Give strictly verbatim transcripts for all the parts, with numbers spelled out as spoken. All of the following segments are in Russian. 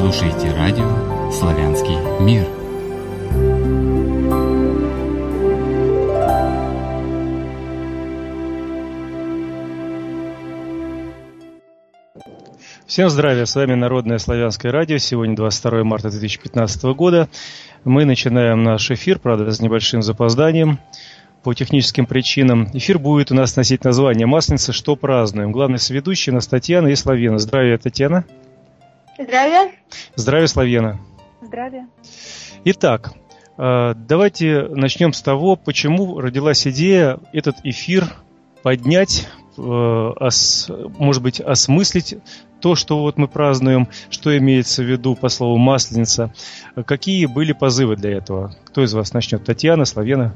слушаете радио «Славянский мир». Всем здравия, с вами Народное славянское радио. Сегодня двадцать второе марта две тысячи пятнадцатого года. Мы начинаем наш эфир, правда, с небольшим запозданием по техническим причинам. Эфир будет у нас носить название «Масленица. Что празднуем?». Главный соведущий у нас Татьяна и Славена. Здравия, Татьяна. Здравия. Здравия, Славена. Здравия. Итак, давайте начнем с того, почему родилась идея этот эфир поднять, может быть, осмыслить то, что вот мы празднуем, что имеется в виду по слову «масленица». Какие были позывы для этого? Кто из вас начнет? Татьяна, Славена?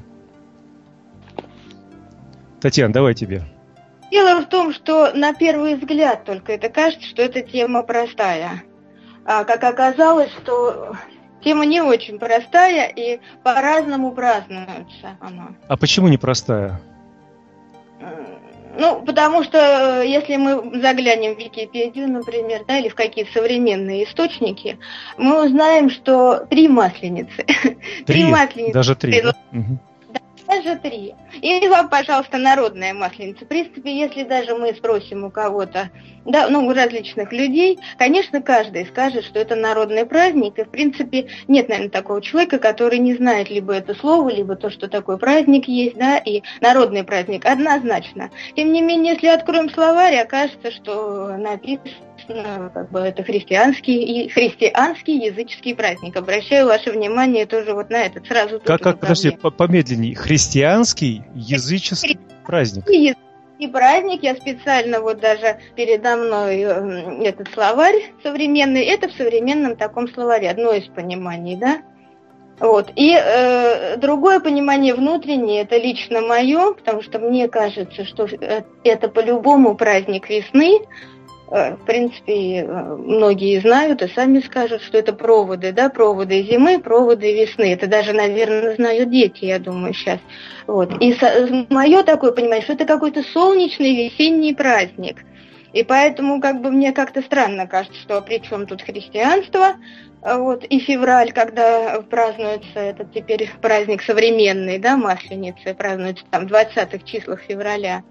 Татьяна, давай тебе. Дело в том, что на первый взгляд только это кажется, что эта тема простая. А как оказалось, что тема не очень простая и по-разному празднуется она. А почему непростая? Ну, потому что если мы заглянем в Википедию, например, да, или в какие-то современные источники, мы узнаем, что три масленицы. Три? Три масленицы. Даже три, да? Угу. Даже три. И вам, пожалуйста, народная масленица. В принципе, если даже мы спросим у кого-то, да, ну, у различных людей, конечно, каждый скажет, что это народный праздник. И, в принципе, нет, наверное, такого человека, который не знает либо это слово, либо то, что такой праздник есть, да, и народный праздник однозначно. Тем не менее, если откроем словарь, окажется, что написано, как бы, это христианский, христианский языческий праздник. Обращаю ваше внимание тоже вот на этот сразу. Как, как, подожди, помедленнее. Христианский языческий праздник. И праздник, я специально вот даже передо мной э, этот словарь современный, это в современном таком словаре, одно из пониманий, да. Вот. И э, другое понимание внутреннее, это лично мое, потому что мне кажется, что это по-любому праздник весны. В принципе, многие знают и сами скажут, что это проводы, да, проводы зимы, проводы весны. Это даже, наверное, знают дети, я думаю, сейчас. Вот. И мое такое понимание, что это какой-то солнечный весенний праздник. И поэтому как бы мне как-то странно кажется, что при чем тут христианство, вот, и февраль, когда празднуется этот теперь праздник современный, да, Масленицы, празднуется там в двадцатых числах февраля.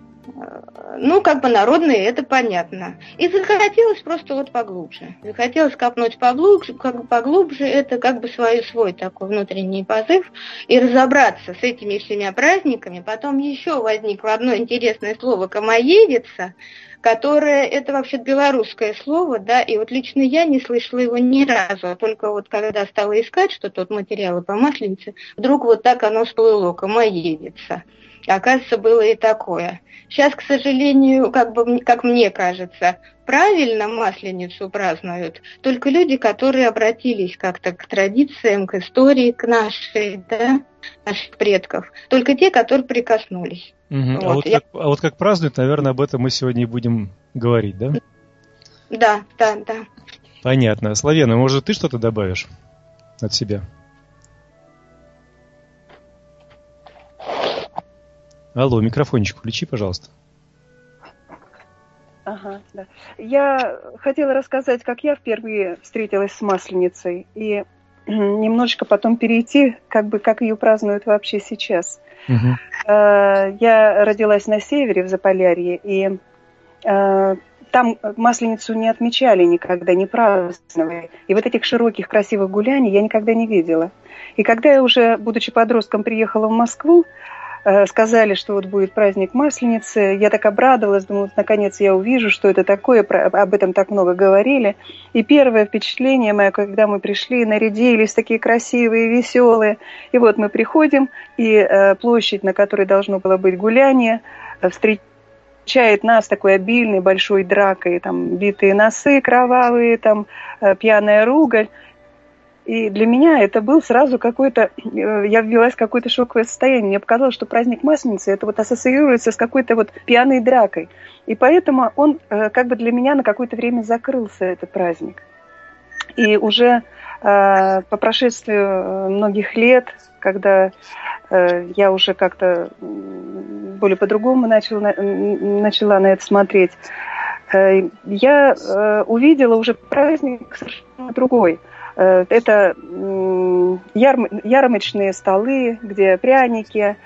Ну, как бы народные, это понятно. И захотелось просто вот поглубже. Захотелось копнуть поглубже, как бы поглубже, это как бы свой, свой такой внутренний позыв. И разобраться с этими всеми праздниками. Потом еще возникло одно интересное слово «камоедица», которое, это вообще белорусское слово, да, и вот лично я не слышала его ни разу, только вот когда стала искать что-то, вот материалы по масленице, вдруг вот так оно всплыло, «камоедица». Оказывается, было и такое. Сейчас, к сожалению, как бы, как мне кажется, правильно Масленицу празднуют только люди, которые обратились как-то к традициям, к истории, к нашей, да, наших предков. Только те, которые прикоснулись. Угу. Вот. А, вот Я... как, а вот как празднуют, наверное, об этом мы сегодня и будем говорить, да? Да, да, да. Понятно. Славена, может, ты что-то добавишь от себя? Алло, микрофончик включи, пожалуйста. Ага, да. Я хотела рассказать, как я впервые встретилась с Масленицей, и немножечко потом перейти, как бы, как ее празднуют вообще сейчас. Угу. Я родилась на севере, в Заполярье, и там Масленицу не отмечали никогда, не праздновали. И вот этих широких, красивых гуляний я никогда не видела. И когда я уже, будучи подростком, приехала в Москву, сказали, что вот будет праздник Масленицы. Я так обрадовалась, думаю, наконец я увижу, что это такое, об этом так много говорили. И первое впечатление мое, когда мы пришли, нарядились такие красивые, веселые. И вот мы приходим, и площадь, на которой должно было быть гуляние, встречает нас такой обильной большой дракой, там битые носы кровавые, там пьяная ругань. И для меня это был сразу какой-то, я ввелась в какое-то шоковое состояние. Мне показалось, что праздник Масленицы это вот ассоциируется с какой-то вот пьяной дракой. И поэтому он как бы для меня на какое-то время закрылся, этот праздник. И уже по прошествию многих лет, когда я уже как-то более по-другому начала, начала на это смотреть, я увидела уже праздник совершенно совершенно другой. Это ярмарочные столы, где пряники,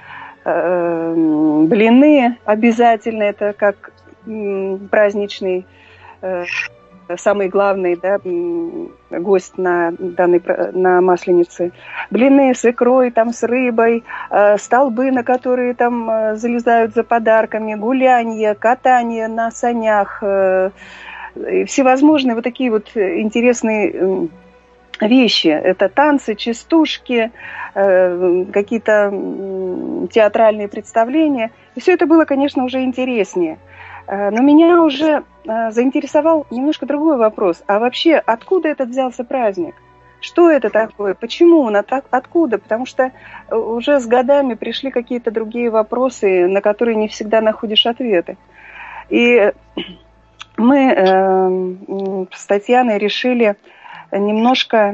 блины обязательно, это как праздничный, самый главный, да, гость на данной на Масленице. Блины с икрой, там, с рыбой, столбы, на которые там залезают за подарками, гулянье, катание на санях, всевозможные вот такие вот интересные вещи. Это танцы, частушки, какие-то театральные представления. И все это было, конечно, уже интереснее. Но меня уже заинтересовал немножко другой вопрос. А вообще, откуда этот взялся праздник? Что это такое? Почему он? Откуда? Потому что уже с годами пришли какие-то другие вопросы, на которые не всегда находишь ответы. И мы э, с Татьяной решили немножко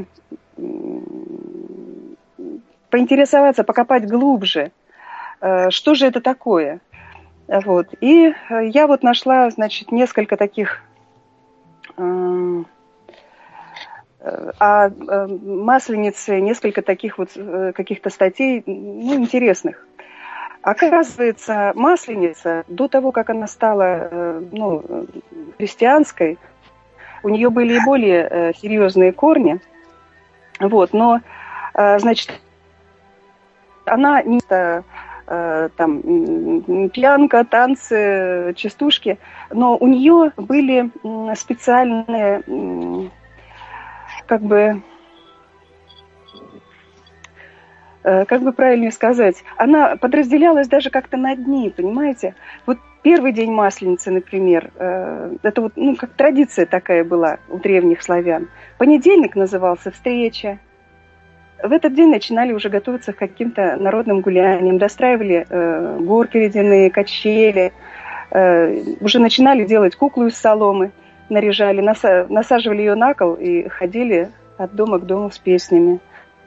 поинтересоваться, покопать глубже, э, что же это такое. Вот. И я вот нашла, значит, несколько таких э, о Масленице, несколько таких вот э, каких-то статей, ну, интересных. Оказывается, Масленица, до того, как она стала э, ну, христианской, у нее были и более э, серьезные корни. Вот, но, э, значит, она не там пьянка, танцы, частушки, но у нее были специальные, как бы, как бы правильнее сказать, она подразделялась даже как-то на дни, понимаете? Вот первый день Масленицы, например, это вот, ну, как традиция такая была у древних славян. Понедельник назывался «Встреча». В этот день начинали уже готовиться к каким-то народным гуляниям, достраивали э, горки ледяные, качели, э, уже начинали делать куклу из соломы, наряжали, наса- насаживали ее на кол и ходили от дома к дому с песнями.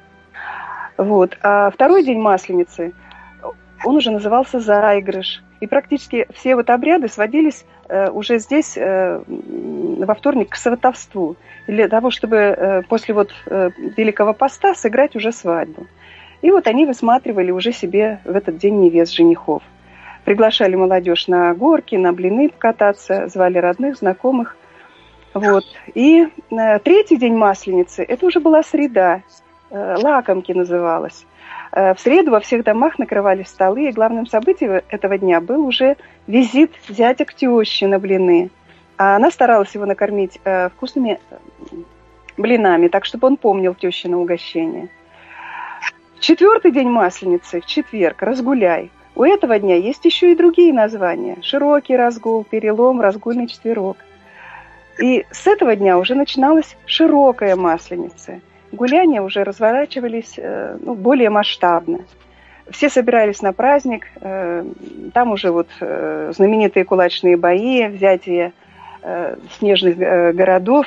Вот. А второй день Масленицы, он уже назывался «Заигрыш». И практически все вот обряды сводились э, уже здесь э, во вторник к сватовству, для того, чтобы э, после вот э, Великого Поста сыграть уже свадьбу. И вот они высматривали уже себе в этот день невест, женихов. Приглашали молодежь на горки, на блины покататься, звали родных, знакомых. Вот. И э, третий день Масленицы, это уже была среда, э, лакомки называлась. В среду во всех домах накрывали столы, и главным событием этого дня был уже визит зятя к теще на блины. А она старалась его накормить э, вкусными блинами, так, чтобы он помнил тещино угощение. В четвертый день Масленицы, в четверг, разгуляй. У этого дня есть еще и другие названия. Широкий разгул, перелом, разгульный четверок. И с этого дня уже начиналась широкая Масленица. Гуляния уже разворачивались э, ну, более масштабно. Все собирались на праздник, э, там уже вот э, знаменитые кулачные бои, взятие э, снежных э, городов,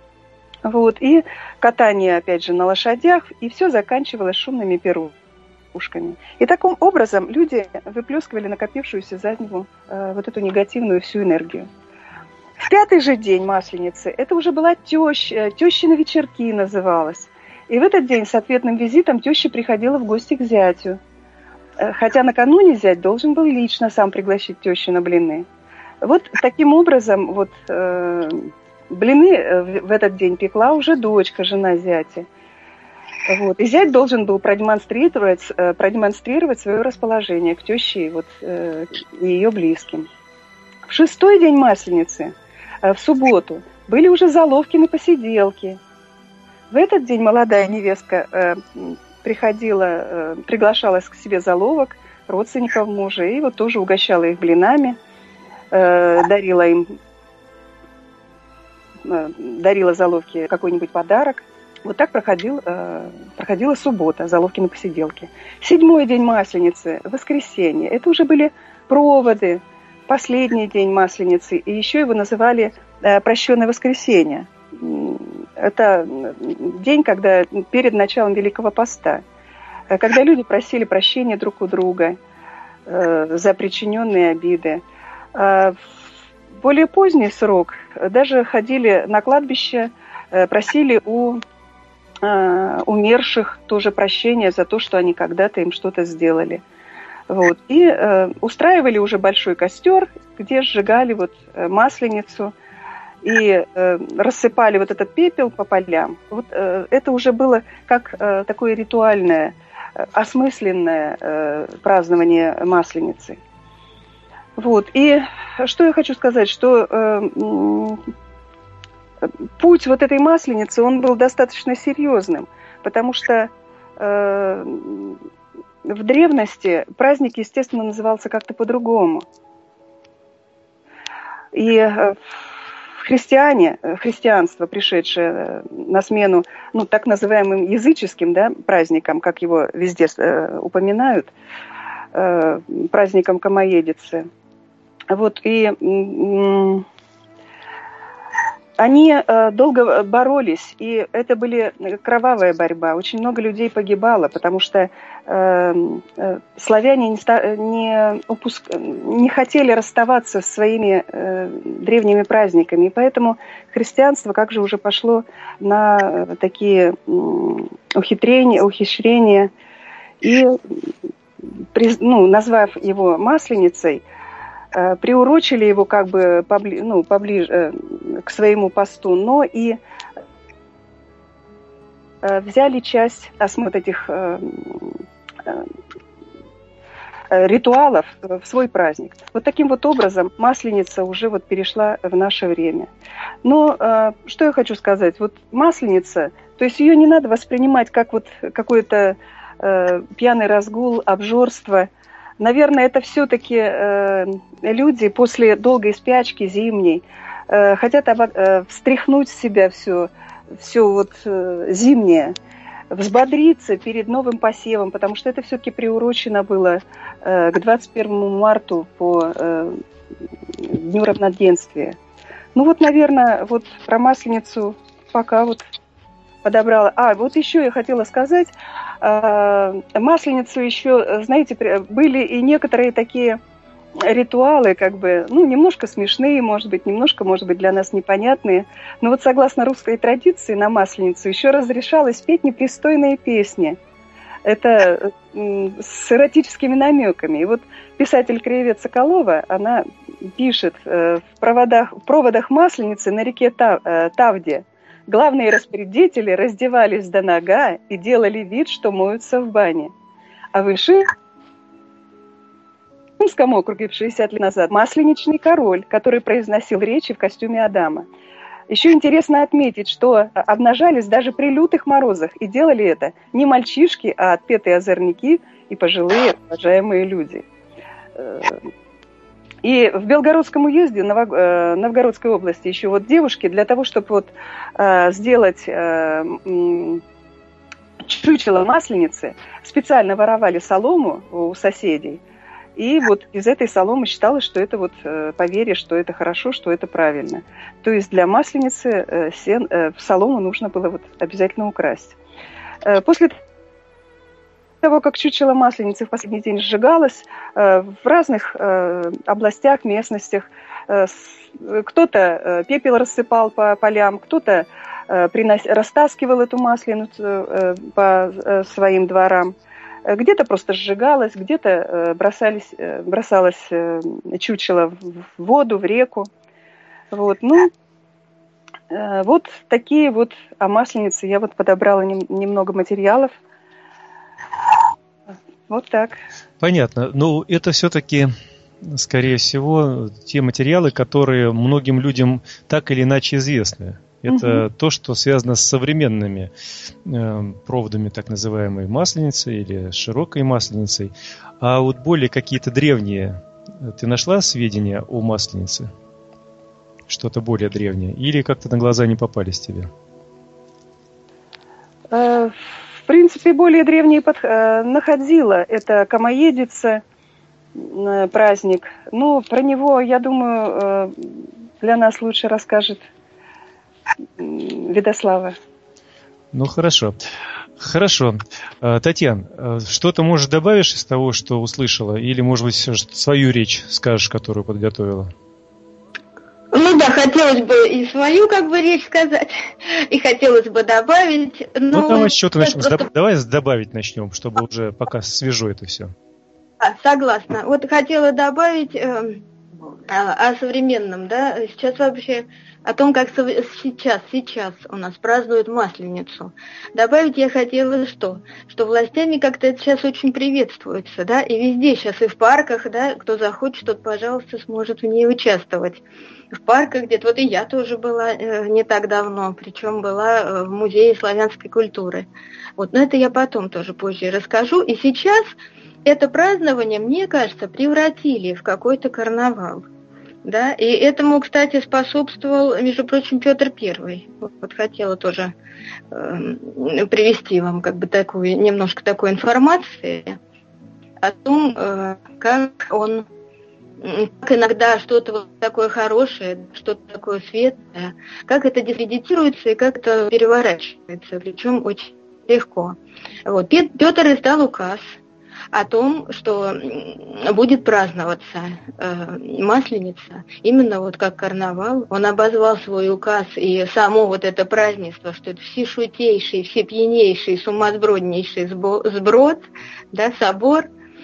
вот, и катание, опять же, на лошадях, и все заканчивалось шумными пирушками. И таким образом люди выплескивали накопившуюся за зиму э, вот эту негативную всю энергию. В пятый же день Масленицы это уже была теща, тещины вечерки называлась. И в этот день с ответным визитом теща приходила в гости к зятю. Хотя накануне зять должен был лично сам пригласить тещу на блины. Вот таким образом вот, э, блины в этот день пекла уже дочка, жена зятя. Вот. И зять должен был продемонстрировать, продемонстрировать свое расположение к теще вот, э, и ее близким. В шестой день Масленицы, в субботу, были уже заловкины посиделки. В этот день молодая невестка э, приходила, э, приглашалась к себе заловок, родственников мужа, и вот тоже угощала их блинами, э, дарила им, э, дарила заловке какой-нибудь подарок. Вот так проходил, э, проходила суббота, заловкины посиделки. Седьмой день Масленицы, воскресенье, это уже были проводы, последний день Масленицы, и еще его называли э, «Прощенное воскресенье». Это день, когда перед началом Великого Поста, когда люди просили прощения друг у друга э, за причиненные обиды. А в более поздний срок даже ходили на кладбище просили у умерших тоже прощения за то, что они когда-то им что-то сделали. Вот. И э, устраивали уже большой костер, где сжигали вот масленицу и э, рассыпали вот этот пепел по полям. Вот э, это уже было как э, такое ритуальное, э, осмысленное э, празднование Масленицы. Вот. И что я хочу сказать, что э, э, путь вот этой Масленицы, он был достаточно серьезным, потому что э, в древности праздник, естественно, назывался как-то по-другому. И христиане, христианство, пришедшее на смену, ну, так называемым языческим, да, праздникам, как его везде э, упоминают, э, праздником Комоедицы. Вот, и э, они э, долго боролись, и это была кровавая борьба. Очень много людей погибало, потому что э, э, славяне не, не, упуск... не хотели расставаться со своими э, древними праздниками. И поэтому христианство как же уже пошло на такие э, ухитрения, ухищрения. И, ну, назвав его Масленицей, приурочили его как бы побли, ну, поближе к своему посту, но и взяли часть вот этих ритуалов в свой праздник. Вот таким вот образом Масленица уже вот перешла в наше время. Но что я хочу сказать, вот Масленица, то есть ее не надо воспринимать как вот какой-то пьяный разгул, обжорство. Наверное, это все-таки э, люди после долгой спячки зимней э, хотят э, встряхнуть с себя все, все вот э, зимнее, взбодриться перед новым посевом, потому что это все-таки приурочено было э, к двадцать первому марта по э, Дню равноденствия. Ну вот, наверное, вот про Масленицу пока вот подобрала. А, вот еще я хотела сказать, э, Масленицу еще, знаете, были и некоторые такие ритуалы, как бы, ну, немножко смешные, может быть, немножко, может быть, для нас непонятные. Но вот согласно русской традиции на Масленицу еще разрешалось петь непристойные песни. Это э, с эротическими намеками. И вот писатель Краевед Соколова, она пишет э, в проводах, в проводах Масленицы на реке Тав, э, Тавде. Главные распорядители раздевались до нога и делали вид, что моются в бане. А в Ишимском округе в шестьдесят лет назад масленичный король, который произносил речи в костюме Адама. Еще интересно отметить, что обнажались даже при лютых морозах, и делали это не мальчишки, а отпетые озорники и пожилые уважаемые люди. И в Белгородском уезде Новгородской области еще вот девушки для того, чтобы вот э, сделать э, чучело Масленицы, специально воровали солому у соседей. И вот из этой соломы считалось, что это вот э, поверье, что это хорошо, что это правильно. То есть для Масленицы э, сен, э, солому нужно было вот обязательно украсть. Э, после того, как чучело Масленицы в последний день сжигалось, э, в разных э, областях, местностях э, с, кто-то э, пепел рассыпал по полям, кто-то э, принос, растаскивал эту Масленицу э, по э, своим дворам. Где-то просто сжигалось, где-то э, бросались, э, бросалось э, чучело в воду, в реку. Вот, ну, э, вот такие вот о Масленице я вот подобрала нем, немного материалов. Вот так. Понятно. Но это все-таки, скорее всего, те материалы, которые многим людям так или иначе известны. Это угу. то, что связано с современными э, проводами так называемой Масленицы или широкой Масленицей. А вот более какие-то древние, ты нашла сведения о Масленице? Что-то более древнее? Или как-то на глаза не попались тебе? В принципе, более древние под... находила. Это Комоедица, праздник. Ну, про него, я думаю, для нас лучше расскажет Ведослава. Ну, хорошо. Хорошо. Татьяна, что-то, может, добавишь из того, что услышала? Или, может быть, свою речь скажешь, которую подготовила? Ну да, хотелось бы и свою как бы речь сказать, и хотелось бы добавить. Но ну давай с чего-то начнем. просто... Давай с добавить начнем, чтобы уже пока свежо это все. А, согласна. Вот хотела добавить э, о, о современном, да, сейчас вообще о том, как сейчас, сейчас у нас празднуют Масленицу. Добавить я хотела что? Что властями как-то это сейчас очень приветствуется, да, и везде сейчас, и в парках, да, кто захочет, тот, пожалуйста, сможет в ней участвовать. В парках где-то, вот и я тоже была э, не так давно, причем была э, в Музее славянской культуры. Вот, но это я потом тоже позже расскажу. И сейчас это празднование, мне кажется, превратили в какой-то карнавал. Да? И этому, кстати, способствовал, между прочим, Петр Первый. Вот, вот хотела тоже э, привести вам как бы такую, немножко такой информации о том, э, как он, как иногда что-то вот такое хорошее, что-то такое светлое, как это дискредитируется и как это переворачивается, причем очень легко. Вот. Петр издал указ о том, что будет праздноваться э, Масленица, именно вот как карнавал. Он обозвал свой указ и само вот это празднество, что это всешутейший, всепьянейший, сумасброднейший сброд, да, собор.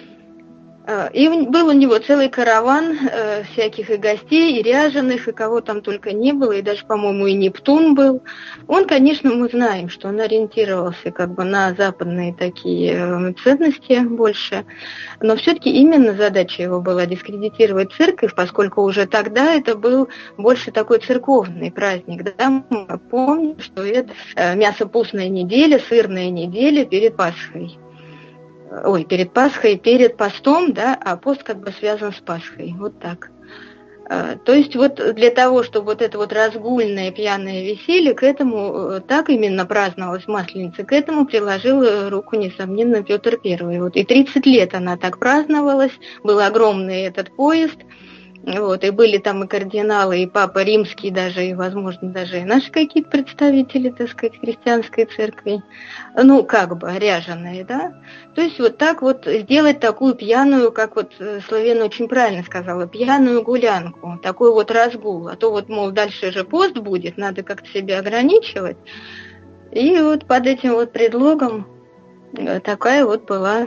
И был у него целый караван э, всяких и гостей, и ряженых, и кого там только не было, и даже, по-моему, и Нептун был. Он, конечно, мы знаем, что он ориентировался как бы на западные такие э, ценности больше, но все-таки именно задача его была дискредитировать церковь, поскольку уже тогда это был больше такой церковный праздник. Да? Мы помним, что это э, мясопустная неделя, сырная неделя перед Пасхой. Ой, перед Пасхой, перед постом, да, а пост как бы связан с Пасхой, вот так. То есть вот для того, чтобы вот это вот разгульное пьяное веселье, к этому, так именно праздновалась Масленица, к этому приложил руку, несомненно, Петр Первый. Вот. И тридцать лет она так праздновалась, был огромный этот поезд, вот, и были там и кардиналы, и Папа Римский даже, и, возможно, даже и наши какие-то представители, так сказать, христианской церкви, ну, как бы, ряженые, да. То есть вот так вот сделать такую пьяную, как вот Славена очень правильно сказала, пьяную гулянку, такой вот разгул. А то вот, мол, дальше же пост будет, надо как-то себя ограничивать. И вот под этим вот предлогом такая вот была...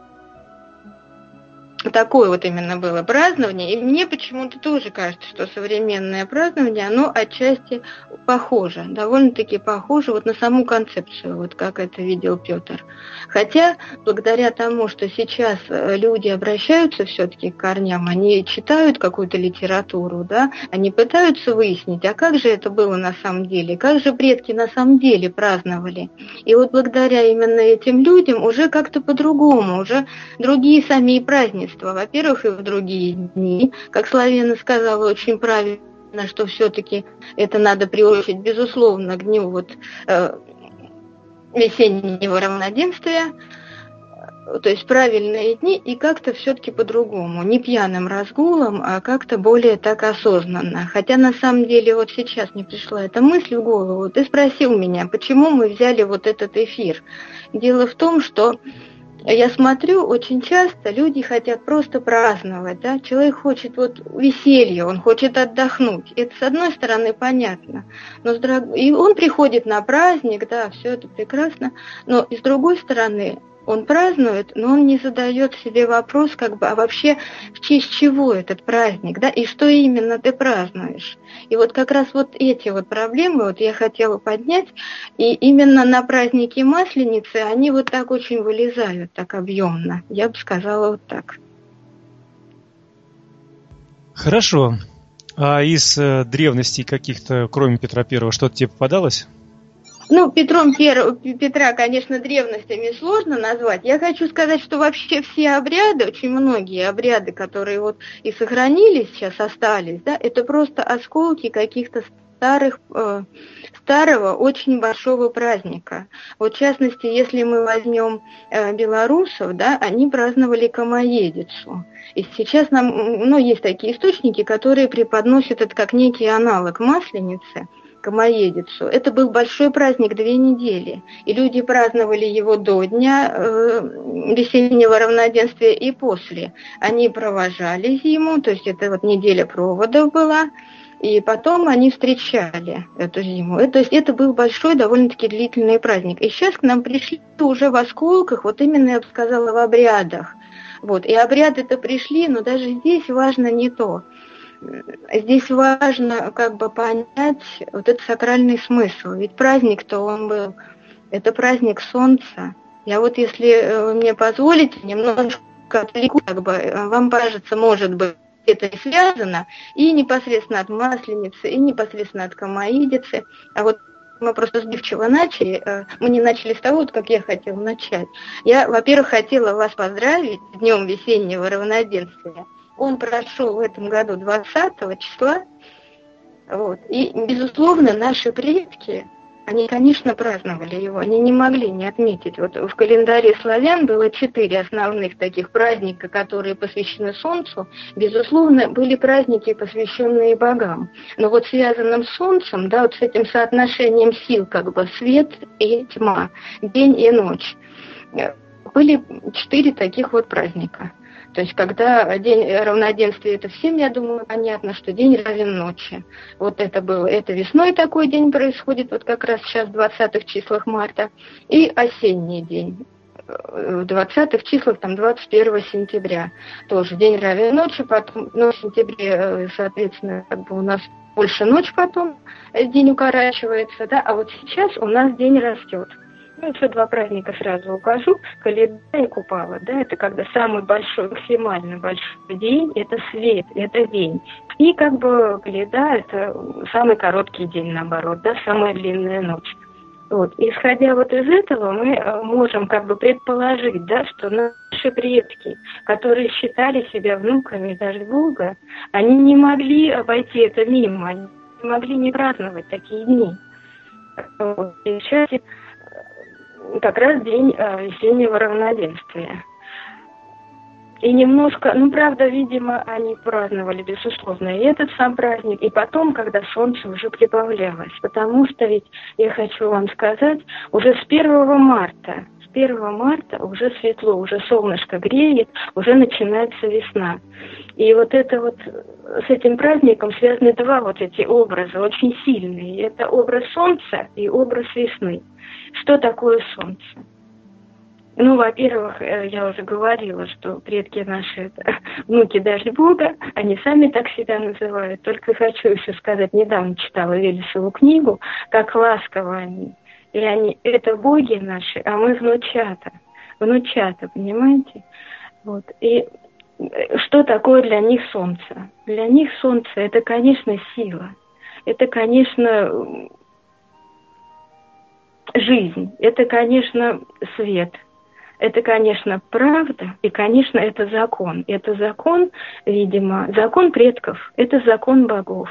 Такое вот именно было празднование, и мне почему-то тоже кажется, что современное празднование, оно отчасти похоже, довольно-таки похоже вот на саму концепцию, вот как это видел Петр. Хотя, благодаря тому, что сейчас люди обращаются все-таки к корням, они читают какую-то литературу, да, они пытаются выяснить, а как же это было на самом деле, как же предки на самом деле праздновали. И вот благодаря именно этим людям уже как-то по-другому, уже другие сами празднества. Во-первых, и в другие дни, как Славена сказала очень правильно, что все-таки это надо приурочить, безусловно, к дню вот, э, весеннего равноденствия, то есть правильные дни, и как-то все-таки по-другому, не пьяным разгулом, а как-то более так осознанно. Хотя на самом деле вот сейчас мне пришла эта мысль в голову, ты спросил меня, почему мы взяли вот этот эфир. Дело в том, что я смотрю, очень часто люди хотят просто праздновать, да, человек хочет вот веселья, он хочет отдохнуть. Это с одной стороны понятно, но с друг... и он приходит на праздник, да, все это прекрасно, но и с другой стороны он празднует, но он не задает себе вопрос, как бы, а вообще в честь чего этот праздник, да, и что именно ты празднуешь. И вот как раз вот эти вот проблемы вот я хотела поднять, и именно на празднике Масленицы они вот так очень вылезают, так объемно. Я бы сказала вот так. Хорошо. А из э, древностей каких-то, кроме Петра Первого, что-то тебе попадалось? Ну, Петром Первым, Петра, конечно, древностями сложно назвать. Я хочу сказать, что вообще все обряды, очень многие обряды, которые вот и сохранились, сейчас остались, да, это просто осколки каких-то старых, э, старого, очень большого праздника. Вот в частности, если мы возьмем э, белорусов, да, они праздновали Комоедицу. И сейчас нам, ну, есть такие источники, которые преподносят это как некий аналог Масленицы, Комоедицу. Это был большой праздник, две недели. И люди праздновали его до дня э, весеннего равноденствия и после. Они провожали зиму, то есть это вот неделя проводов была. И потом они встречали эту зиму. Это, то есть это был большой, довольно-таки длительный праздник. И сейчас к нам пришли уже в осколках, вот именно, я бы сказала, в обрядах. Вот. И обряды-то пришли, но даже здесь важно не то. Здесь важно как бы понять вот этот сакральный смысл. Ведь праздник-то он был, это праздник солнца. Я вот, если вы мне позволите, немножко отвлеку, как бы, вам кажется, может быть, это и связано и непосредственно от Масленицы, и непосредственно от Камаидицы. А вот мы просто сбивчиво начали. Мы не начали с того, вот как я хотела начать. Я, во-первых, хотела вас поздравить с Днем весеннего равноденствия. Он прошел в этом году двадцатого числа. Вот. И, безусловно, наши предки, они, конечно, праздновали его, они не могли не отметить. Вот в календаре славян было четыре основных таких праздника, которые посвящены Солнцу. Безусловно, были праздники, посвященные богам. Но вот связанным с Солнцем, да, вот с этим соотношением сил, как бы свет и тьма, день и ночь, были четыре таких вот праздника. То есть, когда день равноденствия, это всем, я думаю, понятно, что день равен ночи. Вот это было, это весной такой день происходит, вот как раз сейчас в двадцатых числах марта, и осенний день, в двадцатых числах, там, двадцать первого сентября, тоже день равен ночи, потом, ну, в сентябре, соответственно, как бы у нас больше ночь потом, день укорачивается, да, а вот сейчас у нас день растет. Ну, еще два праздника сразу укажу. Коледа и Купала, да, это когда самый большой, максимально большой день, это свет, это день. И как бы Коледа, это самый короткий день, наоборот, да, самая длинная ночь. Вот. Исходя вот из этого, мы можем как бы предположить, да, что наши предки, которые считали себя внуками Дождь-Бога, они не могли обойти это мимо, они не могли не праздновать такие дни. Вот. И сейчас как раз день весеннего равноденствия. И немножко, ну, правда, видимо, они праздновали, безусловно, и этот сам праздник, и потом, когда солнце уже прибавлялось. Потому что ведь, я хочу вам сказать, уже с первого марта, с первого марта уже светло, уже солнышко греет, уже начинается весна. И вот это вот, с этим праздником связаны два вот эти образа, очень сильные. Это образ солнца и образ весны. Что такое солнце? Ну, во-первых, я уже говорила, что предки наши, это внуки Дождь-Бога, они сами так себя называют. Только хочу еще сказать, недавно читала Велесову книгу, как ласково они. И они, это боги наши, а мы внучата. Внучата, понимаете? Вот. И что такое для них солнце? Для них солнце – это, конечно, сила. Это, конечно, жизнь. Это, конечно, свет. Это, конечно, правда, и, конечно, это закон. Это закон, видимо, закон предков, это закон богов.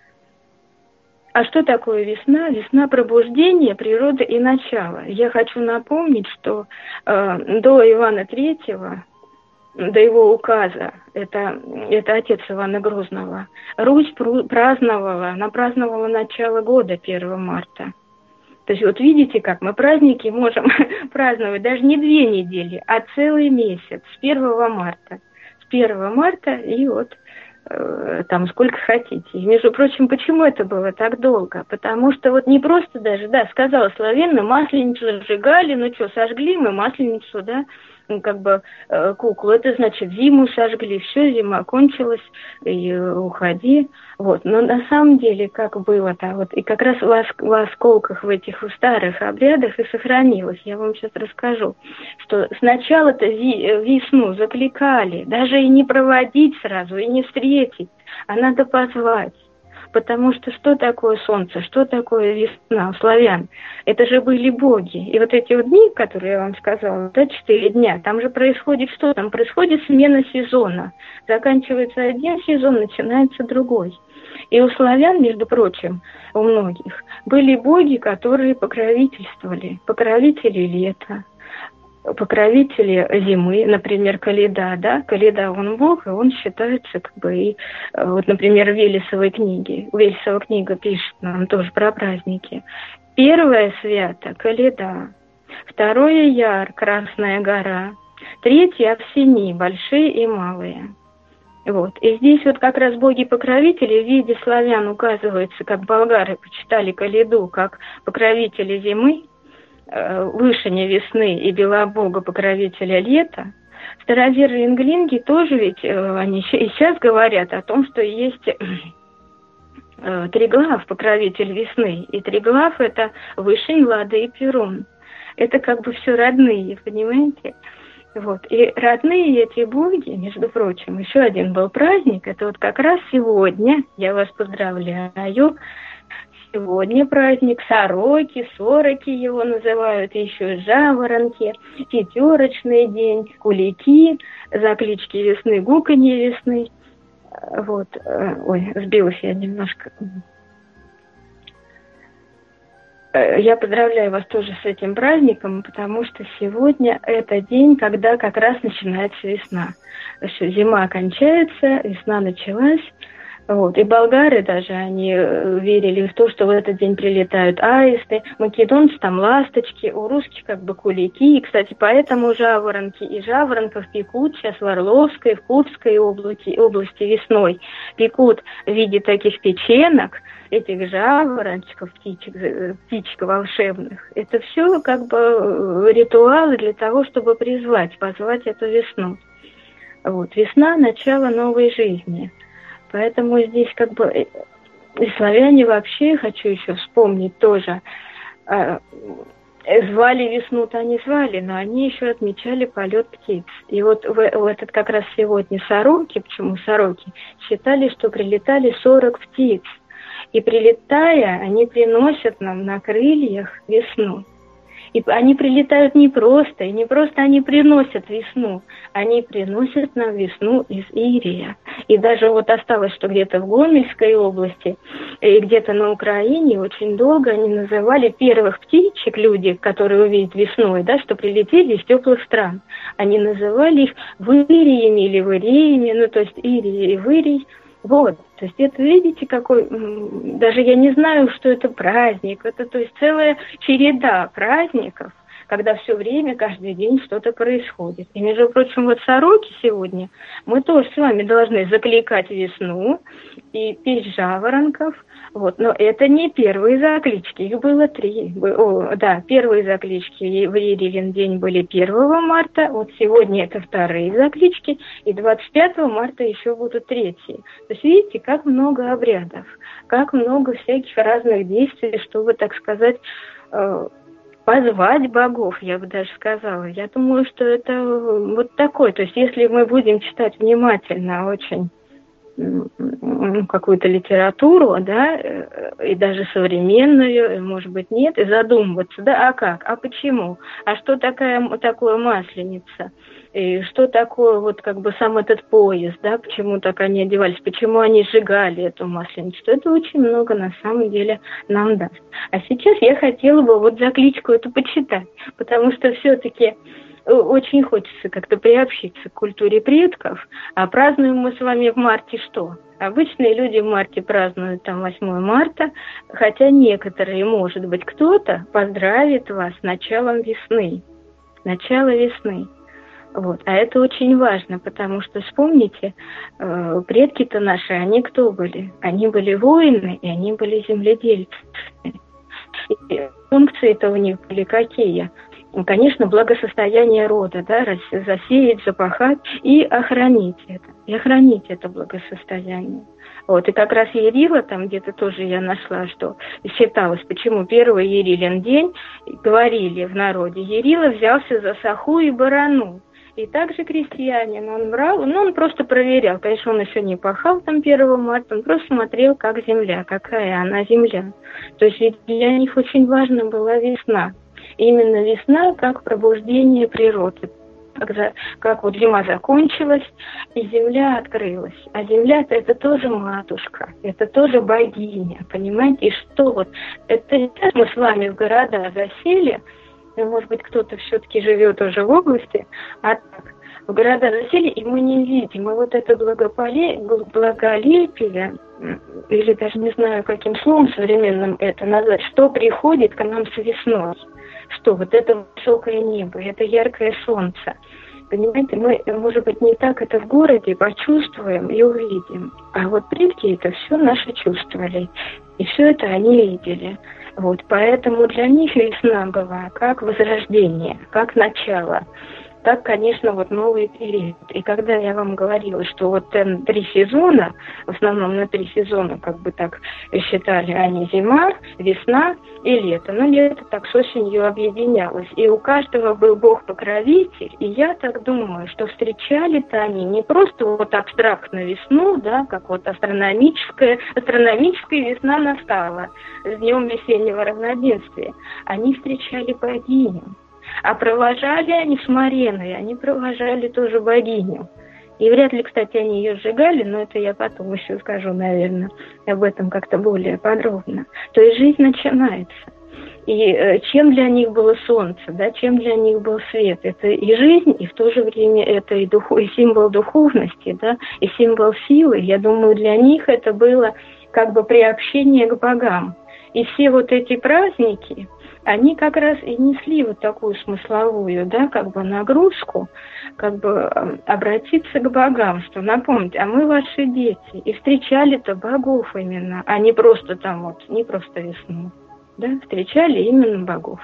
А что такое весна? Весна – пробуждение природы и начала. Я хочу напомнить, что э, до Ивана Третьего, до его указа, это, это отец Ивана Грозного, Русь праздновала, она праздновала начало года первого марта. То есть вот видите, как мы праздники можем праздновать даже не две недели, а целый месяц, с первого марта. С первого марта и вот э, там сколько хотите. И, между прочим, почему это было так долго? Потому что вот не просто даже, да, сказала Славена, масленицу сжигали, ну что, сожгли мы масленицу, да, ну, как бы э, куклу, это значит зиму сожгли, все, зима кончилась, и э, уходи. Вот. Но на самом деле, как было-то, вот, и как раз в, ос- в осколках в этих старых обрядах и сохранилось, я вам сейчас расскажу, что сначала-то ви- весну закликали, даже и не проводить сразу, и не встретить, а надо позвать. Потому что что такое солнце, что такое весна у славян? Это же были боги. И вот эти вот дни, которые я вам сказала, да, четыре дня, там же происходит что? Там происходит смена сезона. Заканчивается один сезон, начинается другой. И у славян, между прочим, у многих, были боги, которые покровительствовали. Покровители лета, покровители зимы, например, Коледа, да, Коледа, он бог, и он считается, как бы, и, вот, например, в Велесовой книге, Велесова книга пишет нам тоже про праздники. Первое свято – Коледа, второе – Яр, Красная гора, третье – Овсени, большие и малые. Вот. И здесь вот как раз боги-покровители в виде славян указываются, как болгары почитали Калиду, как покровители зимы, Вышиня весны и Белобога покровителя лета. Староверы инглинги тоже ведь, они и сейчас говорят о том, что есть Триглав, покровитель весны. И Триглав — это Вышень, Лада и Перун. Это как бы все родные, понимаете? Вот. И родные эти боги, между прочим, еще один был праздник, это вот как раз сегодня, я вас поздравляю, сегодня праздник сороки, сороки его называют, еще жаворонки, пятерочный день, кулики, заклички весны, гуканье весны. Вот, ой, сбилась я немножко. Я поздравляю вас тоже с этим праздником, потому что сегодня это день, когда как раз начинается весна. Зима кончается, весна началась. Вот. И болгары даже, они верили в то, что в этот день прилетают аисты, македонцы там ласточки, у русских как бы кулики. И, кстати, поэтому жаворонки и жаворонков пекут сейчас в Орловской, в Курской области, области весной. Пекут в виде таких печенок, этих жаворончиков, птичек, птичек волшебных. Это все как бы ритуалы для того, чтобы призвать, позвать эту весну. Вот. Весна – начало новой жизни. Поэтому здесь как бы и славяне вообще, хочу еще вспомнить тоже, э, звали весну-то они звали, но они еще отмечали полет птиц. И вот в, в этот как раз сегодня сороки, почему сороки, считали, что прилетали сорок птиц. И прилетая, они приносят нам на крыльях весну. И они прилетают не просто, и не просто они приносят весну, они приносят нам весну из Ирия. И даже вот осталось, что где-то в Гомельской области и где-то на Украине очень долго они называли первых птичек, люди, которые увидят весной, да, что прилетели из теплых стран. Они называли их выриями или выреями, ну то есть Ирия и вырий. Вот, то есть это, видите, какой, даже я не знаю, что это праздник, это, то есть целая череда праздников, когда все время, каждый день что-то происходит. И, между прочим, вот сороки сегодня, мы тоже с вами должны закликать весну и петь жаворонков, вот, но это не первые заклички, их было три. О, да, первые заклички в Ерилин день были первого марта, вот сегодня это вторые заклички, и двадцать пятого марта еще будут третьи. То есть видите, как много обрядов, как много всяких разных действий, чтобы, так сказать, позвать богов, я бы даже сказала. Я думаю, что это вот такой, то есть если мы будем читать внимательно очень какую-то литературу, да, и даже современную, может быть, нет, и задумываться, да, а как, а почему, а что такая, такое масленица, и что такое вот как бы сам этот пояс, да, почему так они одевались, почему они сжигали эту масленицу, это очень много на самом деле нам даст. А сейчас я хотела бы вот закличку эту почитать, потому что все-таки очень хочется как-то приобщиться к культуре предков. А празднуем мы с вами в марте что? Обычные люди в марте празднуют там восьмое марта, хотя некоторые, может быть, кто-то поздравит вас с началом весны. Начало весны. Вот. А это очень важно, потому что, вспомните, э, предки-то наши, они кто были? Они были воины, и они были земледельцы. И функции-то у них были какие? Конечно, благосостояние рода, да, засеять, запахать и охранить это, и охранить это благосостояние. Вот, и как раз Ерила, там где-то тоже я нашла, что считалось, почему первый Ерилин день, говорили в народе, Ерила взялся за саху и барану. И также крестьянин, он брал, ну, он просто проверял, конечно, он еще не пахал там первого марта, он просто смотрел, как земля, какая она земля. То есть ведь для них очень важна была весна. Именно весна как пробуждение природы. Когда, как вот зима закончилась, и земля открылась. А земля-то это тоже матушка, это тоже богиня, понимаете? И что вот, это сейчас мы с вами в города засели, может быть, кто-то все-таки живет уже в области, а так, в города засели, и мы не видим, и вот это благополе... благолепие, или даже не знаю, каким словом современным это назвать, что приходит к нам с весной. Что вот это высокое небо, это яркое солнце, Понимаете, мы, может быть, не так это в городе почувствуем и увидим. А вот предки это все наши чувствовали. И все это они видели. Вот, поэтому для них весна была как возрождение, как начало. Так, конечно, вот новый период. И когда я вам говорила, что вот там три сезона, в основном на три сезона, как бы так считали они, зима, весна и лето. Но лето так с осенью объединялось. И у каждого был бог-покровитель. И я так думаю, что встречали-то они не просто вот абстрактно весну, да, как вот астрономическая, астрономическая весна настала с днем весеннего равноденствия. Они встречали богиню. А провожали они с Мареной, они провожали тоже богиню. И вряд ли, кстати, они ее сжигали, но это я потом еще скажу, наверное, об этом как-то более подробно. То есть жизнь начинается. И э, чем для них было солнце, да, чем для них был свет? Это и жизнь, и в то же время это и, духу, и символ духовности, да, и символ силы. Я думаю, для них это было как бы приобщение к богам. И все вот эти праздники, они как раз и несли вот такую смысловую, да, как бы нагрузку, как бы обратиться к богам, что напомнить, а мы ваши дети, и встречали-то богов именно, а не просто там вот, не просто весну, да, встречали именно богов.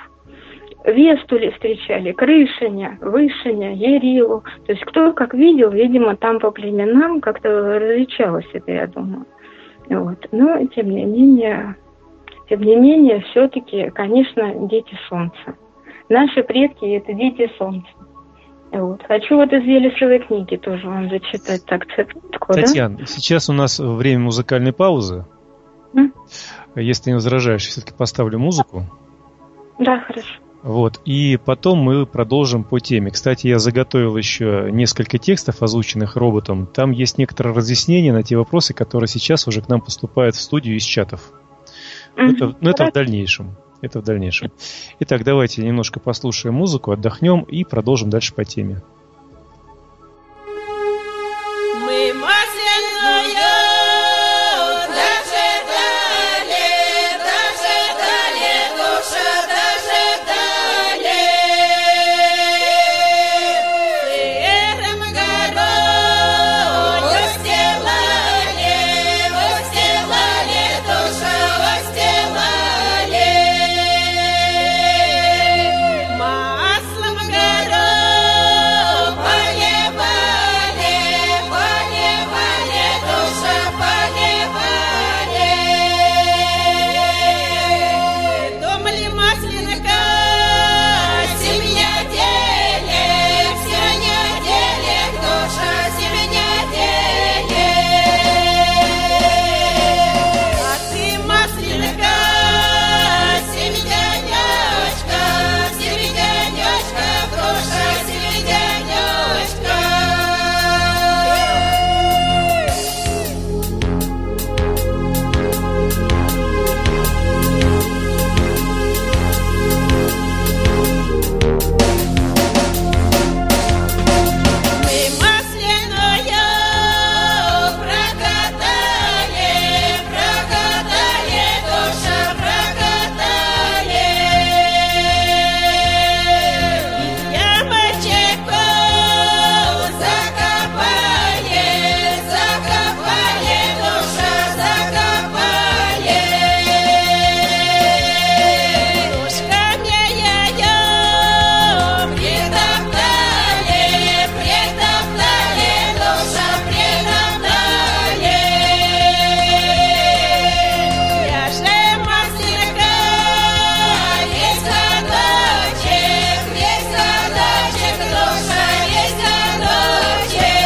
Вестули встречали, Крышиня, Вышиня, Ярилу, то есть кто как видел, видимо, там по племенам как-то различалось это, я думаю. Вот. Но, тем не менее... Тем не менее, все-таки, конечно, дети солнца. Наши предки – это дети солнца. Вот. Хочу вот из Велесовой книги тоже вам зачитать так цитатку. Татьяна, да? Сейчас у нас время музыкальной паузы. М? Если не возражаешь, все-таки поставлю музыку. Да, хорошо. Вот. И потом мы продолжим по теме. Кстати, я заготовил еще несколько текстов, озвученных роботом. Там есть некоторые разъяснения на те вопросы, которые сейчас уже к нам поступают в студию из чатов. Это, ну, это в дальнейшем. Это в дальнейшем. Итак, давайте немножко послушаем музыку, отдохнем и продолжим дальше по теме. Мы масляную дожидали, дожидали, душа дожидали. Серым горою устилали, устилали, душа устилали. Маслом горою поливали, поливали, душа поливали. Думали масленка, семья делек, семья делек, душа семья делек. А ты масленка, семьянёчка, семьянёчка, душа семьянёчка. Мы масляную прокатали, прокатали, душа прокатали. Ямочку закопали, закопали, душа закопали. Ножками ее притоптали, притоптали, душа притоптали. Я же масленка, есть садочек, есть садочек, душа есть садочек.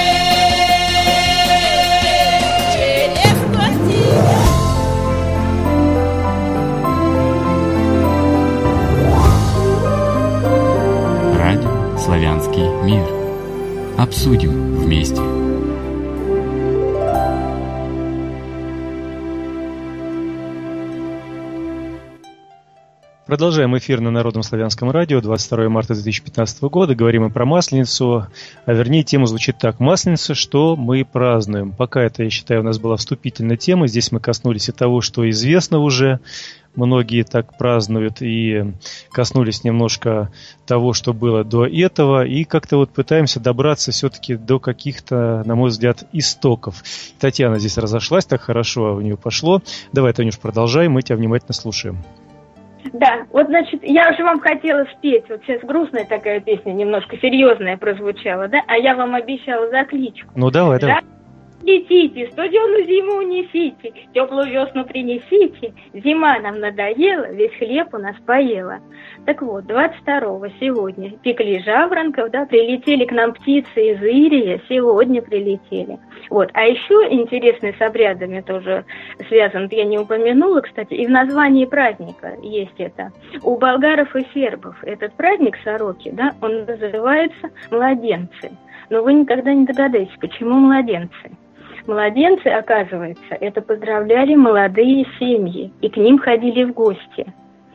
Через квартиру. Радио «Славянский мир». Обсудим вместе. Продолжаем эфир на Народном славянском радио, двадцать второе марта две тысячи пятнадцатого года. Говорим мы про Масленицу, а вернее тема звучит так. Масленица, что мы празднуем. Пока это, я считаю, у нас была вступительная тема. Здесь мы коснулись и того, что известно уже. многие так празднуют и коснулись немножко того, что было до этого, и как-то вот пытаемся добраться все-таки до каких-то, на мой взгляд, истоков. Татьяна здесь разошлась, так хорошо у нее пошло. Давай, Танюш, продолжай, мы тебя внимательно слушаем. Да, вот, значит, я уже вам хотела спеть, вот сейчас грустная такая песня, немножко серьезная прозвучала, да, а я вам обещала закличку. Ну, давай, давай. Летите, студеную зиму несите, теплую весну принесите, зима нам надоела, весь хлеб у нас поела. Так вот, двадцать второго сегодня пекли жаворонков, да, прилетели к нам птицы из Ирия, сегодня прилетели. Вот, а еще интересный с обрядами тоже связан, я не упомянула, кстати, и в названии праздника есть это. У болгаров и сербов этот праздник Сороки, да, он называется «Младенцы». Но вы никогда не догадаетесь, почему младенцы. Младенцы, оказывается, это поздравляли молодые семьи, и к ним ходили в гости.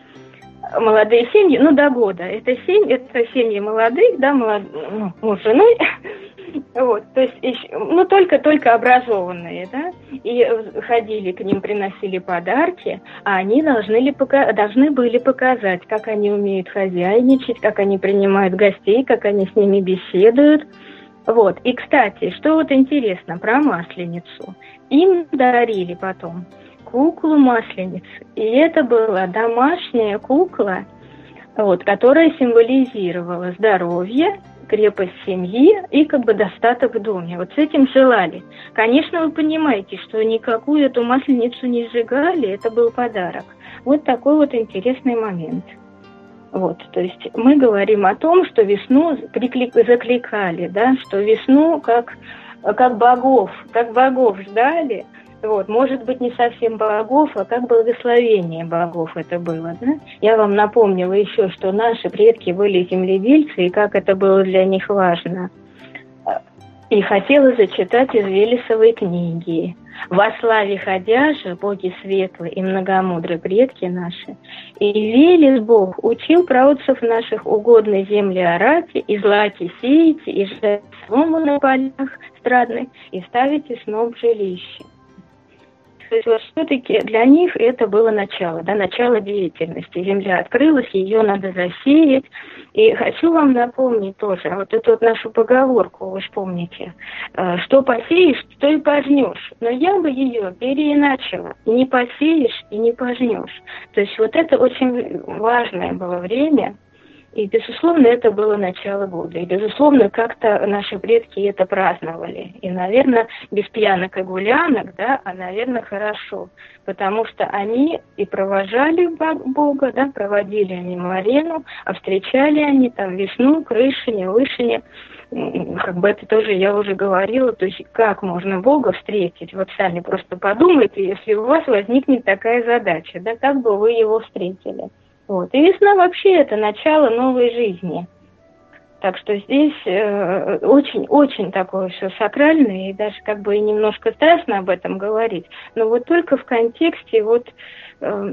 Молодые семьи, ну, до года. Это семьи, это семьи молодых, да, молод... ну, муж с женой, вот, то есть, ну, только-только образованные, да, и ходили к ним, приносили подарки, а они должны, ли пока... должны были показать, как они умеют хозяйничать, как они принимают гостей, как они с ними беседуют. Вот. И, кстати, что вот интересно про Масленицу. Им дарили потом куклу Масленицы. И это была домашняя кукла, вот, которая символизировала здоровье, крепость семьи и как бы достаток в доме. Вот с этим желали. Конечно, вы понимаете, что никакую эту Масленицу не сжигали, это был подарок. Вот такой вот интересный момент. Вот, то есть мы говорим о том, что весну приклик, закликали, да, что весну как, как богов, как богов ждали, вот, может быть, не совсем богов, а как благословение богов это было, да. Я вам напомнила еще, что наши предки были земледельцы, и как это было для них важно. И хотела зачитать из Велесовой книги. «Во славе ходя же, боги светлые и многомудрые предки наши, и Велес Бог учил праотцев наших угодной земли орати, и злаки сеяти, и жать солому на полях страдных, и ставите сноп жилище». То есть вот все-таки для них это было начало, да, начало деятельности. Земля открылась, ее надо засеять. И хочу вам напомнить тоже, вот эту вот нашу поговорку, вы же помните, что посеешь, то и пожнешь. Но я бы ее переиначила. Не посеешь и не пожнешь. То есть вот это очень важное было время. И, безусловно, это было начало года. И, безусловно, как-то наши предки это праздновали. И, наверное, без пьянок и гулянок, да, а, наверное, хорошо. Потому что они и провожали Бога, да, проводили они Марену, а встречали они там весну, крышине, вышине. Как бы это тоже я уже говорила, то есть как можно Бога встретить? Вот сами просто подумайте, если у вас возникнет такая задача, да, как бы вы его встретили. Вот. И весна вообще это начало новой жизни. Так что здесь очень-очень э, такое все сакральное, и даже как бы и немножко страшно об этом говорить. Но вот только в контексте, вот, э,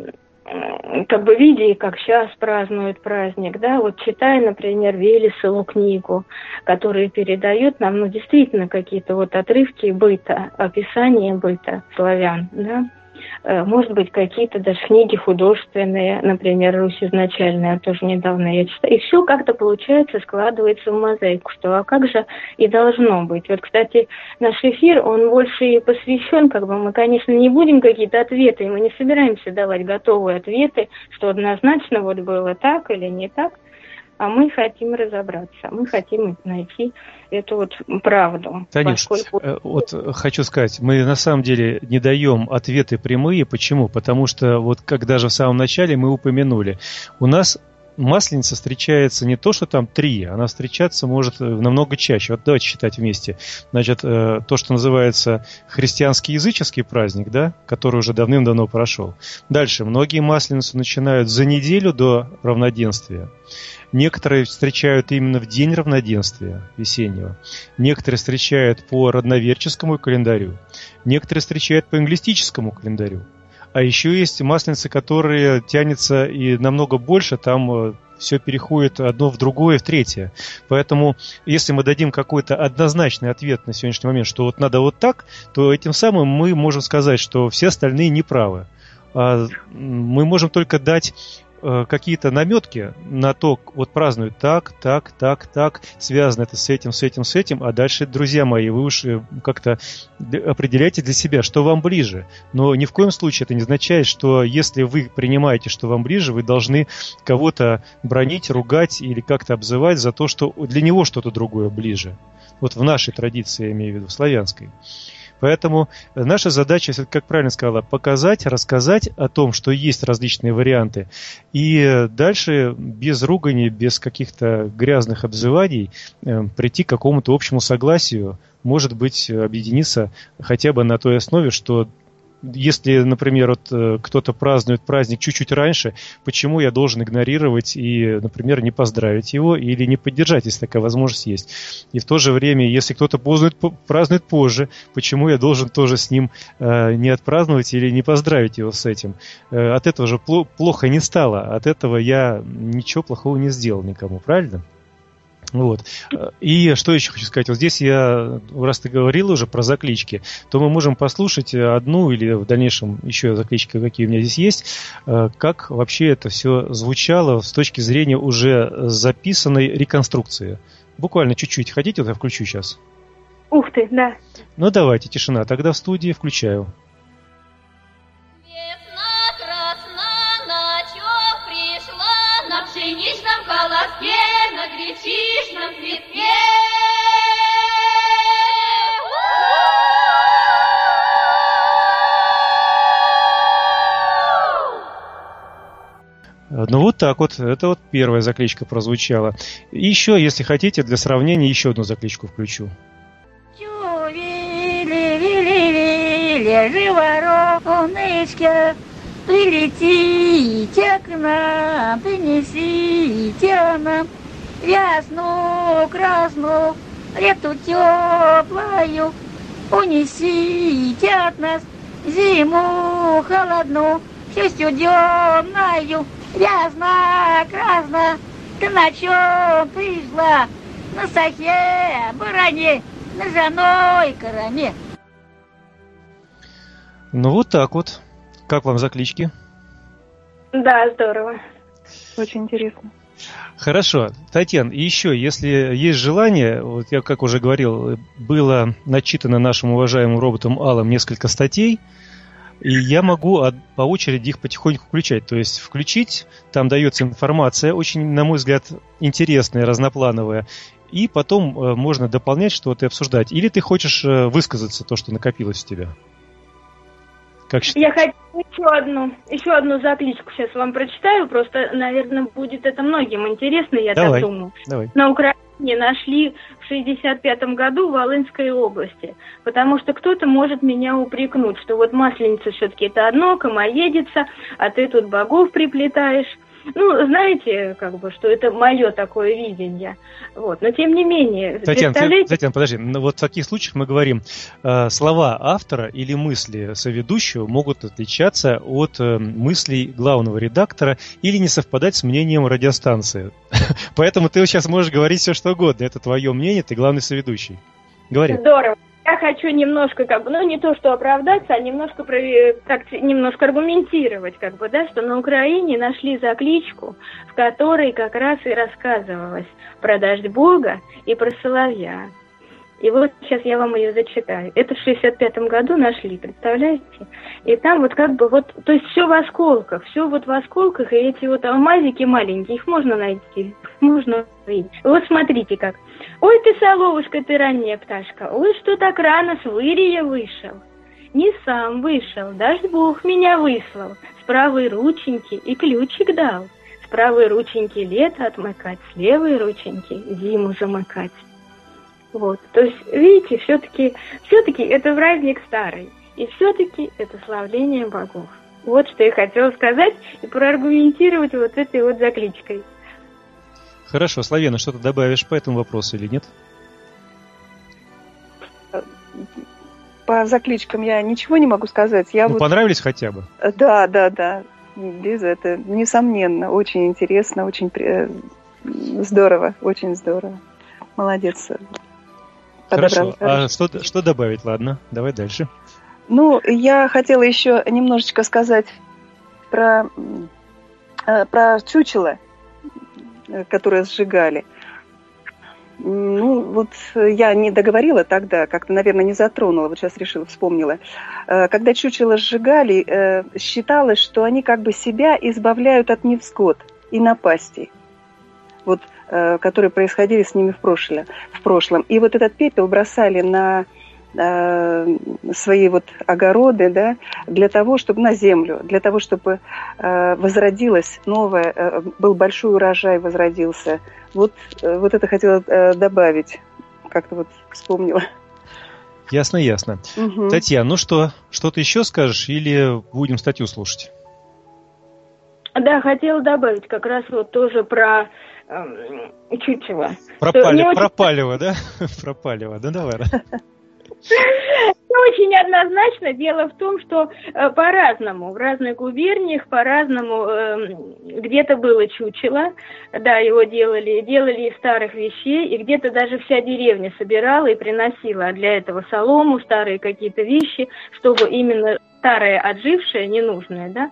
э, как бы видя, как сейчас празднуют праздник, да, вот читая, например, Велесову книгу, которая передает нам, ну, действительно какие-то вот отрывки быта, описания быта славян, да. Может быть, какие-то даже книги художественные, например, «Русь изначальная», тоже недавно я читала. И все как-то получается, складывается в мозаику, что а как же и должно быть. Вот, кстати, наш эфир, он больше и посвящен, как бы мы, конечно, не будем какие-то ответы, мы не собираемся давать готовые ответы, что однозначно вот было так или не так. А мы хотим разобраться, мы хотим найти эту вот правду. Танюш, поскольку... вот хочу сказать, мы на самом деле не даем ответы прямые. Почему? Потому что вот как даже в самом начале мы упомянули, у нас Масленица встречается не то, что там три, она встречаться может намного чаще. Вот давайте считать вместе. Значит, то, что называется христианский языческий праздник, да, который уже давным-давно прошел. Дальше, многие Масленицу начинают за неделю до равноденствия. Некоторые встречают именно в день равноденствия весеннего. Некоторые встречают по родноверческому календарю. Некоторые встречают по англистическому календарю. А еще есть масленицы, которые тянутся и намного больше, там все переходит одно в другое, в третье. Поэтому, если мы дадим какой-то однозначный ответ на сегодняшний момент, что вот надо вот так, то этим самым мы можем сказать, что все остальные неправы. А мы можем только дать какие-то наметки на то, вот празднуют так, так, так, так, связано это с этим, с этим, с этим, а дальше, друзья мои, вы уж как-то определяйте для себя, что вам ближе. Но ни в коем случае это не означает, что если вы принимаете, что вам ближе, вы должны кого-то бранить, ругать или как-то обзывать за то, что для него что-то другое ближе. Вот в нашей традиции, я имею в виду, в славянской. Поэтому наша задача, как правильно сказала, показать, рассказать о том, что есть различные варианты, и дальше без ругани, без каких-то грязных обзываний прийти к какому-то общему согласию, может быть, объединиться хотя бы на той основе, что если, например, вот кто-то празднует праздник чуть-чуть раньше, почему я должен игнорировать и, например, не поздравить его или не поддержать, если такая возможность есть. И в то же время, если кто-то празднует, празднует позже, почему я должен тоже с ним э, не отпраздновать или не поздравить его с этим. Э, от этого же пло- плохо не стало, от этого я ничего плохого не сделал никому, правильно? Вот. И что еще хочу сказать? Вот здесь я, раз ты говорил уже про заклички, то мы можем послушать одну или в дальнейшем еще заклички, какие у меня здесь есть, как вообще это все звучало с точки зрения уже записанной реконструкции. Буквально чуть-чуть. Хотите, вот я включу сейчас? Ух ты, да. Ну давайте, тишина. Тогда в студии включаю. На пшеничном колоске, на гречишном цветке. Ну вот так вот, это вот первая закличка прозвучала. И еще, если хотите, для сравнения еще одну закличку включу. Вили-вили-вили, живороночка, прилетите к нам, принесите нам ясную, красную, лету теплую, унесите от нас зиму холодную, всю студеную, грязно-красно, ты на чем пришла? На сахе, баране, на ржаной кораме. Ну вот так вот. Как вам заклички? Да, здорово. Очень интересно. Хорошо. Татьяна, и еще, если есть желание, вот я, как уже говорил, было начитано нашим уважаемым роботом Аллом несколько статей, и я могу от, по очереди их потихоньку включать. То есть включить, там дается информация, очень, на мой взгляд, интересная, разноплановая, и потом э, можно дополнять что-то и обсуждать. Или ты хочешь э, высказаться, то, что накопилось у тебя? Как я хочу еще одну, еще одну закличку сейчас вам прочитаю, просто, наверное, будет это многим интересно, я давай, так думаю. Давай. На Украине нашли в шестьдесят пятом году в Волынской области, потому что кто-то может меня упрекнуть, что вот масленица все-таки это одно, комоедица, а ты тут богов приплетаешь. Ну, знаете, как бы, что это мое такое видение. Вот. Но тем не менее, Татьяна, представляете... Татьяна, подожди. Ну, вот в таких случаях мы говорим, э, слова автора или мысли соведущего могут отличаться от э, мыслей главного редактора или не совпадать с мнением радиостанции. Поэтому ты сейчас можешь говорить все, что угодно. Это твое мнение, ты главный соведущий. Говори. Здорово. Я хочу немножко, как бы, ну, не то, что оправдаться, а немножко, как, немножко аргументировать, как бы, да, что на Украине нашли закличку, в которой как раз и рассказывалось про дождь Бога и про соловья. И вот сейчас я вам ее зачитаю. Это в шестьдесят пятом году нашли, представляете? И там вот как бы вот, то есть все в осколках, все вот в осколках, и эти вот алмазики маленькие, их можно найти, их можно увидеть. Вот смотрите как. Ой ты, соловушка, ты ранняя пташка, ой, что так рано с вырия вышел. Не сам вышел, дождь Бог меня выслал, с правой рученьки и ключик дал. С правой рученьки лето отмыкать, с левой рученьки зиму замыкать. Вот, то есть, видите, все-таки, все-таки это праздник старый, и все-таки это славление богов. Вот что я хотела сказать и проаргументировать вот этой вот закличкой. Хорошо, Славена, что-то добавишь по этому вопросу или нет? По закличкам я ничего не могу сказать. Я ну, вот... понравились хотя бы? Да, да, да. Без этого, несомненно, очень интересно, очень здорово, очень здорово. Молодец. Хорошо. А что, что добавить? Ладно, давай дальше. Ну, я хотела еще немножечко сказать про, про чучело, которое сжигали. Ну, вот я не договорила тогда, как-то, наверное, не затронула, вот сейчас решила, вспомнила. Когда чучело сжигали, считалось, что они как бы себя избавляют от невзгод и напастей, вот, которые происходили с ними в прошлом. В прошлом. И вот этот пепел бросали на свои вот огороды, да, для того, чтобы на землю, для того, чтобы возродилось новое, был большой урожай, возродился. Вот, вот это хотела добавить, как-то вот вспомнила. Ясно, ясно. Угу. Татьяна, ну что, что-то еще скажешь или будем статью слушать? Да, хотела добавить как раз вот тоже про эм, чучело. Пропали, очень... Пропалево, да? Пропалево, да, давай. Очень однозначно. Дело в том, что э, по-разному, в разных губерниях по-разному, э, где-то было чучело, да, его делали, делали из старых вещей, и где-то даже вся деревня собирала и приносила для этого солому, старые какие-то вещи, чтобы именно старое, отжившее, ненужное, да,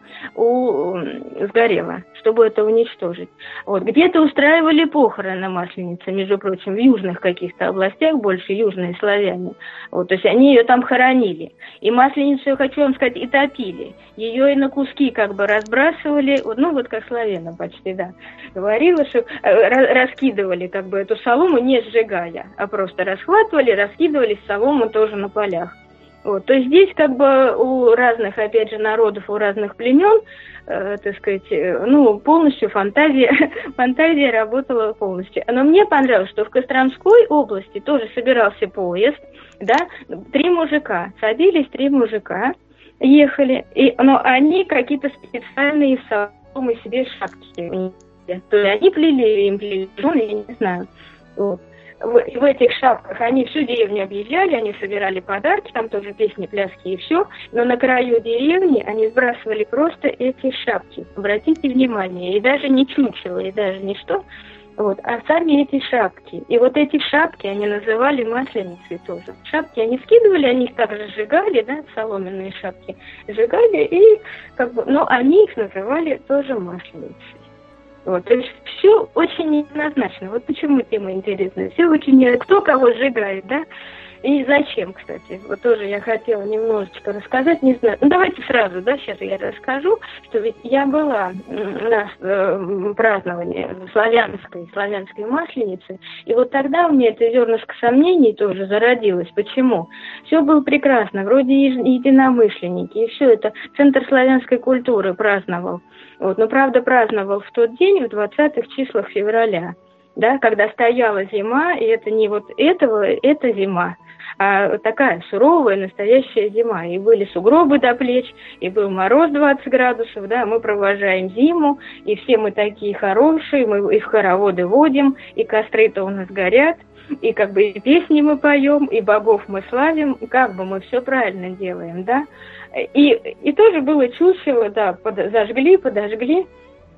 у, сгорело, чтобы это уничтожить. Вот. Где-то устраивали похороны на Масленице, между прочим, в южных каких-то областях, больше южные славяне. Вот, то есть они ее там хоронили. И Масленицу, я хочу вам сказать, и топили. Ее и на куски как бы разбрасывали, ну вот как славяна почти, да, говорила, что раскидывали как бы эту солому, не сжигая, а просто расхватывали, раскидывали солому тоже на полях. Вот, то есть здесь как бы у разных, опять же, народов, у разных племен, э, так сказать, э, ну, полностью фантазия, фантазия работала полностью. Но мне понравилось, что в Костромской области тоже собирался поезд, да, три мужика, садились три мужика, ехали, и, но они какие-то специальные соломы себе шапки, то есть они плели, им плели жены, я не знаю, вот. В, в этих шапках они всю деревню объезжали, они собирали подарки, там тоже песни, пляски и все, но на краю деревни они сбрасывали просто эти шапки. Обратите внимание, и даже не чучело, и даже не что, вот, а сами эти шапки. И вот эти шапки они называли масленицей тоже. Шапки они скидывали, они их также сжигали, да, соломенные шапки, сжигали, и как бы, но они их называли тоже масленицей. Вот, то есть все очень неоднозначно. Вот почему тема интересная. Все очень... Кто кого сжигает, да? И зачем, кстати. Вот тоже я хотела немножечко рассказать. Не знаю. Ну, давайте сразу, да, сейчас я расскажу, что ведь я была на э, праздновании славянской, славянской масленицы, и вот тогда у меня это зернышко сомнений тоже зародилось. Почему? Все было прекрасно. Вроде единомышленники, и все это Центр славянской культуры праздновал. Вот, но, правда, праздновал в тот день, в двадцатых числах февраля, да, когда стояла зима, и это не вот этого, это зима, а такая суровая, настоящая зима. И были сугробы до плеч, и был мороз двадцать градусов, да, мы провожаем зиму, и все мы такие хорошие, мы и в хороводы водим, и костры-то у нас горят, и как бы и песни мы поем, и богов мы славим, как бы мы все правильно делаем, да. И, и тоже было чучело, да, под, зажгли, подожгли,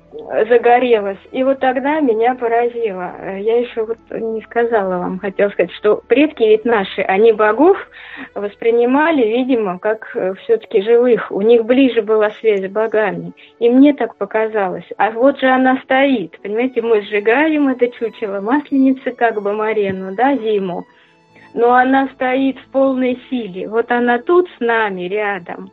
загорелось. И вот тогда меня поразило. Я еще вот не сказала вам, хотела сказать, что предки ведь наши, они богов воспринимали, видимо, как все-таки живых. У них ближе была связь с богами. И мне так показалось. А вот же она стоит. Понимаете, мы сжигаем это чучело масленицы, как бы Марену, да, зиму. Но она стоит в полной силе. Вот она тут с нами, рядом.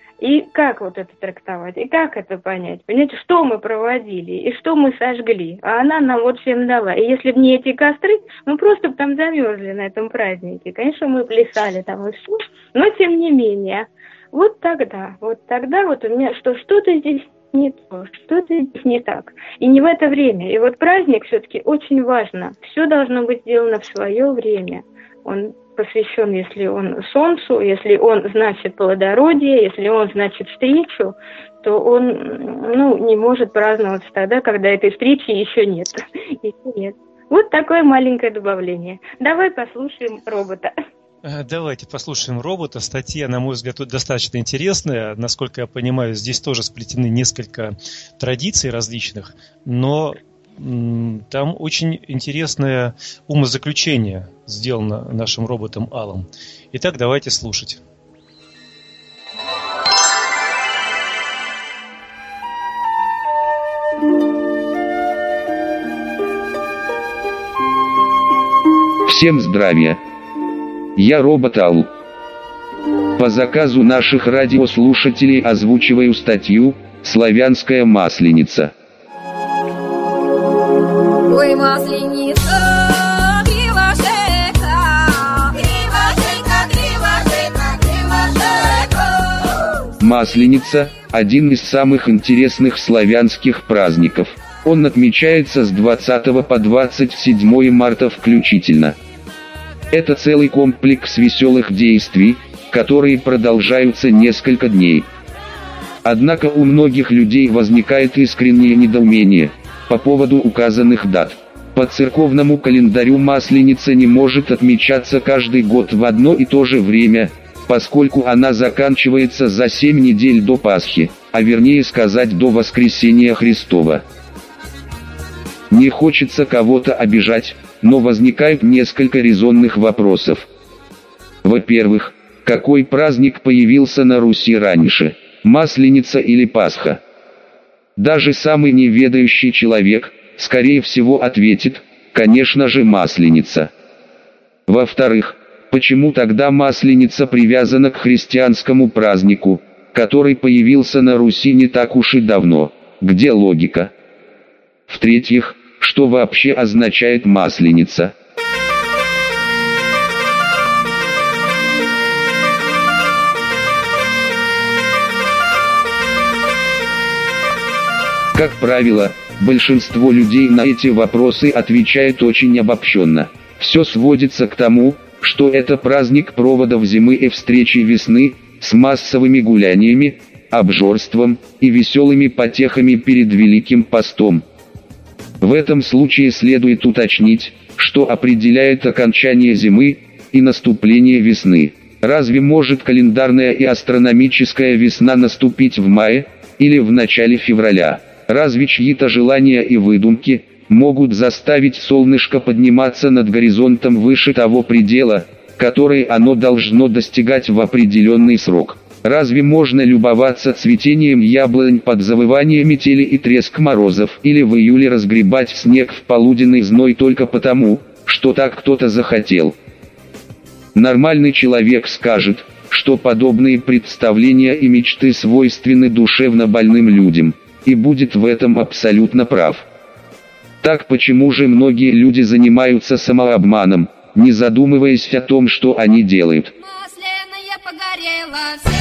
И как вот это трактовать? И как это понять? Понимаете, что мы проводили и что мы сожгли? А она нам вот всем дала. И если бы не эти костры, мы просто бы там замерзли на этом празднике. Конечно, мы плясали там и все. Но тем не менее. Вот тогда, вот тогда вот у меня, что что-то здесь не то, что-то здесь не так. И не в это время. И вот праздник все-таки очень важно. Все должно быть сделано в свое время. Он посвящен, если он солнцу, если он значит плодородие, если он значит встречу, то он, ну, не может праздноваться тогда, когда этой встречи еще нет. Еще нет. Вот такое маленькое добавление. Давай послушаем робота. Давайте послушаем робота. Статья, на мой взгляд, достаточно интересная. Насколько я понимаю, здесь тоже сплетены несколько традиций различных, но там очень интересное умозаключение сделано нашим роботом Аллом. Итак, давайте слушать. Всем здравия! Я робот Ал. По заказу наших радиослушателей озвучиваю статью «Славянская масленица». Ой, масленица, кривошейка, кривошейка, кривошейка, кривошейка. Масленица – один из самых интересных славянских праздников. Он отмечается с двадцатого по двадцать седьмое марта включительно. Это целый комплекс веселых действий, которые продолжаются несколько дней. Однако у многих людей возникает искреннее недоумение по поводу указанных дат. По церковному календарю Масленица не может отмечаться каждый год в одно и то же время, поскольку она заканчивается за семь недель до Пасхи, а вернее сказать до Воскресения Христова. Не хочется кого-то обижать, но возникает несколько резонных вопросов. Во-первых, какой праздник появился на Руси раньше, Масленица или Пасха? Даже самый неведающий человек, скорее всего, ответит, конечно же, Масленица. Во-вторых, почему тогда Масленица привязана к христианскому празднику, который появился на Руси не так уж и давно? Где логика? В-третьих, что вообще означает Масленица? Как правило, большинство людей на эти вопросы отвечает очень обобщенно. Все сводится к тому, что это праздник проводов зимы и встречи весны, с массовыми гуляниями, обжорством и веселыми потехами перед Великим постом. В этом случае следует уточнить, что определяет окончание зимы и наступление весны. Разве может календарная и астрономическая весна наступить в мае или в начале февраля? Разве чьи-то желания и выдумки могут заставить солнышко подниматься над горизонтом выше того предела, который оно должно достигать в определенный срок? Разве можно любоваться цветением яблонь под завывание метели и треск морозов, или в июле разгребать снег в полуденный зной только потому, что так кто-то захотел? Нормальный человек скажет, что подобные представления и мечты свойственны душевно больным людям, и будет в этом абсолютно прав. Так почему же многие люди занимаются самообманом, не задумываясь о том, что они делают? Масляная погорела, все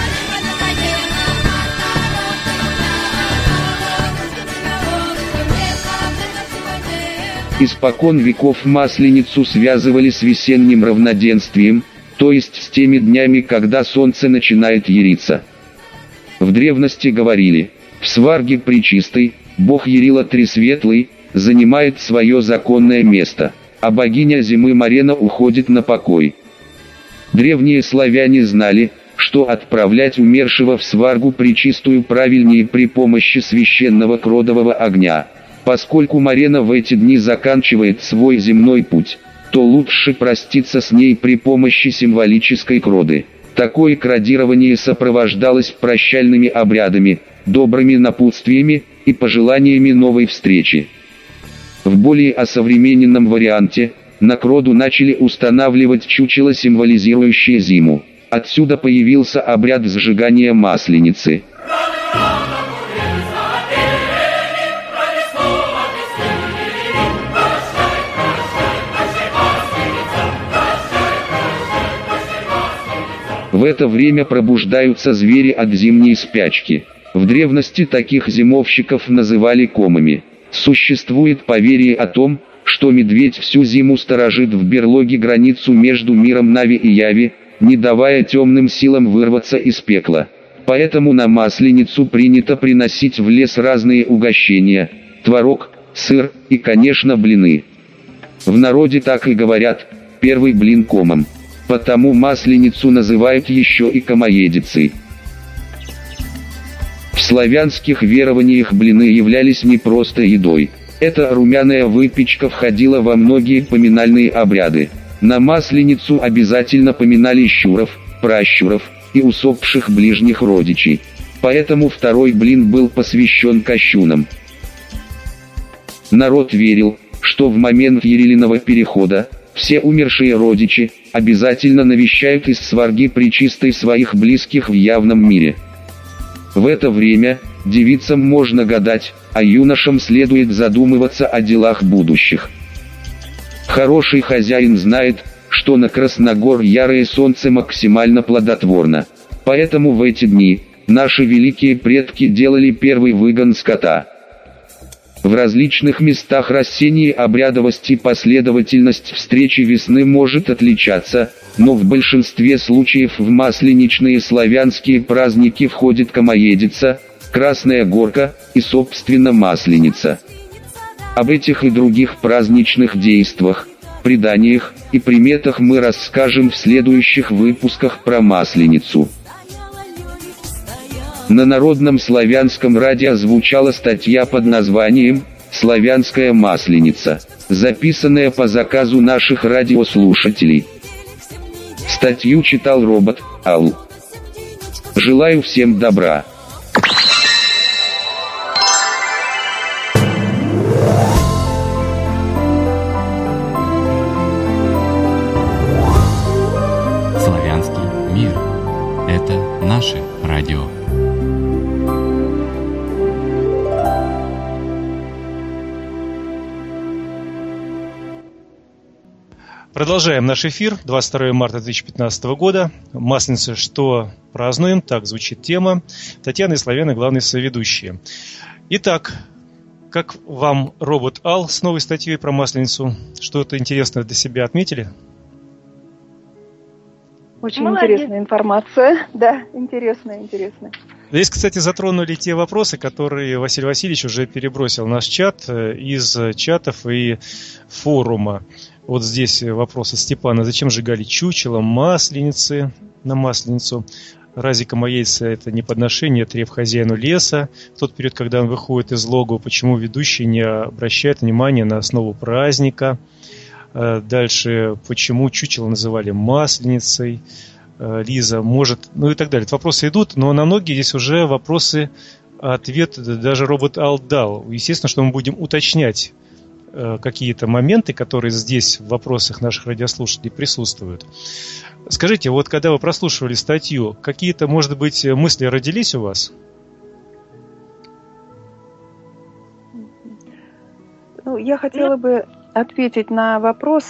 Испокон веков Масленицу связывали с весенним равноденствием, то есть с теми днями, когда солнце начинает яриться. В древности говорили: в сварге пречистой, бог Ярила Тресветлый, занимает свое законное место, а богиня зимы Марена уходит на покой. Древние славяне знали, что отправлять умершего в сваргу пречистую правильнее при помощи священного кродового огня. Поскольку Марена в эти дни заканчивает свой земной путь, то лучше проститься с ней при помощи символической кроды. Такое крадирование сопровождалось прощальными обрядами, добрыми напутствиями и пожеланиями новой встречи. В более осовремененном варианте, на кроду начали устанавливать чучело, символизирующее зиму. Отсюда появился обряд сжигания Масленицы. В это время пробуждаются звери от зимней спячки. В древности таких зимовщиков называли комами. Существует поверье о том, что медведь всю зиму сторожит в берлоге границу между миром Нави и Яви, не давая темным силам вырваться из пекла. Поэтому на Масленицу принято приносить в лес разные угощения: творог, сыр и, конечно, блины. В народе так и говорят: первый блин комом. Потому Масленицу называют еще и комоедицей. В славянских верованиях блины являлись не просто едой. Эта румяная выпечка входила во многие поминальные обряды. На Масленицу обязательно поминали щуров, пращуров и усопших ближних родичей. Поэтому второй блин был посвящен кощунам. Народ верил, что в момент Ярилиного перехода, в Все умершие родичи обязательно навещают из сварги пречистой своих близких в явном мире. В это время девицам можно гадать, а юношам следует задумываться о делах будущих. Хороший хозяин знает, что на Красногор ярое солнце максимально плодотворно. Поэтому в эти дни наши великие предки делали первый выгон скота. В различных местах России обрядовость и последовательность встречи весны может отличаться, но в большинстве случаев в масленичные славянские праздники входит Комоедица, Красная Горка и собственно Масленица. Об этих и других праздничных действиях, преданиях и приметах мы расскажем в следующих выпусках про Масленицу. На Народном славянском радио звучала статья под названием «Славянская масленица», записанная по заказу наших радиослушателей. Статью читал робот Ал. Желаю всем добра. Славянский мир. Это наше радио. Продолжаем наш эфир. двадцать второе марта две тысячи пятнадцатого года. Масленица, что празднуем? Так звучит тема. Татьяна и Славяна, главные соведущие. Итак, как вам робот Ал с новой статьей про Масленицу? Что-то интересное для себя отметили? Очень Молодец. интересная информация. Да, интересная, интересная. Здесь, кстати, затронули те вопросы, которые Василий Васильевич уже перебросил в наш чат из чатов и форума. Вот здесь вопросы Степана. Зачем сжигали чучело Масленицы на Масленицу? Разве Комоедица — это не подношение треб хозяину леса? В тот период, когда он выходит из логова, почему ведущий не обращает внимания на основу праздника? Дальше, почему чучело называли Масленицей? Лиза, может... Ну и так далее. Вопросы идут, но на многие здесь уже вопросы, ответ даже робот Ал дал. Естественно, что мы будем уточнять какие-то моменты, которые здесь в вопросах наших радиослушателей присутствуют. Скажите, вот когда вы прослушивали статью, какие-то, может быть, мысли родились у вас? Ну, я хотела бы ответить на вопрос,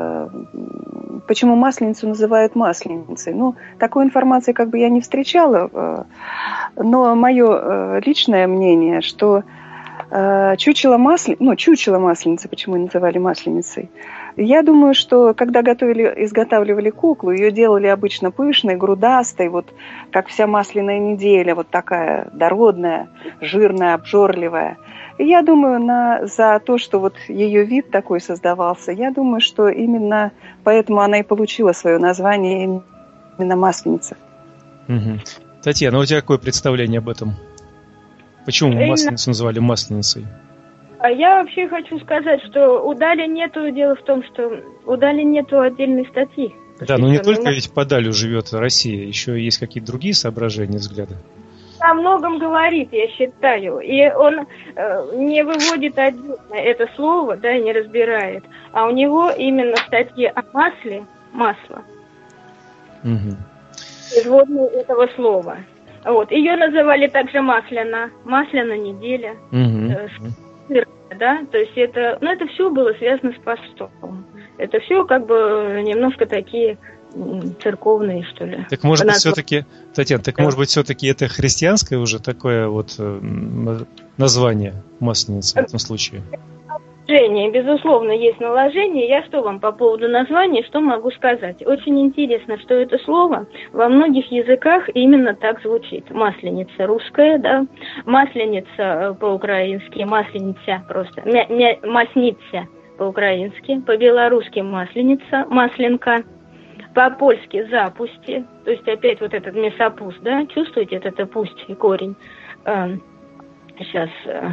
почему Масленицу называют Масленицей. Ну, такой информации как бы я не встречала, но мое личное мнение, что чучело масленицы, ну, чучело масленицы, почему называли Масленицей. Я думаю, что когда готовили, изготавливали куклу, ее делали обычно пышной, грудастой, вот как вся масляная неделя, вот такая дородная, жирная, обжорливая. И я думаю, на, за то, что вот ее вид такой создавался, я думаю, что именно поэтому она и получила свое название именно Масленица. Угу. Татьяна, у тебя какое представление об этом? Почему Именно... Масленицу называли Масленицей? А я вообще хочу сказать, что у Дали нету, дело в том, что у Дали нету отдельной статьи. Да, но не только ведь по Далю живет Россия, еще есть какие-то другие соображения, взгляды. О многом говорит, я считаю, и он э, не выводит отдельно это слово, да, и не разбирает, а у него именно статьи о масле, масло, угу. изводные этого слова. Вот. Ее называли также масляна, масляна неделя, угу. э, да, то есть это, ну, это все было связано с постом. Это все как бы немножко такие церковные, что ли. Так может быть все-таки, Татьяна, так да. может быть все-таки это христианское уже такое вот название Масленицы в этом случае? Наложение, безусловно, есть наложение. Я что вам по поводу названия, что могу сказать? Очень интересно, что это слово во многих языках именно так звучит. Масленица русская, да, масленица по-украински, масленица просто, мя- мя- масница по-украински, по-белорусски масленица, масленка, по-польски запусти, то есть опять вот этот месопус, да, чувствуете, это пусть и корень. Сейчас...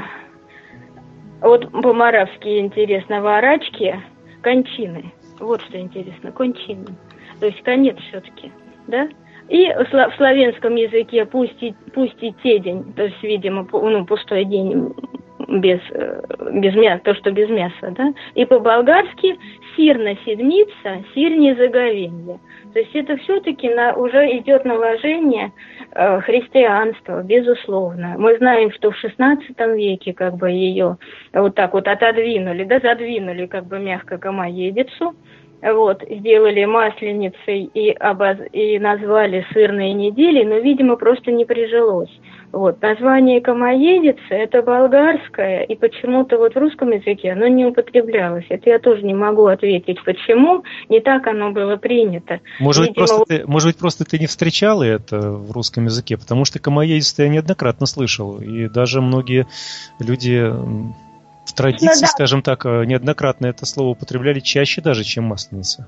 Вот по-моравски интересно, варачки, кончины. Вот что интересно, кончины. То есть конец все-таки, да? И в славянском языке пусть и, пусть и те день, то есть, видимо, ну, пустой день, без, без мяса, то, что без мяса, да, и по-болгарски сирна седмица, сирни заговенье. То есть это все-таки на, уже идет наложение э, христианства, безусловно. Мы знаем, что в шестнадцатом веке как бы ее вот так вот отодвинули, да, задвинули как бы мягко Комоедицу, вот, сделали масленицей и, обоз... и назвали сырные недели, но, видимо, просто не прижилось. Вот, название Комоедица – это болгарское, и почему-то вот в русском языке оно не употреблялось. Это я тоже не могу ответить, почему не так оно было принято. Может, видимо, быть, просто ты, может быть, просто ты не встречала это в русском языке, потому что Комоедица я неоднократно слышал, и даже многие люди в традиции, ну, да. скажем так, неоднократно это слово употребляли чаще даже, чем масленица.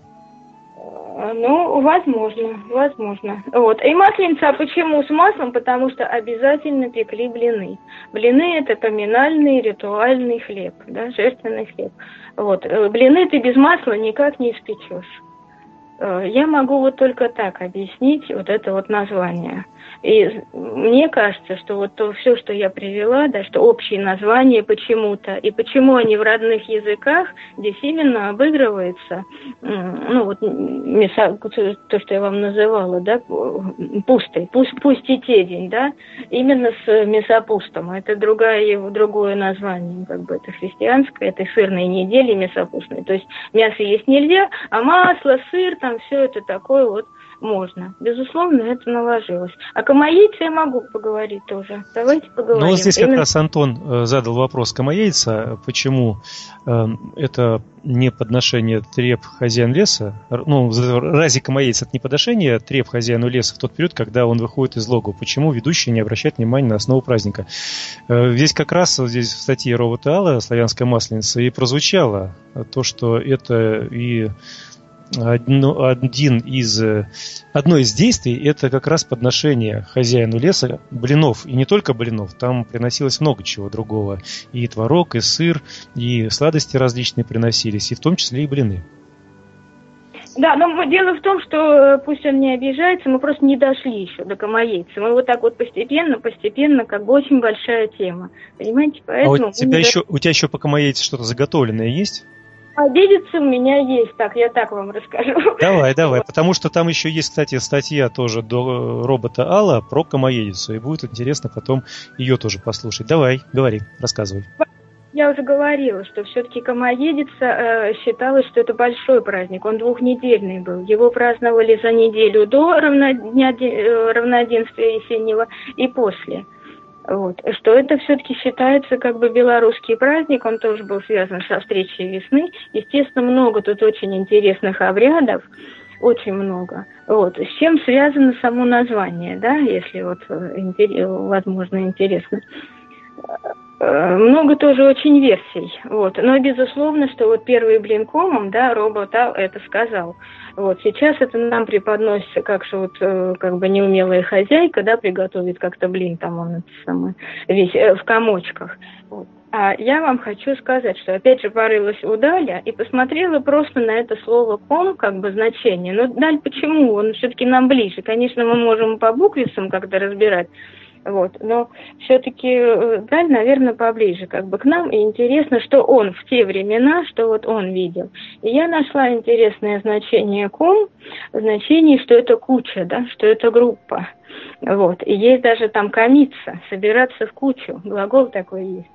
Ну, возможно, возможно. Вот. И масленица, а почему с маслом? Потому что обязательно пекли блины. Блины – это поминальный, ритуальный хлеб, да, жертвенный хлеб. Вот. Блины ты без масла никак не испечешь. Я могу вот только так объяснить вот это вот название. И мне кажется, что вот то все, что я привела, да, что общие названия почему-то, и почему они в родных языках, здесь именно обыгрывается, ну вот мясо, то, что я вам называла, да, пустой, пусть, пусть и те день, да, именно с мясопустом. Это другое, другое название, как бы это христианское, это сырные недели мясопустные. То есть мясо есть нельзя, а масло, сыр, там все это такое вот можно. Безусловно, это наложилось. А Комоедица я могу поговорить тоже. Давайте поговорим. Ну, вот здесь как Именно... раз Антон э, задал вопрос Комоедица, почему э, это не подношение треб хозяин леса. Ну, разве Комоедица это не подношение треб хозяину леса в тот период, когда он выходит из логова? Почему ведущий не обращает внимания на основу праздника? Э, здесь как раз вот здесь в статье Роберта Алла «Славянская масленица» и прозвучало то, что это и Одно, один из, одно из действий – это как раз подношение хозяину леса блинов. И не только блинов, там приносилось много чего другого. И творог, и сыр, и сладости различные приносились, и в том числе и блины. Да, но дело в том, что пусть он не обижается, мы просто не дошли еще до Комоедицы. Мы вот так вот постепенно, постепенно, как бы очень большая тема. Понимаете, поэтому... А у тебя, еще, у тебя еще по Комоедице что-то заготовленное есть? Комоедица у меня есть, так, я так вам расскажу. Давай, давай, потому что там еще есть, кстати, статья тоже до робота Алла про Комоедицу, и будет интересно потом ее тоже послушать. Давай, говори, рассказывай. Я уже говорила, что все-таки Комоедица э, считалось, что это большой праздник, он двухнедельный был. Его праздновали за неделю до равнодня, э, равноденствия осеннего и после. Вот. Что это все-таки считается как бы белорусский праздник, он тоже был связан со встречей весны. Естественно, много тут очень интересных обрядов, очень много. Вот. С чем связано само название, да, если вот возможно интересно. Много тоже очень версий, вот. Но безусловно, что вот первый блин комом, да, робот это сказал. Вот сейчас это нам преподносится как что вот как бы неумелая хозяйка, да, приготовит как-то блин там он самый весь в комочках. Вот. А я вам хочу сказать, что опять же порылась у Даля и посмотрела просто на это слово ком, как бы значение. Но Даль почему? Он все-таки нам ближе. Конечно, мы можем по буквицам как-то разбирать. Вот, но все-таки Даль, наверное, поближе как бы к нам, и интересно, что он в те времена, что вот он видел. И я нашла интересное значение ком, значение, что это куча, да, что это группа. Вот, и есть даже там комиться, собираться в кучу, глагол такой есть.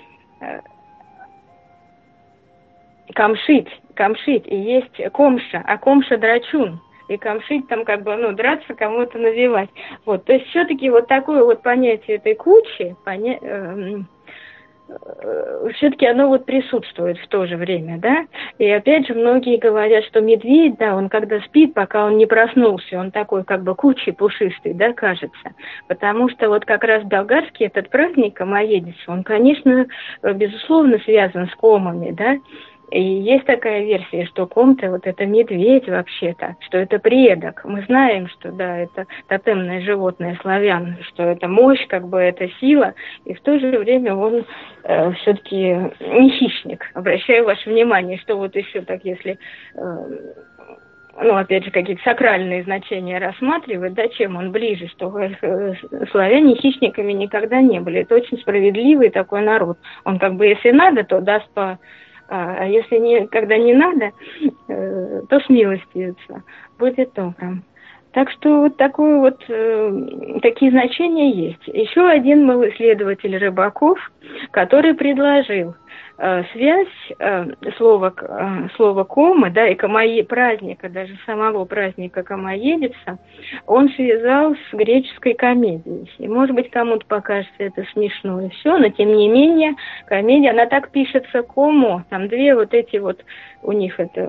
Камшить, камшить, и есть комша, а комша драчун. И камшить там как бы, ну, драться, кому-то навевать. Вот, то есть все-таки вот такое вот понятие этой кучи, поня... э, э, все-таки оно вот присутствует в то же время, да. И опять же многие говорят, что медведь, да, он когда спит, пока он не проснулся, он такой как бы кучей пушистый, да, кажется. Потому что вот как раз болгарский этот праздник Комоедица, он, конечно, безусловно связан с комами, да. И есть такая версия, что ком-то вот это медведь вообще-то, что это предок. Мы знаем, что да, это тотемное животное славян, что это мощь, как бы это сила, и в то же время он э, все-таки не хищник. Обращаю ваше внимание, что вот еще так, если э, ну, опять же, какие-то сакральные значения рассматривать, да, чем он ближе, что славяне хищниками никогда не были. Это очень справедливый такой народ. Он как бы, если надо, то даст по... А если не, когда не надо, то смилостивится. Будет добрым. Так что вот, такое вот э, такие значения есть. Еще один был исследователь Рыбаков, который предложил э, связь э, слова, э, слова кома, да, и комое, праздника, даже самого праздника Комоедица, он связал с греческой комедией. И, может быть, кому-то покажется это смешно и все, но тем не менее комедия, она так пишется комо, там две вот эти вот, у них это...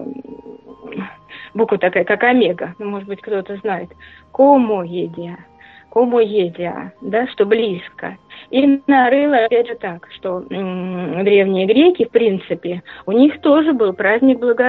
буква такая, как омега, ну, может быть, кто-то знает. Комоедия, комоедия, да, что близко. И нарыло, опять же, так, что м- древние греки, в принципе, у них тоже был праздник благо,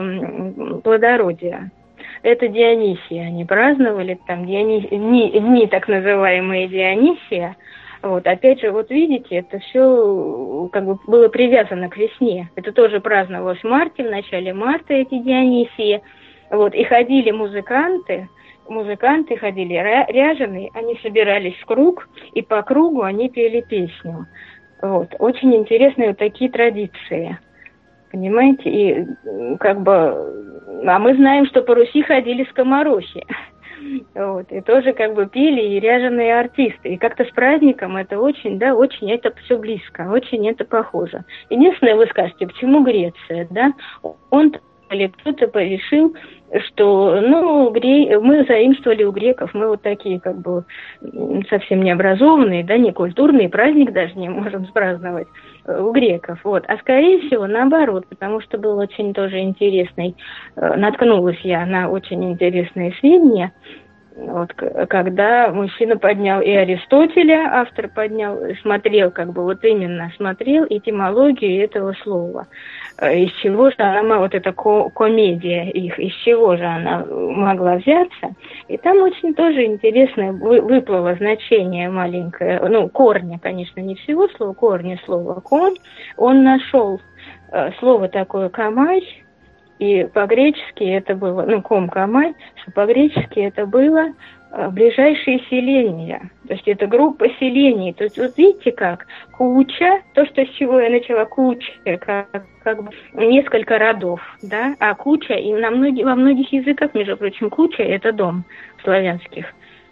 э, плодородия. Это Дионисия, они праздновали, там, Дионис... дни, дни так называемые Дионисия. Вот, опять же, вот видите, это все как бы было привязано к весне. Это тоже праздновалось в марте, в начале марта эти Дионисии. Вот, и ходили музыканты, музыканты ходили ряженые, они собирались в круг, и по кругу они пели песню. Вот, очень интересные вот такие традиции, понимаете, и как бы, а мы знаем, что по Руси ходили скоморохи. Вот, и тоже как бы пели и ряженые артисты. И как-то с праздником это очень, да, очень это все близко, очень это похоже. Единственное, вы скажете, почему Греция, да? Он или кто-то решил, что, ну, гре... мы заимствовали у греков, мы вот такие, как бы, совсем необразованные, да, не культурный праздник даже не можем спраздновать у греков, вот. А скорее всего, наоборот, потому что был очень тоже интересный, наткнулась я на очень интересные сведения, вот, когда мужчина поднял и Аристотеля, автор поднял, смотрел, как бы, вот именно смотрел этимологию этого слова. Из чего же она, вот эта ко- комедия их, из чего же она могла взяться. И там очень тоже интересное выплыло значение маленькое, ну, корня, конечно, не всего слова, корня слова ком. Он нашел э, слово такое камай, и по-гречески это было, ну, ком камай, что по-гречески это было э, ближайшие селения. То есть это группа селений. То есть вот видите как, куча, то, что с чего я начала, куча, как, как бы несколько родов, да, а куча, и на многих, во многих языках, между прочим, куча – это дом славянских.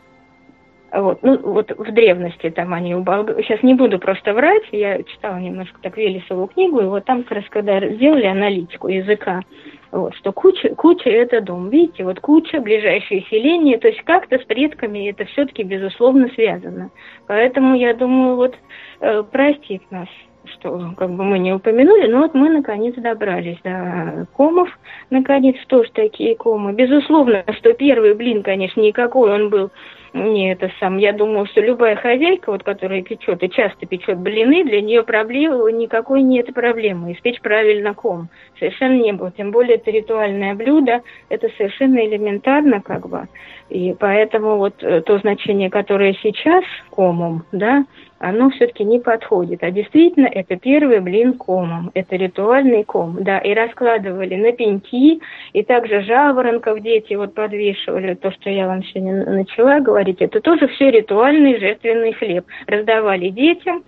Вот, ну, вот в древности там они у болгар... Сейчас не буду просто врать, я читала немножко так Велесову книгу, и вот там как раз когда сделали аналитику языка, вот, что куча, куча – это дом. Видите, вот куча, ближайшие селения, то есть как-то с предками это все-таки, безусловно, связано. Поэтому, я думаю, вот э, простит нас, что как бы мы не упомянули, но вот мы наконец добрались до комов, наконец тоже такие комы. Безусловно, что первый блин, конечно, никакой он был, не это сам, я думаю, что любая хозяйка, вот, которая печет и часто печет блины, для нее проблемы никакой нет проблемы. Испечь правильно ком совершенно не было. Тем более это ритуальное блюдо, это совершенно элементарно, как бы. И поэтому вот то значение, которое сейчас комом, да, оно все-таки не подходит. А действительно, это первый блин комом, это ритуальный ком, да, и раскладывали на пеньки, и также жаворонков дети вот подвешивали, то, что я вам сегодня начала говорить, это тоже все ритуальный жертвенный хлеб. Раздавали детям,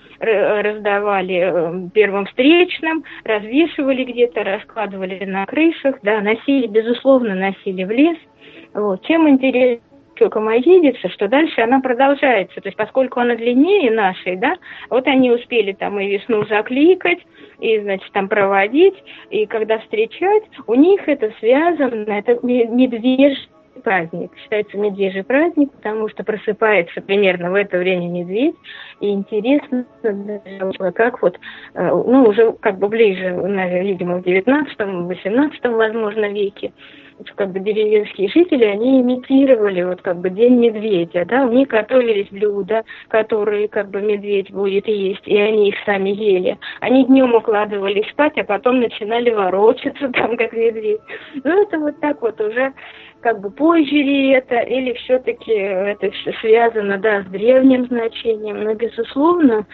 раздавали первым встречным, развешивали где-то, раскладывали на крышах, да, носили, безусловно, носили в лес. Вот. Чем интересно Комоедица, что дальше она продолжается. То есть, поскольку она длиннее нашей, да, вот они успели там и весну закликать, и, значит, там проводить, и когда встречать, у них это связано, это медвежий праздник. Считается медвежий праздник, потому что просыпается примерно в это время медведь, и интересно, как вот, ну, уже как бы ближе, наверное, видимо, в девятнадцатом, восемнадцатом, возможно, веке, как бы деревенские жители, они имитировали вот как бы День медведя, да, у них готовились блюда, которые как бы медведь будет есть, и они их сами ели. Они днем укладывались спать, а потом начинали ворочаться там, как медведь. Ну, это вот так вот уже как бы позже ли это, или все-таки это связано, да, с древним значением, но, безусловно,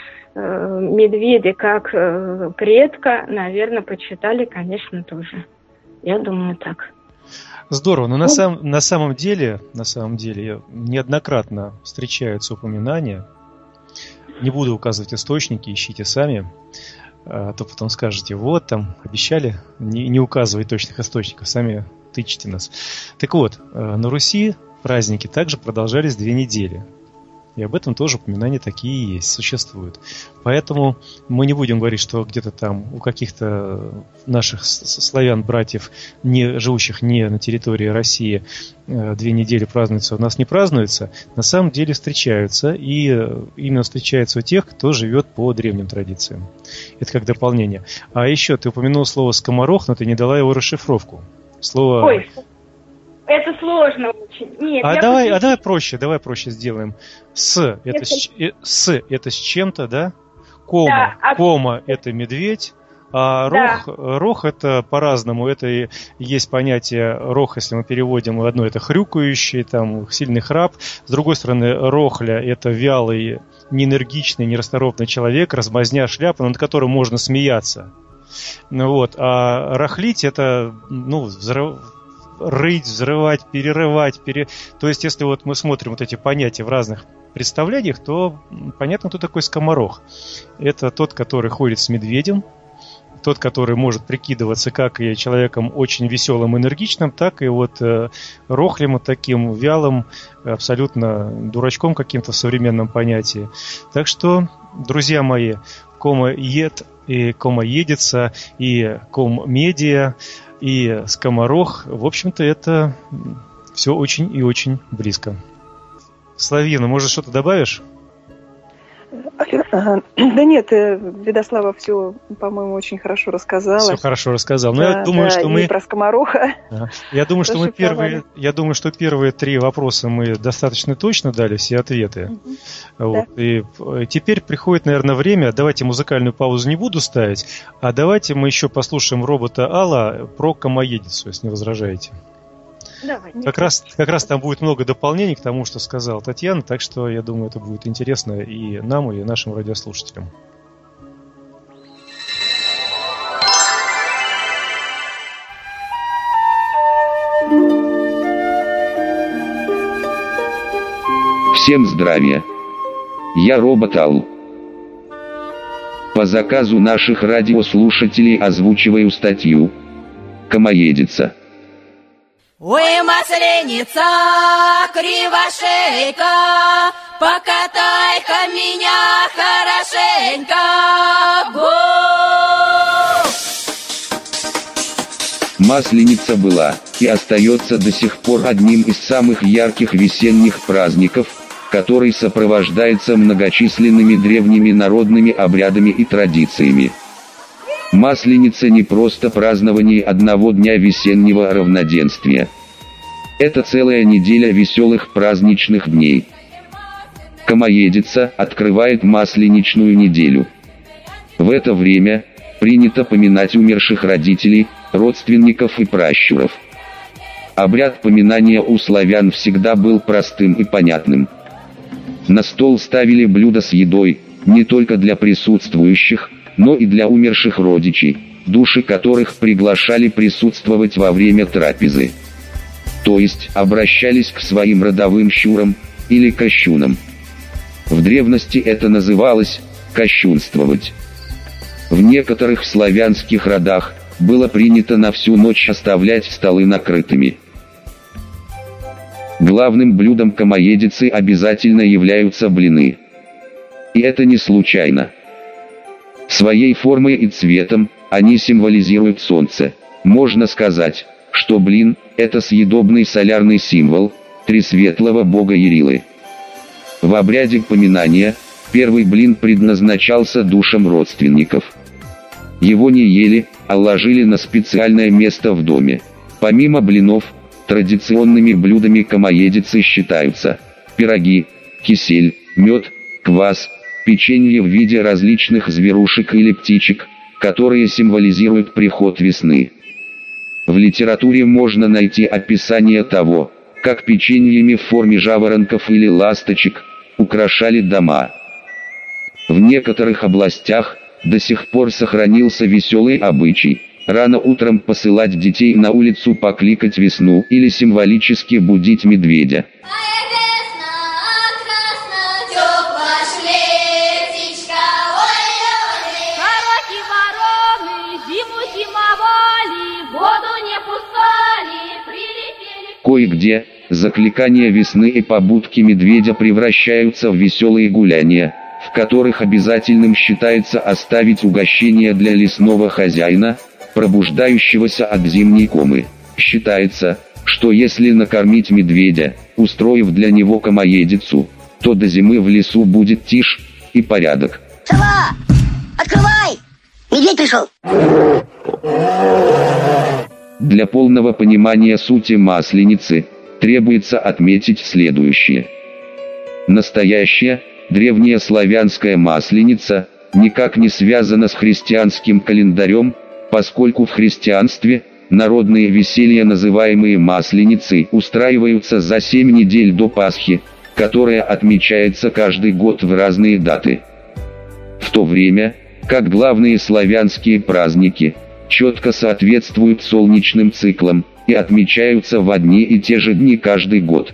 медведя как предка, наверное, почитали, конечно, тоже. Я думаю, так. Здорово, но на, сам, на самом деле, на самом деле неоднократно встречаются упоминания. Не буду указывать источники, ищите сами, а то потом скажете, вот там обещали не, не указывать точных источников, сами тычите нас. Так вот, на Руси праздники также продолжались две недели. И об этом тоже упоминания такие есть, существуют. Поэтому мы не будем говорить, что где-то там у каких-то наших славян, братьев, не, живущих не на территории России, две недели празднуются, у нас не празднуются. На самом деле встречаются, и именно встречаются у тех, кто живет по древним традициям. Это как дополнение. А еще ты упомянул слово «скоморох», но ты не дала его расшифровку. Слово... Ой, это сложно очень. Нет, а, я давай, хочу... а давай проще, давай проще сделаем. С это, с, с, это с чем-то, да? Кома, да, а... кома это медведь, а да. рох, рох это по-разному. Это есть понятие рох, если мы переводим, одно это хрюкающий, там сильный храп. С другой стороны, рохля это вялый, неэнергичный, нерасторопный человек, размазня шляпа, над которым можно смеяться. Ну вот, а рохлить это, ну, взрыв... рыть, взрывать, перерывать. Пере... То есть, если вот мы смотрим вот эти понятия в разных представлениях, то понятно, кто такой скоморох. Это тот, который ходит с медведем, тот, который может прикидываться как и человеком очень веселым, энергичным, так и вот э, рохлем, вот таким вялым, абсолютно дурачком каким-то в современном понятии. Так что, друзья мои, кома-ед и кома-едица, и ком-медиа, и скоморох, в общем-то, это все очень и очень близко. Славина, может, что-то добавишь? Да нет, Ведослава все, по-моему, очень хорошо рассказала. Все хорошо рассказал. Но да, я думаю, да, что мы... про скомороха. Я думаю, что мы первые... Я думаю, что первые три вопроса мы достаточно точно дали все ответы. Угу. Вот. Да. И теперь приходит, наверное, время. Давайте музыкальную паузу не буду ставить, а давайте мы еще послушаем робота Алла про комоедицу, если не возражаете. Давай, как, раз, как раз там будет много дополнений к тому, что сказала Татьяна, так что я думаю, это будет интересно и нам, и нашим радиослушателям. Всем здравия! Я робот Ал. По заказу наших радиослушателей озвучиваю статью «Комоедица». Ой, масленица, кривошейка, покатай-ка меня хорошенько. Го! Масленица была и остается до сих пор одним из самых ярких весенних праздников, который сопровождается многочисленными древними народными обрядами и традициями. Масленица не просто празднование одного дня весеннего равноденствия. Это целая неделя веселых праздничных дней. Комоедица открывает масленичную неделю. В это время принято поминать умерших родителей, родственников и пращуров. Обряд поминания у славян всегда был простым и понятным. На стол ставили блюда с едой, не только для присутствующих, но и для умерших родичей, души которых приглашали присутствовать во время трапезы. То есть обращались к своим родовым щурам, или кощунам. В древности это называлось «кощунствовать». В некоторых славянских родах было принято на всю ночь оставлять столы накрытыми. Главным блюдом комоедицы обязательно являются блины. И это не случайно. Своей формой и цветом они символизируют солнце. Можно сказать, что блин – это съедобный солярный символ тресветлого бога Ярилы. В обряде поминания первый блин предназначался душам родственников. Его не ели, а ложили на специальное место в доме. Помимо блинов, традиционными блюдами комоедицы считаются пироги, кисель, мед, квас, печенье в виде различных зверушек или птичек, которые символизируют приход весны. В литературе можно найти описание того, как печеньями в форме жаворонков или ласточек украшали дома. В некоторых областях до сих пор сохранился веселый обычай рано утром посылать детей на улицу покликать весну или символически будить медведя. Кое-где закликания весны и побудки медведя превращаются в веселые гуляния, в которых обязательным считается оставить угощение для лесного хозяина, пробуждающегося от зимней комы. Считается, что если накормить медведя, устроив для него комоедицу, то до зимы в лесу будет тишь и порядок. Сова! Открывай! Медведь пришел! Для полного понимания сути Масленицы, требуется отметить следующее. Настоящая, древняя славянская Масленица, никак не связана с христианским календарем, поскольку в христианстве, народные веселья, называемые Масленицей, устраиваются за семь недель до Пасхи, которая отмечается каждый год в разные даты. В то время, как главные славянские праздники четко соответствуют солнечным циклам и отмечаются в одни и те же дни каждый год.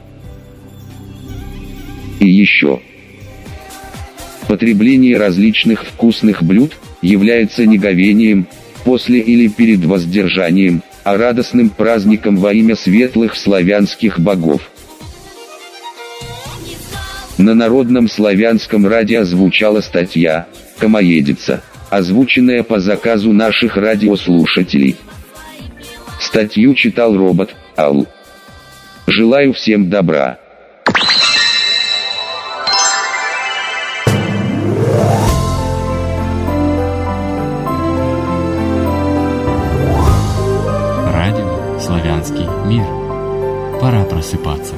И еще. Потребление различных вкусных блюд является не говением, после или перед воздержанием, а радостным праздником во имя светлых славянских богов. На народном славянском радио звучала статья «Комоедица», озвученная по заказу наших радиослушателей. Статью читал робот Ал. Желаю всем добра. Радио «Славянский мир». Пора просыпаться.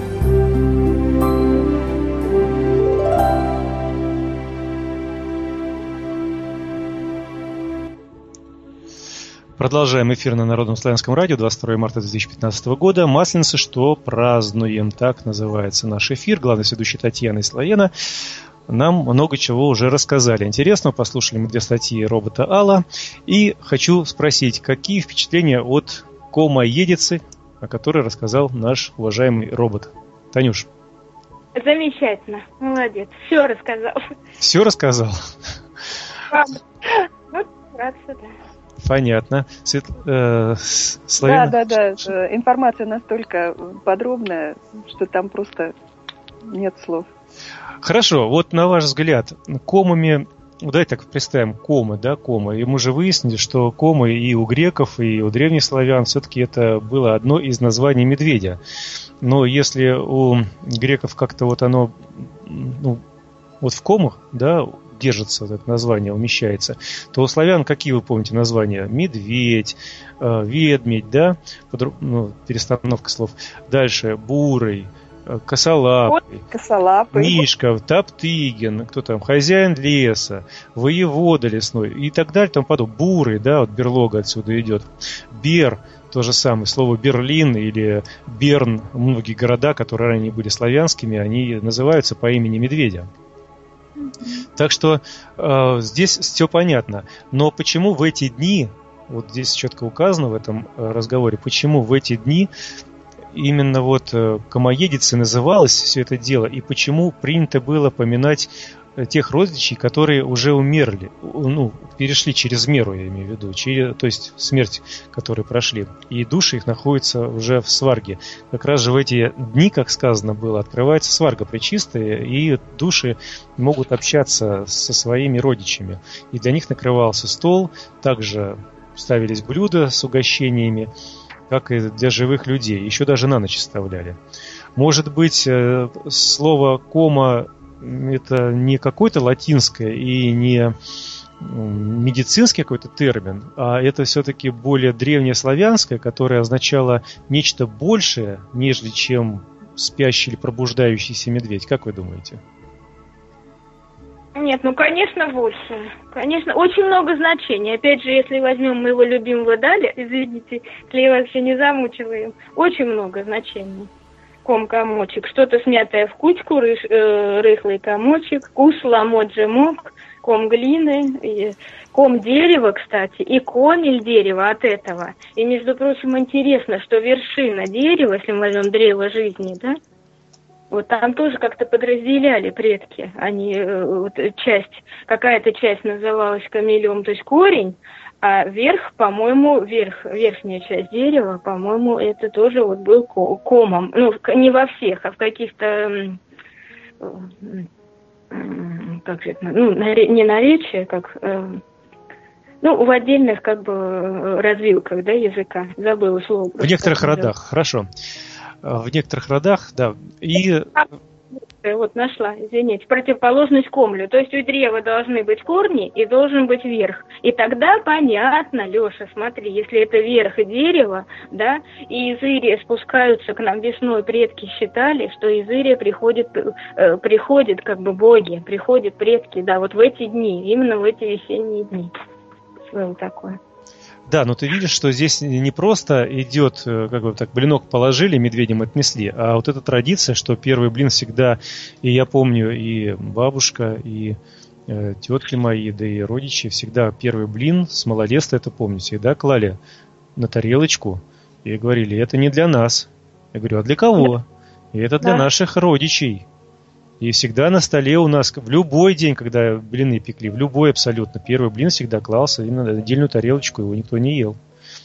Продолжаем эфир на Народном славянском радио, двадцать второго марта две тысячи пятнадцатого года. Масленица, что празднуем, так называется наш эфир. Главный ведущий Татьяна и Славена нам много чего уже рассказали. Интересно, послушали мы две статьи робота Алла. И хочу спросить, какие впечатления от комоедицы, о которой рассказал наш уважаемый робот? Танюш. Замечательно, молодец, все рассказал. Все рассказал? Вот, рад, что да. Понятно. Свет... Э, Славена? Да, да, да. Информация настолько подробная, что там просто нет слов. Хорошо. Вот на ваш взгляд, комами, давайте так представим, комы, да, комы. И мы же выяснили, что комы и у греков, и у древних славян все-таки это было одно из названий медведя. Но если у греков как-то вот оно, ну, вот в комах, да, держится, это название умещается, то у славян какие вы помните названия? Медведь, э, ведмедь, да? Подруг... Ну, перестановка слов. Дальше бурый, э, косолапый, косолапый, Мишка, Топтыгин, кто там, хозяин леса, воевода лесной и так далее, там подобное. Бурый, да, вот берлога отсюда идет. Бер, то же самое, слово Берлин или Берн, многие города, которые ранее были славянскими, они называются по имени медведя. Так что э, здесь все понятно. Но почему в эти дни, вот здесь четко указано в этом э, разговоре, почему в эти дни именно вот э, комоедицей называлось все это дело, и почему принято было поминать э, тех родичей, которые уже умерли, ну, перешли через меру, я имею в виду, через, то есть смерть, которые прошли, и души их находятся уже в сварге. Как раз же в эти дни, как сказано было, открывается сварга пречистая, и души могут общаться со своими родичами. И для них накрывался стол, также ставились блюда с угощениями, как и для живых людей. Еще даже на ночь оставляли. Может быть, слово «кома» это не какое-то латинское и не медицинский какой-то термин, а это все-таки более древнеславянское, которое означало нечто большее, нежели чем спящий или пробуждающийся медведь. Как вы думаете? Нет, ну, конечно, больше. Конечно, очень много значений. Опять же, если возьмем моего любимого Даля, извините, если я вообще не замучиваю, очень много значений. ком-комочек, что-то смятое в кучку, рыж, э, рыхлый комочек, кус, ломоть, жемок, ком глины, и ком дерева, кстати, и комель дерева от этого. И, между прочим, интересно, что вершина дерева, если мы возьмем древо жизни, да, вот там тоже как-то подразделяли предки. Они, вот, часть, какая-то часть называлась камелем, то есть корень, а верх, по-моему, верх, верхняя часть дерева, по-моему, это тоже вот был комом. Ну, не во всех, а в каких-то, как же это, ну, не наречия, как, ну, в отдельных, как бы, развилках, да, языка. Забыла слово. В некоторых родах, хорошо. В некоторых родах, да. И... Вот нашла, извините. Противоположность комлю. То есть у древа должны быть корни и должен быть верх. И тогда понятно, Леша, смотри, если это верх дерева, да, и из Ирия спускаются к нам весной, предки считали, что из Ирия приходит, э, приходят как бы боги, приходят предки, да, вот в эти дни, именно в эти весенние дни. Что такое? Да, но ты видишь, что здесь не просто идет, как бы так, блинок положили, медведям отнесли, а вот эта традиция, что первый блин всегда, и я помню, и бабушка, и э, тетки мои, да и родичи, всегда первый блин с малолетства, это помню, всегда клали на тарелочку и говорили, это не для нас. Я говорю, а для кого? И это для да. наших родичей. И всегда на столе у нас, в любой день, когда блины пекли, в любой абсолютно, первый блин всегда клался именно на отдельную тарелочку, его никто не ел.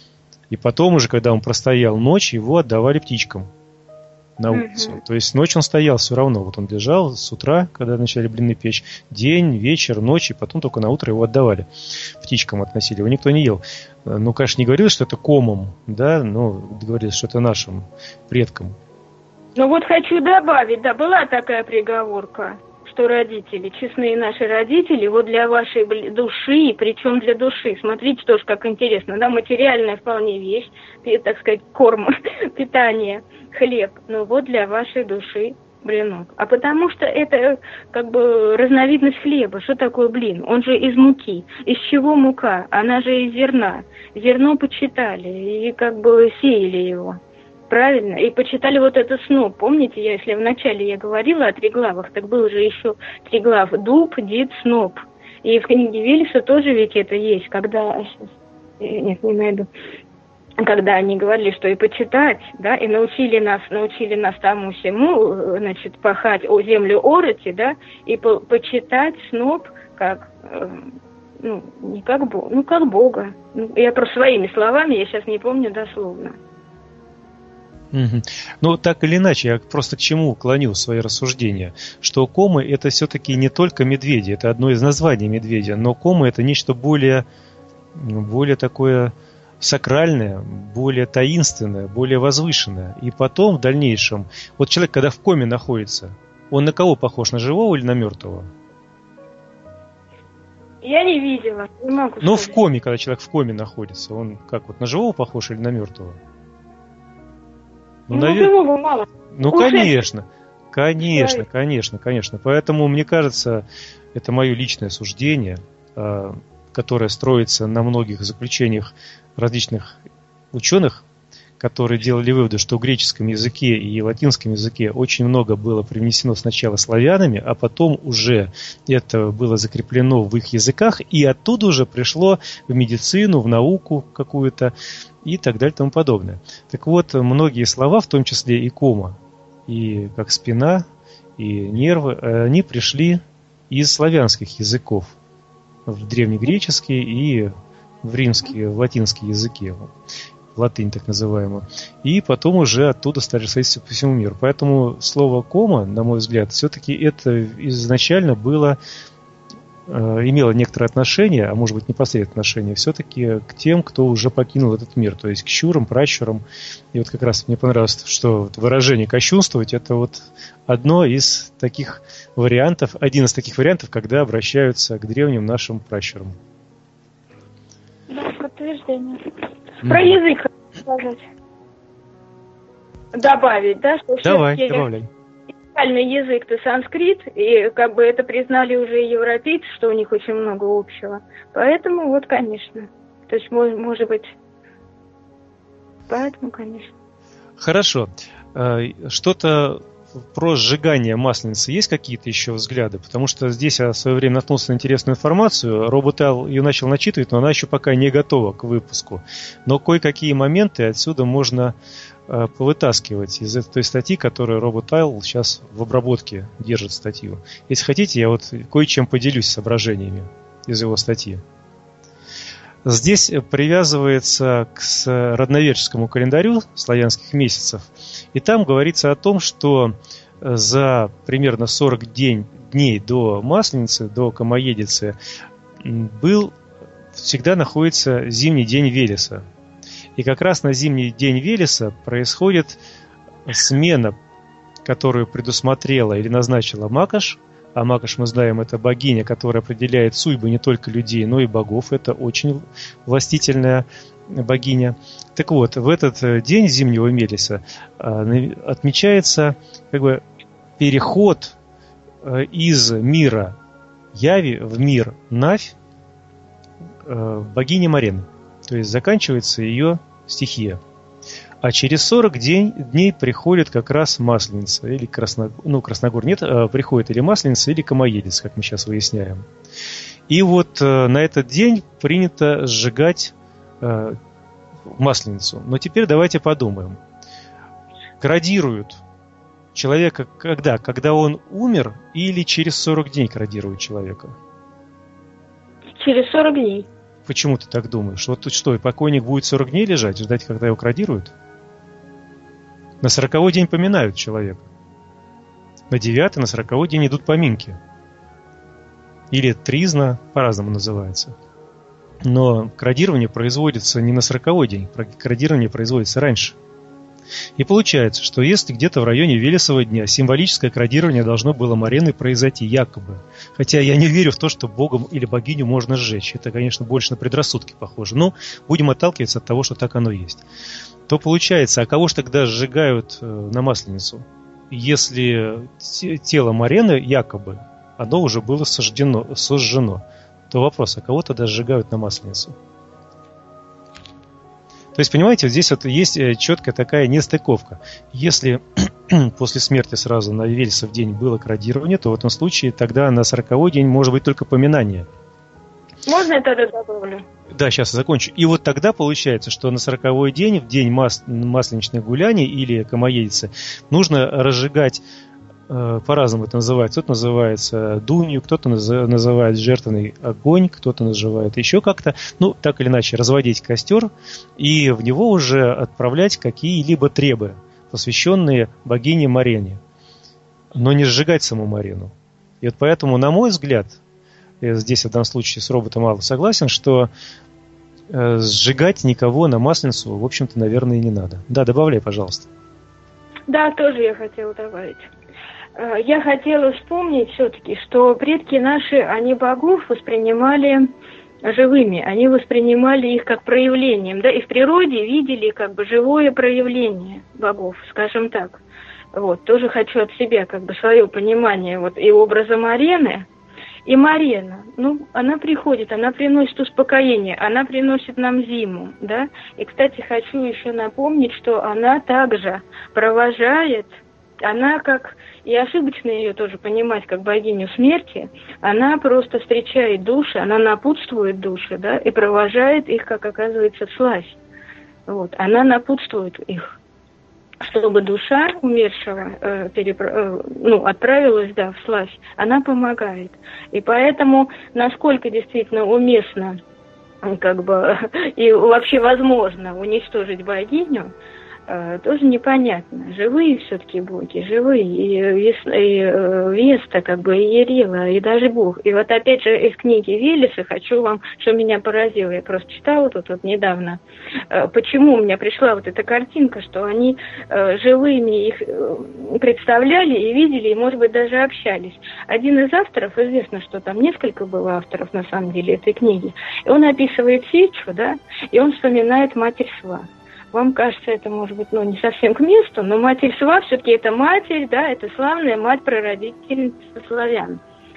И потом уже, когда он простоял ночь, его отдавали птичкам на улицу. Mm-hmm. То есть ночь он стоял все равно. Вот он лежал с утра, когда начали блины печь, день, вечер, ночь, и потом только на утро его отдавали. Птичкам относили, его никто не ел. Ну, конечно, не говорилось, что это комом, да, но говорилось, что это нашим предкам. Ну вот хочу добавить, да, была такая приговорка, что родители, честные наши родители, вот для вашей души, причем для души, смотрите тоже как интересно, да, материальная вполне вещь, так сказать, корм, питание, хлеб, но вот для вашей души блинок. А потому что это как бы разновидность хлеба. Что такое блин? Он же из муки. Из чего мука? Она же из зерна. Зерно почитали и как бы сеяли его. Правильно, и почитали вот этот сноп. Помните, я, если вначале я говорила о триглавах, так был же еще триглав дуб, дид, сноп. И в книге Велеса тоже ведь это есть, когда... Нет, не найду. Когда они говорили, что и почитать, да, и научили нас, научили нас тому всему, значит, пахать о землю ороти, да, и по почитать сноп как... Ну, не как Бога, ну, как Бога. Я просто своими словами, я сейчас не помню дословно. Угу. Ну, так или иначе, я просто к чему клоню свои рассуждения, что комы это все-таки не только медведи, это одно из названий медведя, но комы это нечто более, более такое сакральное, более таинственное, более возвышенное. И потом в дальнейшем, вот человек, когда в коме находится, он на кого похож, на живого или на мертвого? Я не видела, не могу сказать. Ну, в коме, когда человек в коме находится, он как, вот на живого похож или на мертвого? Ну, ну, навер... живого мало. ну конечно, конечно, конечно, конечно. Поэтому, мне кажется, это мое личное суждение, которое строится на многих заключениях различных ученых, которые делали выводы, что в греческом языке и латинском языке очень много было привнесено сначала славянами, а потом уже это было закреплено в их языках, и оттуда уже пришло в медицину, в науку какую-то и так далее и тому подобное. Так вот, многие слова, в том числе и кома, и как спина, и нервы, они пришли из славянских языков в древнегреческие и в римские, в латинские языки. Латынь так называемую, и потом уже оттуда стали расходиться по всему миру. Поэтому слово кома, на мой взгляд, все-таки это изначально было, э, имело некоторое отношение, а может быть непосредственное отношение, все-таки к тем, кто уже покинул этот мир, то есть к щурам, пращурам. И вот как раз мне понравилось, что выражение «кощунствовать» — это вот одно из таких вариантов, один из таких вариантов, когда обращаются к древним нашим пращурам. Да, подтверждение. Про язык сказать. Добавить, да? Что Давай, добавляй. Официальный язык-то санскрит, и как бы это признали уже европейцы, что у них очень много общего. Поэтому вот, конечно. То есть, может, может быть... Поэтому, конечно. Хорошо. Что-то про сжигание масленицы есть какие-то еще взгляды? Потому что здесь я в свое время наткнулся на интересную информацию. Роботайл ее начал начитывать, но она еще пока не готова к выпуску. Но кое-какие моменты отсюда можно э, повытаскивать из той статьи, которую Роботайл сейчас в обработке держит статью. Если хотите, я вот кое-чем поделюсь соображениями из его статьи. Здесь привязывается к родноверческому календарю славянских месяцев. И там говорится о том, что за примерно сорок день, дней до Масленицы, до Комоедицы, был, всегда находится зимний день Велеса. И как раз на зимний день Велеса происходит смена, которую предусмотрела или назначила Макаш. А Макаш, мы знаем, это богиня, которая определяет судьбы не только людей, но и богов. Это очень властительная богиня. Так вот, в этот день зимнего Велеса отмечается как бы переход из мира Яви в мир Навь богини Марены. То есть заканчивается ее стихия. А через сорок день, дней приходит как раз Масленица или Красногор. Ну, Красногор нет, а приходит или Масленица, или Комоедец, как мы сейчас выясняем. И вот э, на этот день принято сжигать э, Масленицу. Но теперь давайте подумаем. Крадируют человека когда? Когда он умер или через сорок дней крадируют человека? Через сорок дней. Почему ты так думаешь? Вот тут что, и покойник будет сорок дней лежать, ждать, когда его крадируют? На сороковой день поминают человека. На девятый, на сороковой день идут поминки. Или тризна, по-разному называется. Но крадирование производится не на сороковой день, крадирование производится раньше. И получается, что если где-то в районе Велесова дня символическое крадирование должно было Мареной произойти, якобы. Хотя я не верю в то, что богом или богиню можно сжечь. Это, конечно, больше на предрассудки похоже. Но будем отталкиваться от того, что так оно есть. То получается, а кого же тогда сжигают на Масленицу? Если тело Марены, якобы, оно уже было сожжено, сожжено, то вопрос, а кого тогда сжигают на Масленицу? То есть, понимаете, вот здесь вот есть четкая такая нестыковка. Если после смерти сразу на Велесов день было крадирование, то в этом случае тогда на сороковой день может быть только поминание. Можно я тогда добавлю? Да, сейчас закончу. И вот тогда получается, что на сороковой день, в день мас- масленичных гуляний или Комоедицы, нужно разжигать, э, по-разному это называется. Кто-то называется дунью, кто-то наз- называет жертвенный огонь, кто-то называет еще как-то. Ну, так или иначе, разводить костер и в него уже отправлять какие-либо требы, посвященные богине Марене. Но не сжигать саму Марену. И вот поэтому, на мой взгляд, я здесь в данном случае с роботом мало согласен, что э, сжигать никого на Масленицу, в общем-то, наверное, и не надо. Да, добавляй, пожалуйста. Да, тоже я хотела добавить. Я хотела вспомнить все-таки, что предки наши, они богов воспринимали живыми, они воспринимали их как проявлением, да, и в природе видели как бы живое проявление богов, скажем так. Вот, тоже хочу от себя как бы свое понимание вот и образа Марены. И Марена, ну, она приходит, она приносит успокоение, она приносит нам зиму, да. И, кстати, хочу еще напомнить, что она также провожает, она как, и ошибочно ее тоже понимать как богиню смерти, она просто встречает души, она напутствует души, да, и провожает их, как оказывается, вслазь. Вот, она напутствует их, чтобы душа умершего э, перепро... э, ну, отправилась, да, вслазь, она помогает. И поэтому, насколько действительно уместно, как бы, и вообще возможно уничтожить богиню, э, тоже непонятно. Живые все-таки боги, живые, и, Вес... и э, Веста, как бы, и Ярила, и даже Бог. И вот опять же из книги Велеса хочу вам, что меня поразило, я просто читала тут вот недавно, э, почему у меня пришла вот эта картинка, что они э, живыми их э, представляли и видели, и, может быть, даже общались. Один из авторов, известно, что там несколько было авторов, на самом деле, этой книги, и он описывает сечу, да, и он вспоминает Матерь Сва. Вам кажется, это может быть, ну, не совсем к месту, но Матерь Сва все-таки это матерь, да, это славная мать-прародительница славян.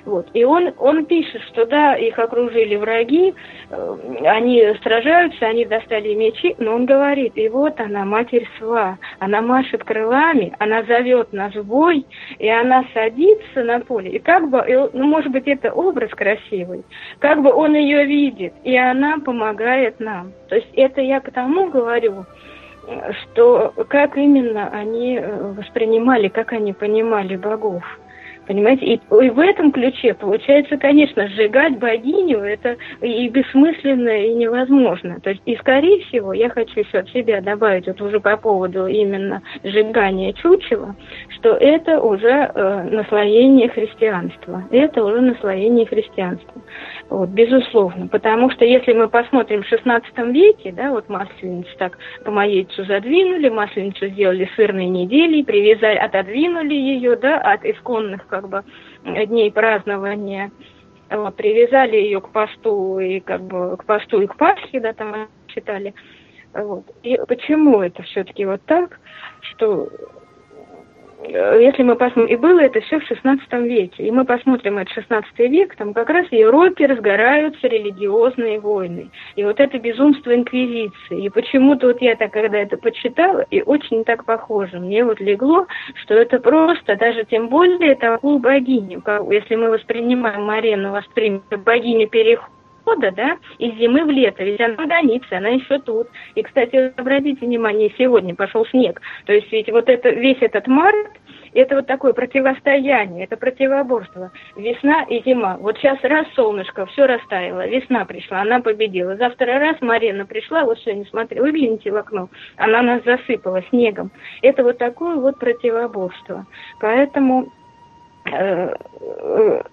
Вот. И он, он пишет, что да, их окружили враги, они сражаются, они достали мечи, но он говорит, и вот она, Матерь Сва, она машет крылами, она зовет нас в бой, и она садится на поле, и как бы, ну, может быть, это образ красивый, как бы он ее видит, и она помогает нам. То есть это я к тому говорю, что как именно они воспринимали, как они понимали богов. Понимаете, и, и в этом ключе получается, конечно, сжигать богиню это и бессмысленно, и невозможно. То есть, и скорее всего, я хочу еще от себя добавить, вот уже по поводу именно сжигания чучела, что это уже э, наслоение христианства. Это уже наслоение христианства. Вот, безусловно. Потому что если мы посмотрим в шестнадцатом веке, да, вот Масленицу так по яйцу задвинули, Масленицу сделали сырной неделей, привязали, отодвинули ее, да, от исконных как бы дней празднования, вот, привязали ее к посту и как бы к посту и к Пасхе, да, там читали. Вот. И почему это все-таки вот так, что если мы посмотрим, и было это все в шестнадцатом веке, и мы посмотрим этот шестнадцатый век, там как раз в Европе разгораются религиозные войны. И вот это безумство инквизиции. И почему-то вот я так, когда это почитала, и очень так похоже, мне вот легло, что это просто, даже тем более такую богиню, как, если мы воспринимаем Марену, воспримем богиню перехода, да, из зимы в лето, ведь она в границе, она еще тут. И, кстати, обратите внимание, сегодня пошел снег, то есть ведь вот это, весь этот март, это вот такое противостояние, это противоборство. Весна и зима. Вот сейчас раз солнышко, все растаяло, весна пришла, она победила. Завтра раз Марена пришла, вот сегодня, смотри, выгляните в окно, она нас засыпала снегом. Это вот такое вот противоборство. Поэтому э, э,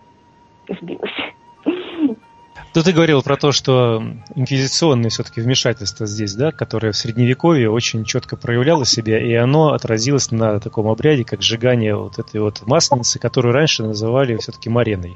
сбилась. Ну, ты говорил про то, что инквизиционное все-таки вмешательство здесь, да, которое в Средневековье очень четко проявляло себя, и оно отразилось на таком обряде, как сжигание вот этой вот масленицы, которую раньше называли все-таки Мареной.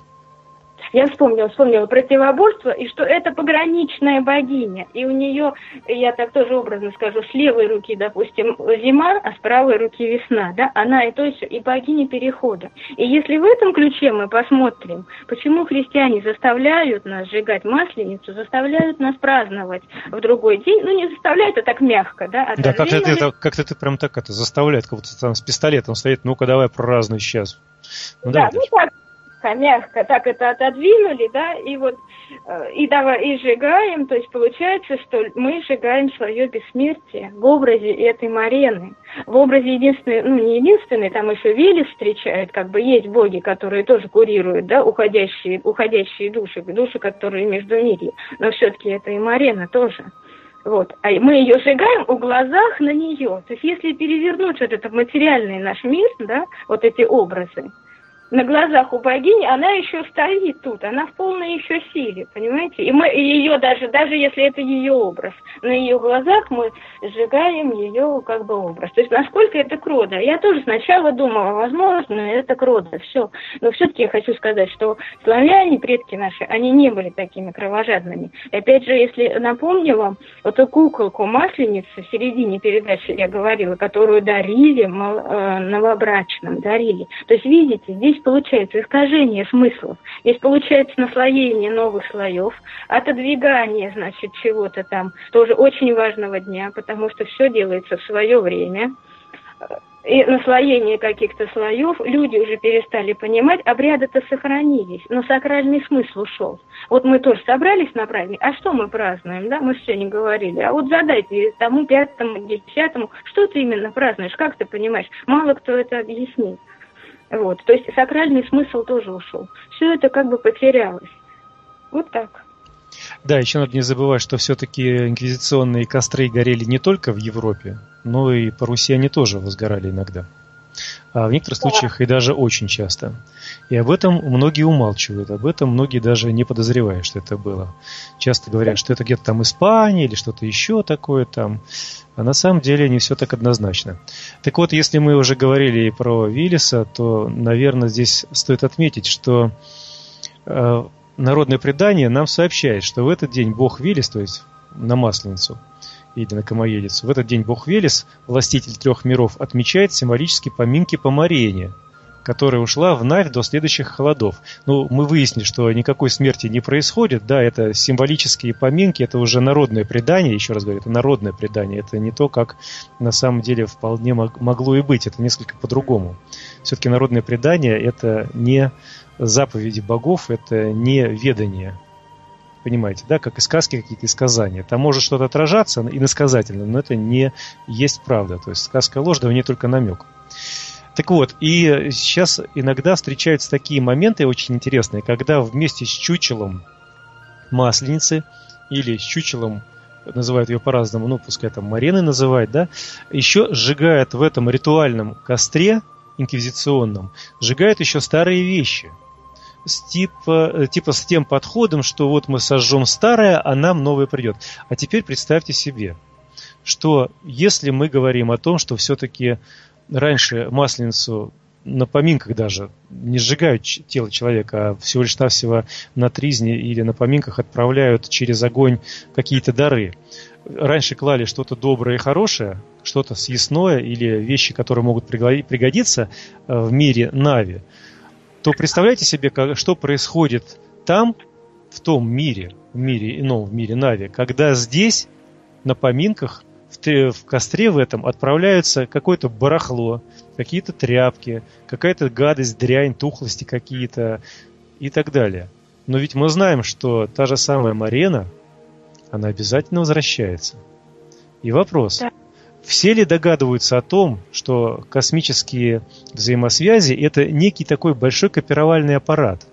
Я вспомнила, вспомнила противоборство, и что это пограничная богиня. И у нее, я так тоже образно скажу, с левой руки, допустим, зима, а с правой руки весна, да, она и то есть и богиня перехода. И если в этом ключе мы посмотрим, почему христиане заставляют нас сжигать масленицу, заставляют нас праздновать в другой день, ну не заставляют, а так мягко, да. Да, как-то это, как-то ты прям так это заставляет, как будто там с пистолетом стоит, ну-ка давай празднуй сейчас. Ну, да, ну так. Мягко, так это отодвинули, да, и вот и давай и сжигаем, то есть получается, что мы сжигаем свое бессмертие в образе этой Марены, в образе единственной, ну не единственной, там еще Велес встречает, как бы есть боги, которые тоже курируют, да, уходящие, уходящие души, души, которые между мирья, но все-таки это и Марена тоже. Вот. А мы ее сжигаем у глазах на нее. То есть если перевернуть вот этот материальный наш мир, да, вот эти образы, на глазах у богини, она еще стоит тут, она в полной еще силе, понимаете? И мы ее даже, даже если это ее образ, на ее глазах мы сжигаем ее как бы образ. То есть насколько это круто. Я тоже сначала думала, возможно, это круто, все. Но все-таки я хочу сказать, что славяне, предки наши, они не были такими кровожадными. И опять же, если напомню вам, вот эту куколку Масленицы в середине передачи я говорила, которую дарили новобрачным, дарили. То есть, видите, здесь получается искажение смыслов, здесь получается наслоение новых слоев, отодвигание, значит, чего-то там, тоже очень важного дня, потому что все делается в свое время, и наслоение каких-то слоев, люди уже перестали понимать, обряды-то сохранились, но сакральный смысл ушел. Вот мы тоже собрались на праздник, а что мы празднуем, да, мы все не говорили, а вот задайте тому пятому, десятому, что ты именно празднуешь, как ты понимаешь, мало кто это объяснит. Вот, то есть сакральный смысл тоже ушел. Все это как бы потерялось. Вот так. Да, еще надо не забывать, что все-таки инквизиционные костры горели не только в Европе, но и по Руси они тоже возгорали иногда. А в некоторых да. случаях и даже очень часто. И об этом многие умалчивают, об этом многие даже не подозревают, что это было. Часто говорят, что это где-то там Испания или что-то еще такое там. А на самом деле не все так однозначно. Так вот, если мы уже говорили про Велеса, то, наверное, здесь стоит отметить, что э, народное предание нам сообщает, что в этот день бог Велес, то есть на Масленицу или на Комоедицу, в этот день бог Велес, властитель трех миров, отмечает символические поминки по Марене, которая ушла в Навь до следующих холодов. Ну, мы выяснили, что никакой смерти не происходит, да, это символические поминки, это уже народное предание, еще раз говорю, это народное предание, это не то, как на самом деле вполне могло и быть, это несколько по-другому. Все-таки народное предание – это не заповеди богов, это не ведание. Понимаете, да, как и сказки какие-то, и сказания. Там может что-то отражаться иносказательно, но это не есть правда. То есть сказка ложь, да в ней только намек. Так вот, и сейчас иногда встречаются такие моменты очень интересные, когда вместе с чучелом Масленицы или с чучелом, называют ее по-разному, ну, пускай там Мареной называют, да, еще сжигают в этом ритуальном костре инквизиционном, сжигают еще старые вещи. С типа, типа с тем подходом, что вот мы сожжем старое, а нам новое придет. А теперь представьте себе, что если мы говорим о том, что все-таки раньше Масленицу на поминках даже не сжигают тело человека, а всего лишь навсего на тризне или на поминках отправляют через огонь какие-то дары. Раньше клали что-то доброе и хорошее, что-то съестное или вещи, которые могут пригодиться в мире Нави, то представляете себе, что происходит там, в том мире, в мире ином, в мире Нави, когда здесь на поминках в костре в этом отправляются какое-то барахло, какие-то тряпки, какая-то гадость, дрянь, тухлости какие-то и так далее. Но ведь мы знаем, что та же самая Марена, она обязательно возвращается. И вопрос, да. Все ли догадываются о том, что космические взаимосвязи – это некий такой большой копировальный аппарат?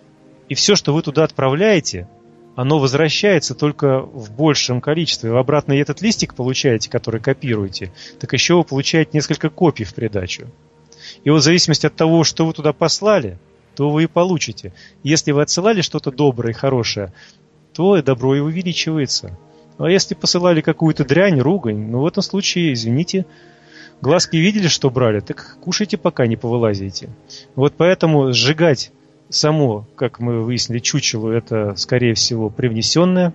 И все, что вы туда отправляете, оно возвращается только в большем количестве. Вы обратно этот листик получаете, который копируете, так еще вы получаете несколько копий в придачу. И вот в зависимости от того, что вы туда послали, то вы и получите. Если вы отсылали что-то доброе и хорошее, то добро и увеличивается. А если посылали какую-то дрянь, ругань, ну в этом случае, извините, глазки видели, что брали, так кушайте, пока не повылазите. Вот поэтому сжигать само, как мы выяснили, чучело, это, скорее всего, привнесенное,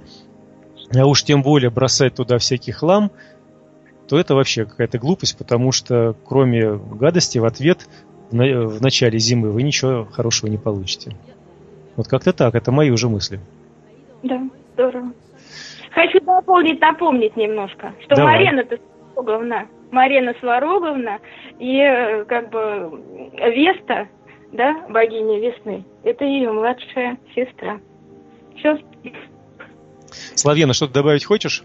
а уж тем более бросать туда всякий хлам, то это вообще какая-то глупость, потому что кроме гадости в ответ в начале зимы вы ничего хорошего не получите. Вот как-то так, это мои уже мысли. Да, здорово. Хочу дополнить, напомнить немножко, что Давай. Марена-то Свароговна, Марена Свароговна и как бы Веста, да, богиня весны, это ее младшая сестра. Все. Славена, что-то добавить хочешь?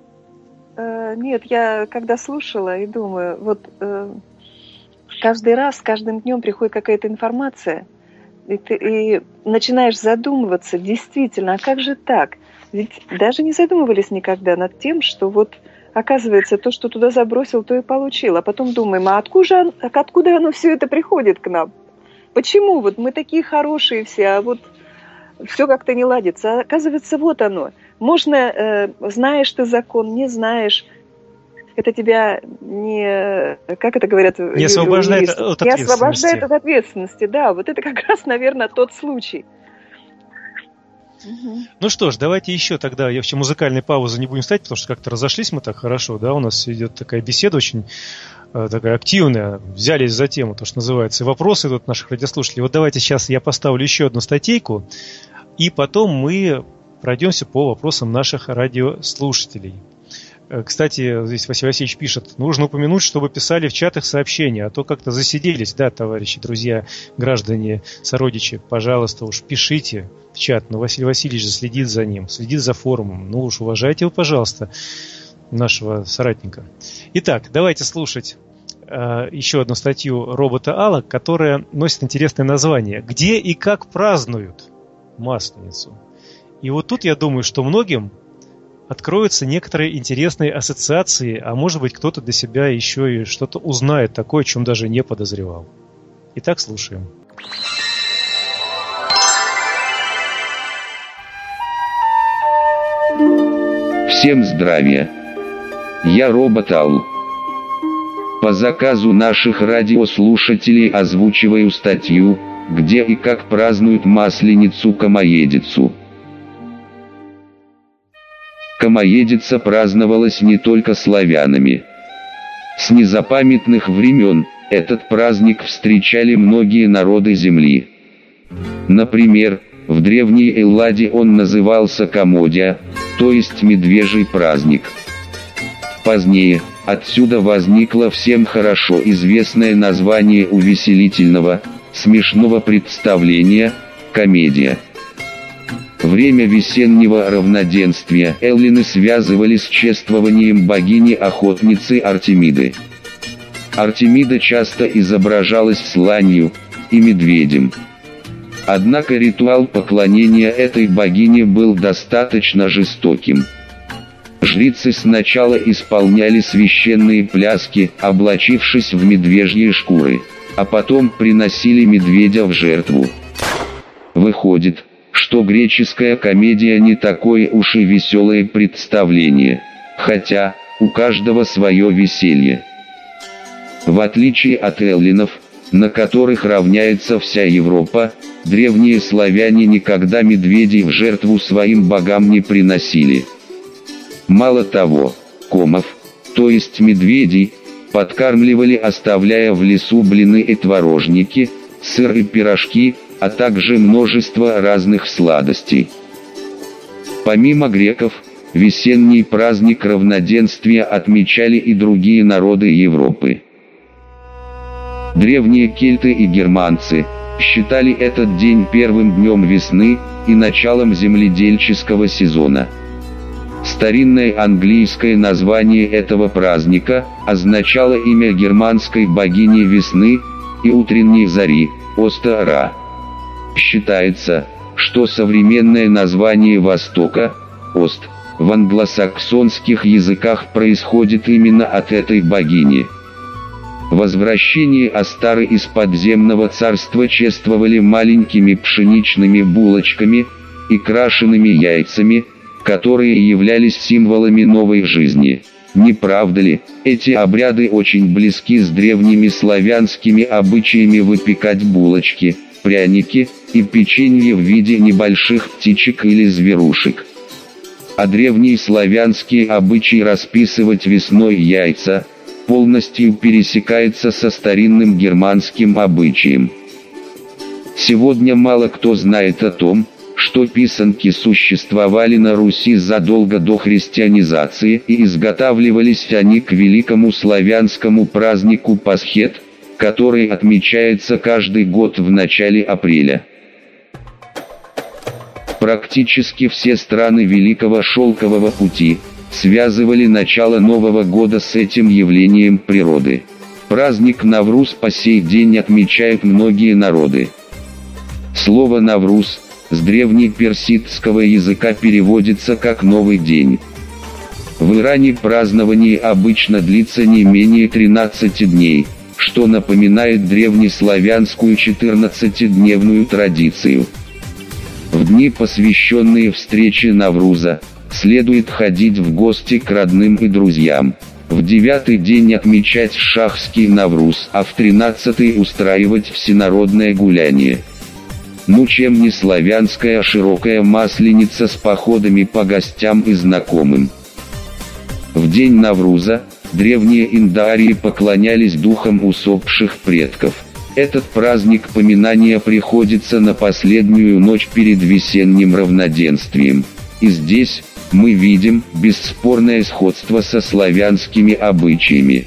Э, нет, я когда слушала и думаю, вот э, каждый раз, с каждым днем приходит какая-то информация, и ты и начинаешь задумываться, действительно, а как же так? Ведь даже не задумывались никогда над тем, что вот оказывается то, что туда забросил, то и получил. А потом думаем, а откуда, откуда оно все это приходит к нам? Почему вот мы такие хорошие все, а вот все как-то не ладится? А оказывается, вот оно. Можно, э, знаешь ты закон, не знаешь. Это тебя не, как это говорят, не освобождает юристы, от не ответственности. освобождает от ответственности, да. Вот это как раз, наверное, тот случай. Угу. Ну что ж, давайте еще тогда, я вообще музыкальной паузы не будем ставить, потому что как-то разошлись мы так хорошо, да, у нас идет такая беседа очень э, такая активная, взялись за тему, то, что называется, и вопросы идут наших радиослушателей. Вот давайте сейчас я поставлю еще одну статейку, и потом мы пройдемся по вопросам наших радиослушателей. Кстати, здесь Василий Васильевич пишет, нужно упомянуть, чтобы писали в чатах сообщения, а то как-то засиделись, да, товарищи, друзья, граждане, сородичи, пожалуйста, уж пишите в чат. Ну, Василий Васильевич же следит за ним, следит за форумом. Ну уж уважайте его, пожалуйста, нашего соратника. Итак, давайте слушать э, еще одну статью робота Алла, которая носит интересное название «Где и как празднуют Масленицу?». И вот тут я думаю, что многим откроются некоторые интересные ассоциации, а может быть кто-то для себя еще и что-то узнает такое, о чем даже не подозревал. Итак, слушаем. Всем здравия. Я робот Ал. По заказу наших радиослушателей озвучиваю статью «Где и как празднуют Масленицу-Камоедицу». Камоедица праздновалась не только славянами. С незапамятных времен этот праздник встречали многие народы Земли. Например, в древней Элладе он назывался Комодия, то есть медвежий праздник. Позднее, отсюда возникло всем хорошо известное название увеселительного, смешного представления – комедия. Время весеннего равноденствия эллины связывали с чествованием богини-охотницы Артемиды. Артемида часто изображалась с ланью и медведем. Однако ритуал поклонения этой богине был достаточно жестоким. Жрицы сначала исполняли священные пляски, облачившись в медвежьи шкуры, а потом приносили медведя в жертву. Выходит, что греческая комедия не такое уж и веселое представление, хотя у каждого свое веселье. В отличие от эллинов, на которых равняется вся Европа, древние славяне никогда медведей в жертву своим богам не приносили. Мало того, комов, то есть медведей, подкармливали, оставляя в лесу блины и творожники, сыр и пирожки, а также множество разных сладостей. Помимо греков, весенний праздник равноденствия отмечали и другие народы Европы. Древние кельты и германцы считали этот день первым днем весны и началом земледельческого сезона. Старинное английское название этого праздника означало имя германской богини весны и утренней зари – Оста-Ра. Считается, что современное название Востока – Ост в англосаксонских языках происходит именно от этой богини. Возвращение Остары из подземного царства чествовали маленькими пшеничными булочками и крашеными яйцами, которые являлись символами новой жизни. Не правда ли, эти обряды очень близки с древними славянскими обычаями выпекать булочки, пряники и печенье в виде небольших птичек или зверушек? А древний славянский обычай расписывать весной яйца полностью пересекается со старинным германским обычаем. Сегодня мало кто знает о том, что писанки существовали на Руси задолго до христианизации и изготавливались они к великому славянскому празднику Пасхет, который отмечается каждый год в начале апреля. Практически все страны Великого Шелкового пути связывали начало Нового года с этим явлением природы. Праздник Навруз по сей день отмечают многие народы. Слово «Навруз» с древнеперсидского языка переводится как «новый день». В Иране празднование обычно длится не менее тринадцати дней, что напоминает древнеславянскую четырнадцатидневную традицию. В дни, посвященные встрече Навруза, следует ходить в гости к родным и друзьям. В девятый день отмечать шахский Навруз, а в тринадцатый устраивать всенародное гуляние. Ну чем не славянская широкая масленица с походами по гостям и знакомым. В день Навруза древние индоарии поклонялись духам усопших предков. Этот праздник поминания приходится на последнюю ночь перед весенним равноденствием. И здесь мы видим бесспорное сходство со славянскими обычаями.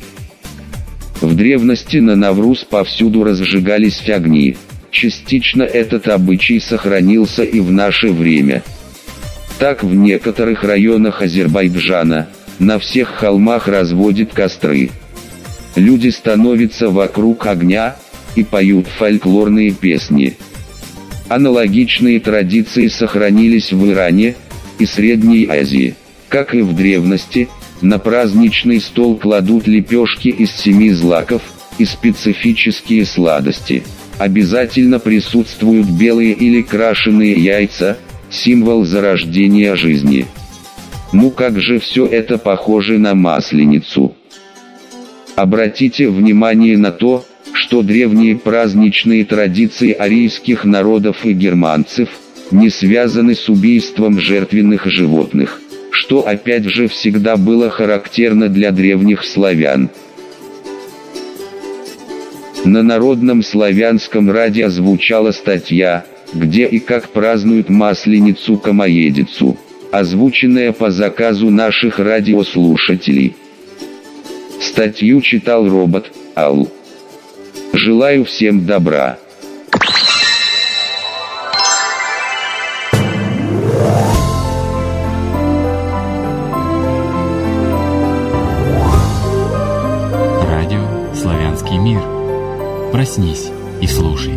В древности на Навруз повсюду разжигались огни. Частично этот обычай сохранился и в наше время. Так в некоторых районах Азербайджана на всех холмах разводят костры. Люди становятся вокруг огня и поют фольклорные песни. Аналогичные традиции сохранились в Иране и Средней Азии. Как и в древности, на праздничный стол кладут лепешки из семи злаков и специфические сладости. Обязательно присутствуют белые или крашеные яйца, символ зарождения жизни. Ну как же все это похоже на Масленицу. Обратите внимание на то, что древние праздничные традиции арийских народов и германцев не связаны с убийством жертвенных животных, что опять же всегда было характерно для древних славян. На Народном славянском радио звучала статья «Где и как празднуют Масленицу-Комоедицу», озвученная по заказу наших радиослушателей. Статью читал робот Ал. Желаю всем добра. Радио «Славянский мир». Проснись и слушай.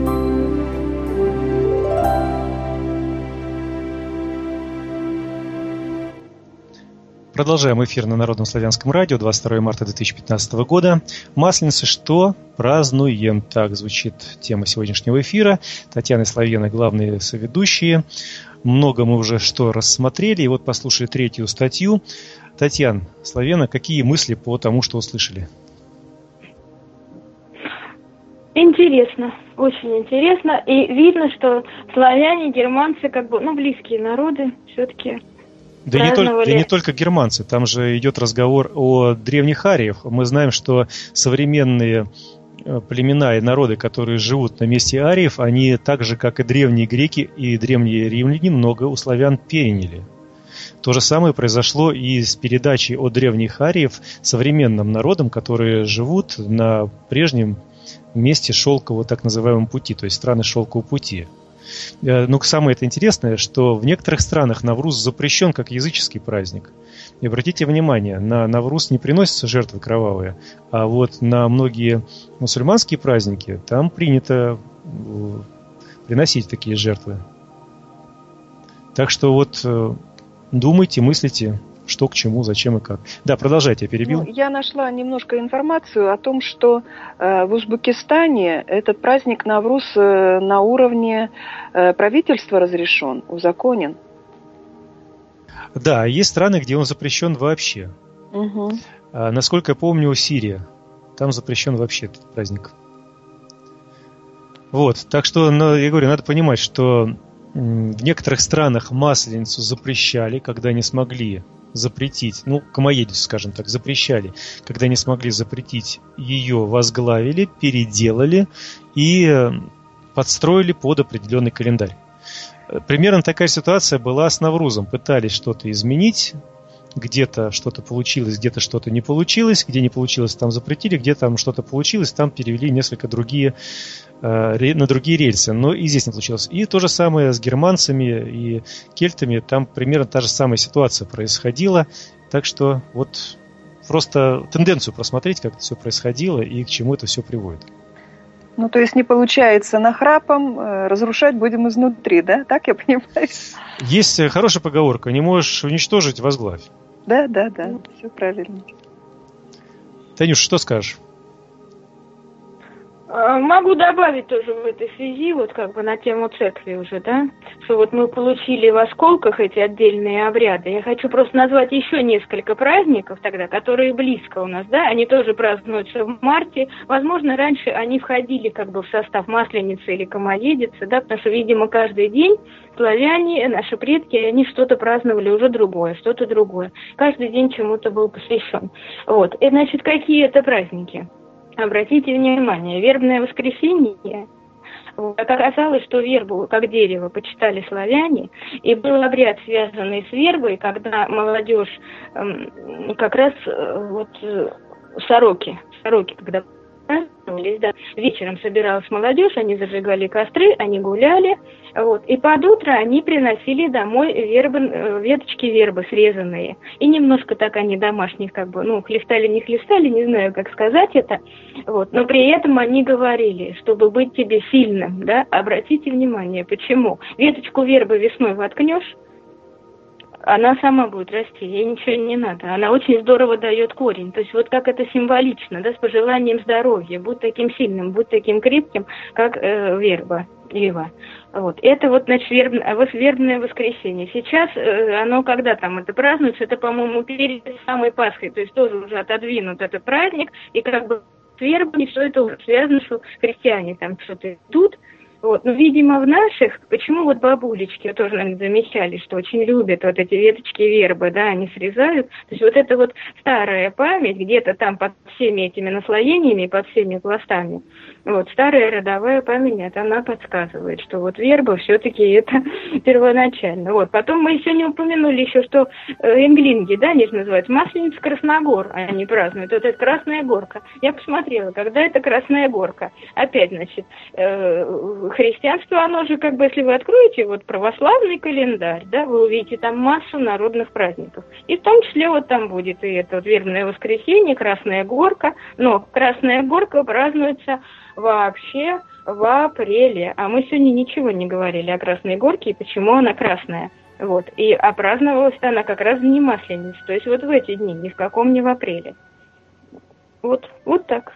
Продолжаем эфир на Народном славянском радио, двадцать второго марта две тысячи пятнадцатого года. Масленица, что празднуем? Так звучит тема сегодняшнего эфира. Татьяна и Славена, главные соведущие. Много мы уже что рассмотрели, и вот послушали третью статью. Татьяна, Славена, какие мысли по тому, что услышали? Интересно, очень интересно. И видно, что славяне, германцы, как бы, ну, близкие народы все-таки. Да не, только, да не только германцы, там же идет разговор о древних ариях. Мы знаем, что современные племена и народы, которые живут на месте ариев, они так же, как и древние греки и древние римляне, много у славян переняли. То же самое произошло и с передачей от древних ариев современным народам, которые живут на прежнем месте шелкового так называемого пути, то есть страны шелкового пути. Но самое это интересное, что в некоторых странах Навруз запрещен как языческий праздник. И обратите внимание, на Навруз не приносятся жертвы кровавые, а вот на многие мусульманские праздники там принято приносить такие жертвы. Так что вот думайте, мыслите, что к чему, зачем и как. Да, продолжайте, я перебил. Ну, я нашла немножко информацию о том, что э, в Узбекистане этот праздник Навруз э, на уровне э, правительства разрешен, узаконен. Да, есть страны, где он запрещен вообще. Угу. А, насколько я помню, Сирия. Там запрещен вообще этот праздник. Вот, так что, ну, я говорю, надо понимать, что м, в некоторых странах Масленицу запрещали, когда не смогли запретить, ну, Комоедицу, скажем так, запрещали, когда не смогли запретить, ее возглавили, переделали и подстроили под определенный календарь. Примерно такая ситуация была с Наврузом. Пытались что-то изменить, где-то что-то получилось, где-то что-то не получилось, где не получилось, там запретили, где там что-то получилось, там перевели несколько другие, э, на другие рельсы. Но и здесь не получилось. И то же самое с германцами и кельтами, там примерно та же самая ситуация происходила. Так что вот просто тенденцию просмотреть, как это все происходило и к чему это все приводит. Ну, то есть не получается нахрапом, э, разрушать будем изнутри, да? Так я понимаю? Есть хорошая поговорка: не можешь уничтожить — возглавь. Да, да, да, все правильно. Танюш, что скажешь? Могу добавить тоже в этой связи, вот как бы на тему церкви уже, да, что вот мы получили в осколках эти отдельные обряды. Я хочу просто назвать еще несколько праздников тогда, которые близко у нас, да, они тоже празднуются в марте. Возможно, раньше они входили как бы в состав Масленицы или Комоедицы, да, потому что, видимо, каждый день славяне, наши предки, они что-то праздновали уже другое, что-то другое. Каждый день чему-то был посвящен. Вот, и, значит, какие это праздники? Обратите внимание, вербное воскресенье, как оказалось, что вербу как дерево почитали славяне, и был обряд, связанный с вербой, когда молодежь как раз вот сороки, сороки, когда праздновались, да, вечером собиралась молодежь, они зажигали костры, они гуляли, вот, и под утро они приносили домой вербы, веточки вербы срезанные, и немножко так они домашних как бы, ну, хлестали, не хлестали, не знаю, как сказать это, вот, но при этом они говорили, чтобы быть тебе сильным, да, обратите внимание, почему? Веточку вербы весной воткнешь, она сама будет расти, ей ничего не надо. Она очень здорово дает корень. То есть вот как это символично, да, с пожеланием здоровья. Будь таким сильным, будь таким крепким, как э, верба, ива. Вот. Это вот, значит, вербное, вербное воскресенье. Сейчас э, оно, когда там это празднуется, это, по-моему, перед самой Пасхой. То есть тоже уже отодвинут этот праздник. И как бы с вербами все это уже связано, что христиане там что-то идут, Вот. Но, видимо, в наших, почему вот бабулечки тоже, наверное, замечали, что очень любят вот эти веточки вербы, да, они срезают. То есть вот эта вот старая память, где-то там под всеми этими наслоениями, под всеми пластами, вот, старая родовая память, она подсказывает, что вот верба все-таки это первоначально. Вот. Потом мы сегодня упомянули еще, что э, энглинги, да, они же называются, Масленица Красногор, они празднуют. Вот это Красная Горка. Я посмотрела, когда это Красная Горка. Опять, значит, э, христианство, оно же, как бы, если вы откроете вот православный календарь, да, вы увидите там массу народных праздников. И в том числе вот там будет и это вот вербное воскресенье, Красная Горка. Но Красная Горка празднуется вообще в апреле. А мы сегодня ничего не говорили о Красной Горке и почему она красная. Вот. И а праздновалась она как раз в дни Масленицы. То есть вот в эти дни, ни в каком не в апреле. Вот, вот так.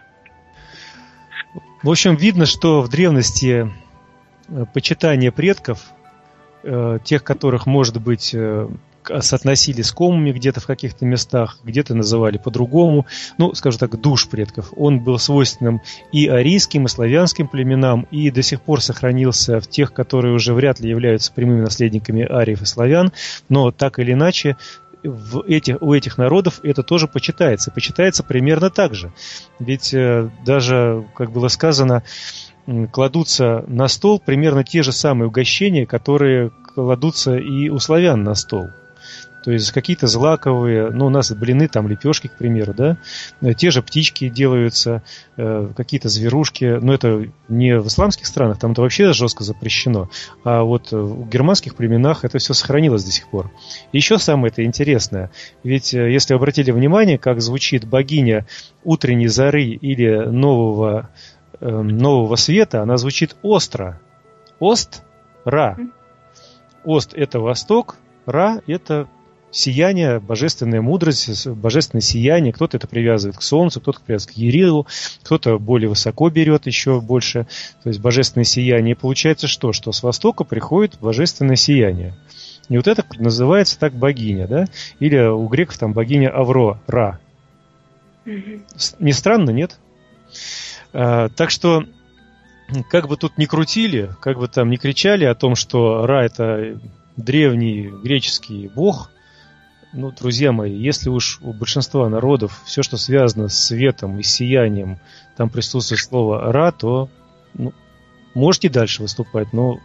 В общем, видно, что в древности почитание предков, тех, которых, может быть, соотносили с комами где-то в каких-то местах, где-то называли по-другому, ну, скажем так, душ предков, он был свойственным и арийским, и славянским племенам, и до сих пор сохранился в тех, которые уже вряд ли являются прямыми наследниками ариев и славян, но так или иначе в этих, у этих народов это тоже почитается. Почитается примерно так же. Ведь э, даже, как было сказано, кладутся на стол примерно те же самые угощения, которые кладутся и у славян на стол. То есть какие-то злаковые, ну, у нас блины, там лепешки, к примеру, да, те же птички делаются, э, какие-то зверушки, но это не в исламских странах, там это вообще жестко запрещено, а вот в германских племенах это все сохранилось до сих пор. Еще самое это интересное, ведь если обратили внимание, как звучит богиня утренней зары или нового, э, нового света, она звучит остро. Ост, Ра. Ост – это восток, Ра – это сияние, божественная мудрость, божественное сияние. Кто-то это привязывает к солнцу, кто-то привязывает к Ярилу, кто-то более высоко берет еще больше, то есть божественное сияние. И получается что? Что с востока приходит божественное сияние. И вот это называется так богиня, да? Или у греков там богиня Авро, Ра. Mm-hmm. Не странно, нет? А, так что, как бы тут ни крутили, как бы там ни кричали о том, что Ра – это древний греческий бог, ну, друзья мои, если уж у большинства народов все, что связано с светом и сиянием, там присутствует слово «ра», то ну, можете дальше выступать, но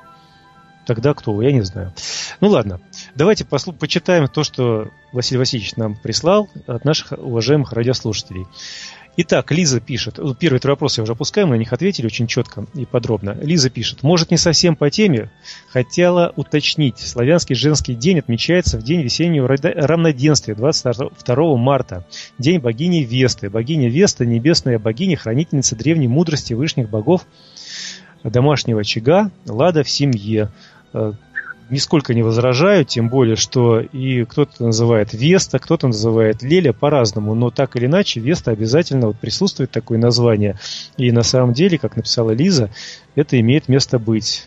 тогда кто вы, я не знаю. Ну ладно, давайте послу- почитаем то, что Василий Васильевич нам прислал от наших уважаемых радиослушателей. Итак, Лиза пишет, первый три вопроса я уже опускаю, мы на них ответили очень четко и подробно. Лиза пишет, может не совсем по теме, хотела уточнить, славянский женский день отмечается в день весеннего равноденствия, двадцать второго марта, день богини Весты. Богиня Веста, небесная богиня, хранительница древней мудрости вышних богов домашнего очага, лада в семье. Нисколько не возражаю, тем более, что и кто-то называет Веста, кто-то называет Леля по-разному, но так или иначе Веста обязательно вот присутствует такое название. И на самом деле, как написала Лиза, это имеет место быть.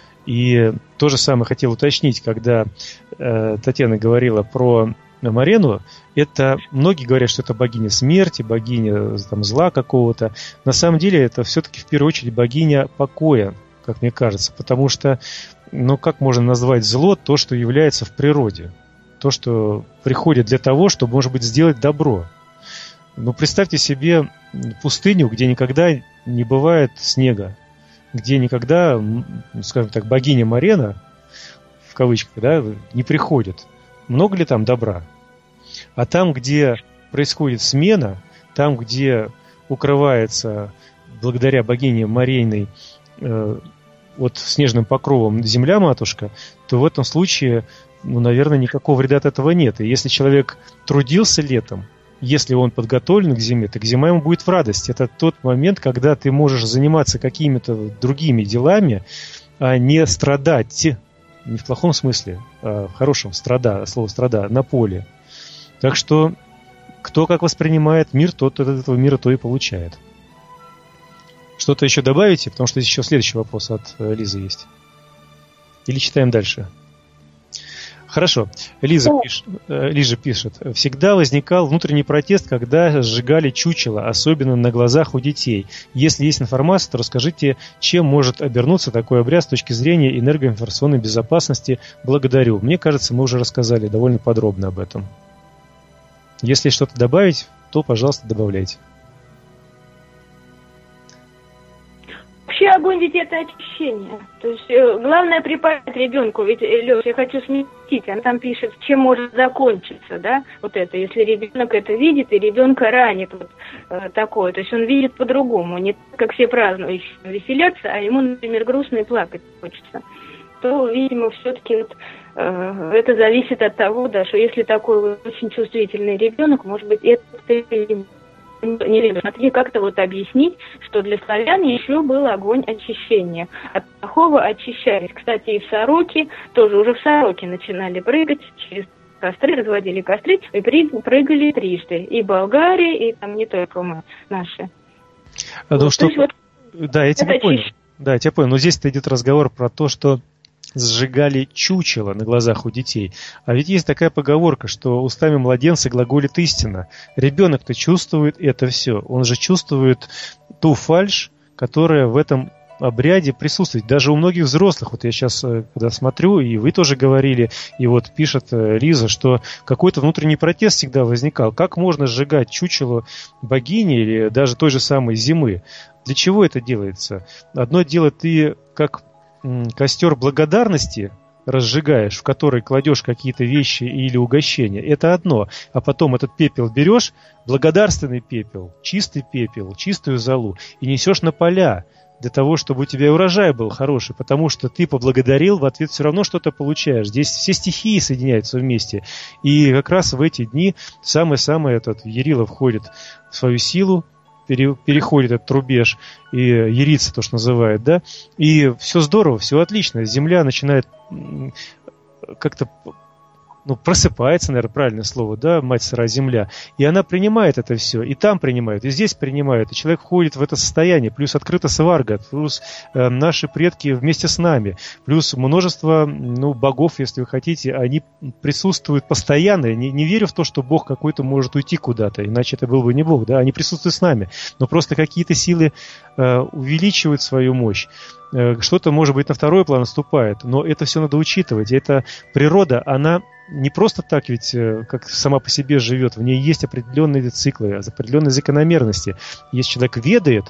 И то же самое хотел уточнить, когда э, Татьяна говорила про Марену, это многие говорят, что это богиня смерти, богиня там, зла какого-то. На самом деле это все-таки в первую очередь богиня покоя, как мне кажется, потому что ну, как можно назвать зло то, что является в природе? То, что приходит для того, чтобы, может быть, сделать добро. Ну, представьте себе пустыню, где никогда не бывает снега, где никогда, скажем так, богиня Марена, в кавычках, да, не приходит. Много ли там добра? А там, где происходит смена, там, где укрывается, благодаря богине Марейной, э, вот снежным покровом земля-матушка, то в этом случае, ну, наверное, никакого вреда от этого нет. И если человек трудился летом, если он подготовлен к зиме, так зима ему будет в радость. Это тот момент, когда ты можешь заниматься какими-то другими делами, а не страдать, не в плохом смысле, а в хорошем, страда, слово страда, на поле. Так что, кто как воспринимает мир, тот от этого мира то и получает. Что-то еще добавите? Потому что еще следующий вопрос от Лизы есть. Или читаем дальше? Хорошо. Лиза, Да. пиш, э, Лиза пишет. Всегда возникал внутренний протест, когда сжигали чучело, особенно на глазах у детей. Если есть информация, то расскажите, чем может обернуться такой обряд с точки зрения энергоинформационной безопасности. Благодарю. Мне кажется, мы уже рассказали довольно подробно об этом. Если что-то добавить, то, пожалуйста, добавляйте. Вообще огонь ведь это очищение. То есть э, главное припаять ребенку. Ведь, э, Лёш, я хочу сместить. Она там пишет, чем может закончиться, да, вот это. Если ребенок это видит, и ребенка ранит вот э, такое. То есть он видит по-другому. Не так, как все празднуют, веселятся, а ему, например, грустно и плакать хочется. То, видимо, все-таки вот, э, это зависит от того, да, что если такой вот очень чувствительный ребенок, может быть, это не любят. Смотри, как-то вот объяснить, что для славян еще был огонь очищения. От плохого очищались. Кстати, и в Сороке, тоже уже в Сороке начинали прыгать через костры, разводили костры и прыгали трижды. И Болгария, и там не только мы, наши. Ну, вот, что... вот, да, я тебя понял. очищ... Да, я тебя понял. Но здесь-то идет разговор про то, что сжигали чучело на глазах у детей. А ведь есть такая поговорка, что устами младенца глаголит истина. Ребенок-то чувствует это все. Он же чувствует ту фальшь, которая в этом обряде присутствует. Даже у многих взрослых, вот я сейчас, когда смотрю, и вы тоже говорили, и вот пишет Лиза, что какой-то внутренний протест всегда возникал. Как можно сжигать чучело богини или даже той же самой зимы? Для чего это делается? Одно дело, ты как костер благодарности разжигаешь, в который кладешь какие-то вещи или угощения, это одно. А потом этот пепел берешь, благодарственный пепел, чистый пепел, чистую золу, и несешь на поля для того, чтобы у тебя урожай был хороший, потому что ты поблагодарил, в ответ все равно что-то получаешь. Здесь все стихии соединяются вместе. И как раз в эти дни самое-самое этот Ярила входит в свою силу, переходит этот рубеж и ярится, то, что называют, да, и все здорово, все отлично, земля начинает как-то, ну, просыпается, наверное, правильное слово, да, мать сырая земля, и она принимает это все, и там принимают, и здесь принимают, и человек входит в это состояние, плюс открыта сварга, плюс э, наши предки вместе с нами, плюс множество, ну, богов, если вы хотите, они присутствуют постоянно, не, не верю в то, что Бог какой-то может уйти куда-то, иначе это был бы не Бог, да, они присутствуют с нами, но просто какие-то силы э, увеличивают свою мощь. Что-то, может быть, на второй план отступает, но это все надо учитывать. И эта природа, она не просто так ведь, как сама по себе живет, в ней есть определенные циклы, определенные закономерности. Если человек ведает,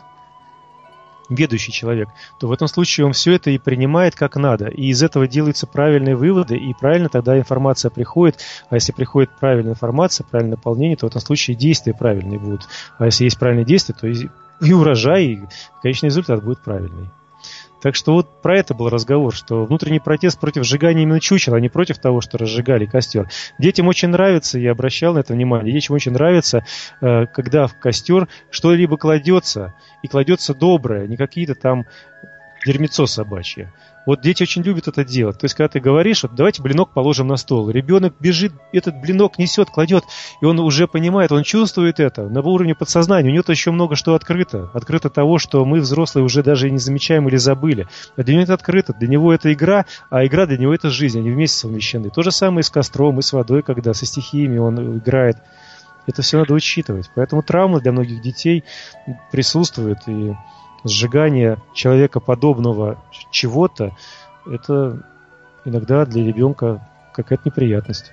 ведущий человек, то в этом случае он все это и принимает как надо. И из этого делаются правильные выводы, и правильно тогда информация приходит. А если приходит правильная информация, правильное наполнение, то в этом случае действия правильные будут. А если есть правильные действия, то и, и урожай, и конечный результат будет правильный. Так что вот про это был разговор, что внутренний протест против сжигания именно чучела, а не против того, что разжигали костер. Детям очень нравится, я обращал на это внимание, детям очень нравится, когда в костер что-либо кладется, и кладется доброе, не какие-то там дерьмецо собачье. Вот дети очень любят это делать. То есть, когда ты говоришь, вот давайте блинок положим на стол. Ребенок бежит, этот блинок несет, кладет, и он уже понимает, он чувствует это на уровне подсознания. У него-то еще много что открыто. Открыто того, что мы, взрослые, уже даже и не замечаем или забыли. А для него это открыто. Для него это игра, а игра для него это жизнь. Они вместе совмещены. То же самое и с костром, и с водой, когда со стихиями он играет. Это все надо учитывать. Поэтому травмы для многих детей присутствуют, и сжигание человекоподобного чего-то, это иногда для ребенка какая-то неприятность.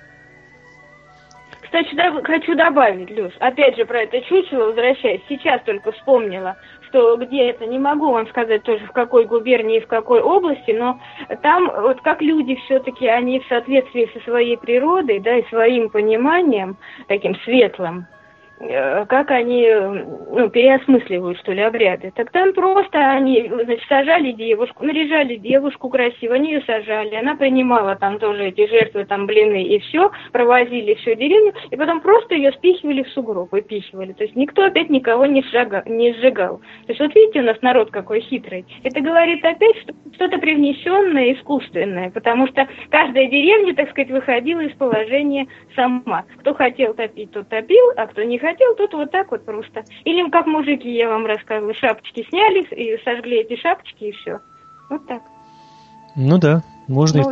Кстати, да, хочу добавить, Люш, опять же про это чучело, возвращаясь, сейчас только вспомнила, что где-то, не могу вам сказать тоже, в какой губернии и в какой области, но там вот как люди все-таки, они в соответствии со своей природой, да, и своим пониманием, таким светлым, как они, ну, переосмысливают, что ли, обряды. Так там просто они, значит, сажали девушку, наряжали девушку красиво, они ее сажали, она принимала там тоже эти жертвы, там, блины и все, провозили всю деревню, и потом просто ее спихивали в сугроб, выпихивали. То есть никто опять никого не сжигал. Не сжигал. То есть вот видите, у нас народ какой хитрый. Это говорит опять, что что-то привнесенное, искусственное, потому что каждая деревня, так сказать, выходила из положения сама. Кто хотел топить, тот топил, а кто не хотел, хотел, тут вот так вот просто. Или как мужики, я вам рассказывала, шапочки сняли и сожгли эти шапочки, и все. Вот так. Ну да, можно ну, и так.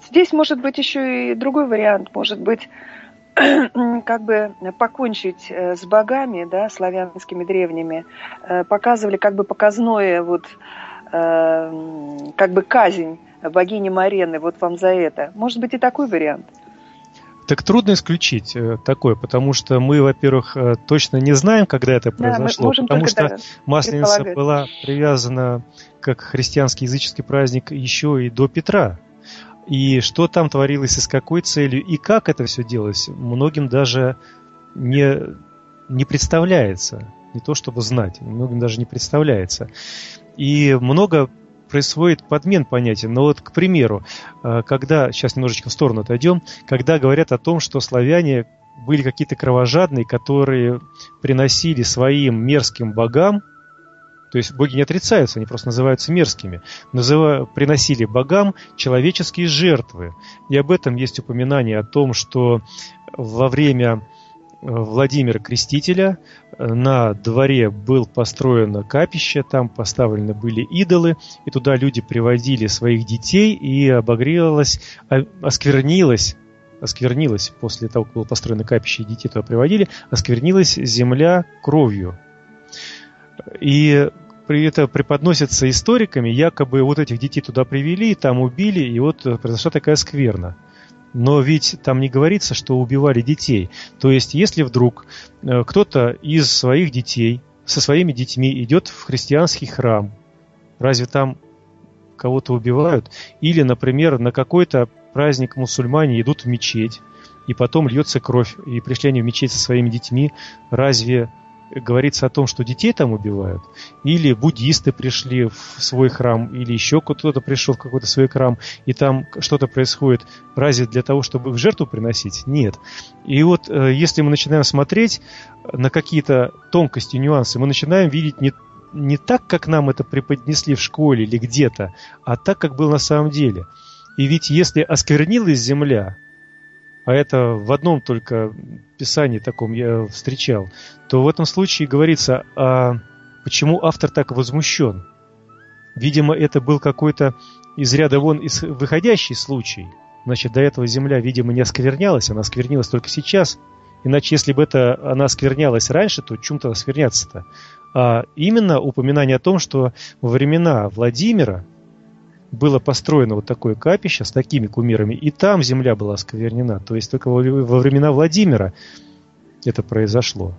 здесь может быть еще и другой вариант, может быть, как бы покончить с богами, да, славянскими древними, показывали как бы показное, вот, как бы казнь богини Марены, вот вам за это. Может быть и такой вариант. Так трудно исключить такое, потому что мы, во-первых, точно не знаем, когда это произошло, да, потому что да, Масленица была привязана как христианский языческий праздник еще и до Петра. И что там творилось и с какой целью, и как это все делалось, многим даже не, не представляется. Не то чтобы знать, многим даже не представляется. И много происходит подмен понятий. Но вот, к примеру, когда, сейчас немножечко в сторону отойдем, когда говорят о том, что славяне были какие-то кровожадные, которые приносили своим мерзким богам, то есть боги не отрицаются, они просто называются мерзкими, называ, приносили богам человеческие жертвы. И об этом есть упоминание о том, что во время Владимира Крестителя на дворе было построено капище, там поставлены были идолы, и туда люди приводили своих детей, и обогрелось, осквернилось, осквернилось после того, как было построено капище, и детей туда приводили, осквернилась земля кровью. И это преподносится историками, якобы вот этих детей туда привели, там убили, и вот произошла такая скверна. Но ведь там не говорится, что убивали детей. То есть, если вдруг кто-то из своих детей со своими детьми идет в христианский храм, разве там кого-то убивают? Или, например, на какой-то праздник мусульмане идут в мечеть, и потом льется кровь, и пришли они в мечеть со своими детьми, разве говорится о том, что детей там убивают? Или буддисты пришли в свой храм, или еще кто-то пришел в какой-то свой храм, и там что-то происходит, разве для того, чтобы их в жертву приносить? Нет. И вот если мы начинаем смотреть на какие-то тонкости, нюансы, мы начинаем видеть не, не так, как нам это преподнесли в школе или где-то, а так, как было на самом деле. И ведь если осквернилась земля, а это в одном только писании таком я встречал, то в этом случае говорится, а почему автор так возмущен? Видимо, это был какой-то из ряда вон выходящий случай. Значит, до этого земля, видимо, не осквернялась, она осквернилась только сейчас. Иначе, если бы это она осквернялась раньше, то чем-то оскверняться-то. А именно упоминание о том, что во времена Владимира было построено вот такое капище с такими кумирами, и там земля была осквернена. То есть только во времена Владимира это произошло.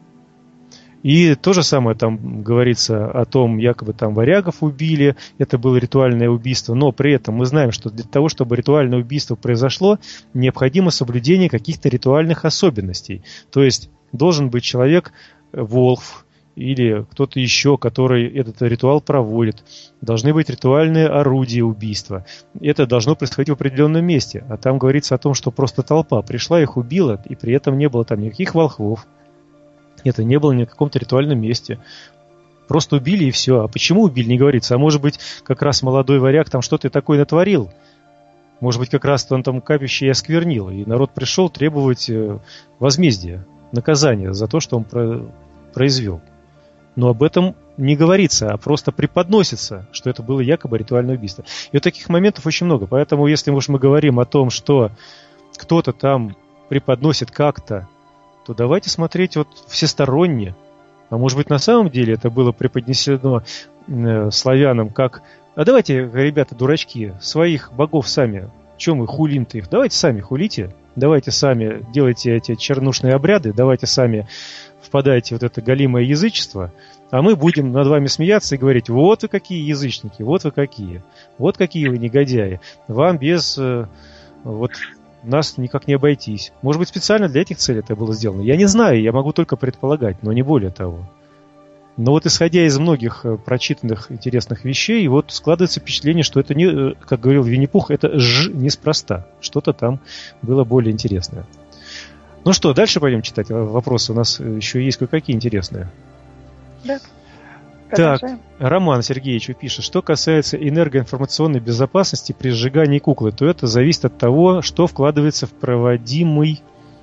И то же самое там говорится о том, якобы там варягов убили, это было ритуальное убийство, но при этом мы знаем, что для того, чтобы ритуальное убийство произошло, необходимо соблюдение каких-то ритуальных особенностей. То есть должен быть человек, волхв, или кто-то еще, который этот ритуал проводит. Должны быть ритуальные орудия убийства. Это должно происходить в определенном месте. А там говорится о том, что просто толпа пришла, их убила, и при этом не было там никаких волхвов. Это не было ни в каком-то ритуальном месте. Просто убили и все. А почему убили, не говорится. А может быть, как раз молодой варяг там что-то такое натворил. Может быть, как раз он там капище и осквернил. И народ пришел требовать возмездия, наказания за то, что он произвел. Но об этом не говорится, а просто преподносится, что это было якобы ритуальное убийство. И вот таких моментов очень много. Поэтому, если уж мы говорим о том, что кто-то там преподносит как-то, то давайте смотреть вот всесторонне. А может быть, на самом деле это было преподнесено э, славянам как... А давайте, ребята, дурачки, своих богов сами, чем вы хулим-то их? Давайте сами хулите, давайте сами делайте эти чернушные обряды, давайте сами... впадаете в вот это голимое язычество, а мы будем над вами смеяться и говорить, вот вы какие язычники, вот вы какие, вот какие вы негодяи, вам без э, вот нас никак не обойтись. Может быть, специально для этих целей это было сделано. Я не знаю, я могу только предполагать, но не более того. Но вот исходя из многих прочитанных интересных вещей, вот складывается впечатление, что это не, как говорил Винни-Пух, это ж неспроста. Что-то там было более интересное. Ну что, дальше пойдем читать вопросы. У нас еще есть кое-какие интересные. Да. Так, Роман Сергеевич пишет, что касается энергоинформационной безопасности при сжигании куклы, то это зависит от того, что вкладывается в проводимый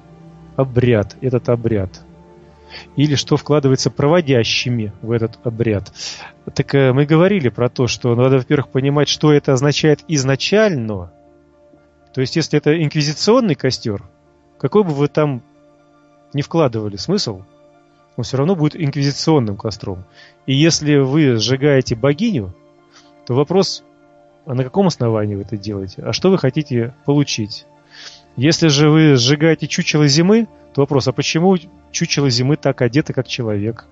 обряд, этот обряд. Или что вкладывается проводящими в этот обряд. Так мы говорили про то, что надо, во-первых, понимать, что это означает изначально. То есть, если это инквизиционный костер, какой бы вы там ни вкладывали смысл, он все равно будет инквизиционным костром. И если вы сжигаете богиню, то вопрос, а на каком основании вы это делаете? А что вы хотите получить? Если же вы сжигаете чучело зимы, то вопрос, а почему чучело зимы так одето, как человек?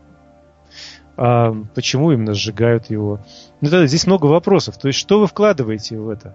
А почему именно сжигают его? Ну, да, здесь много вопросов. То есть, что вы вкладываете в это?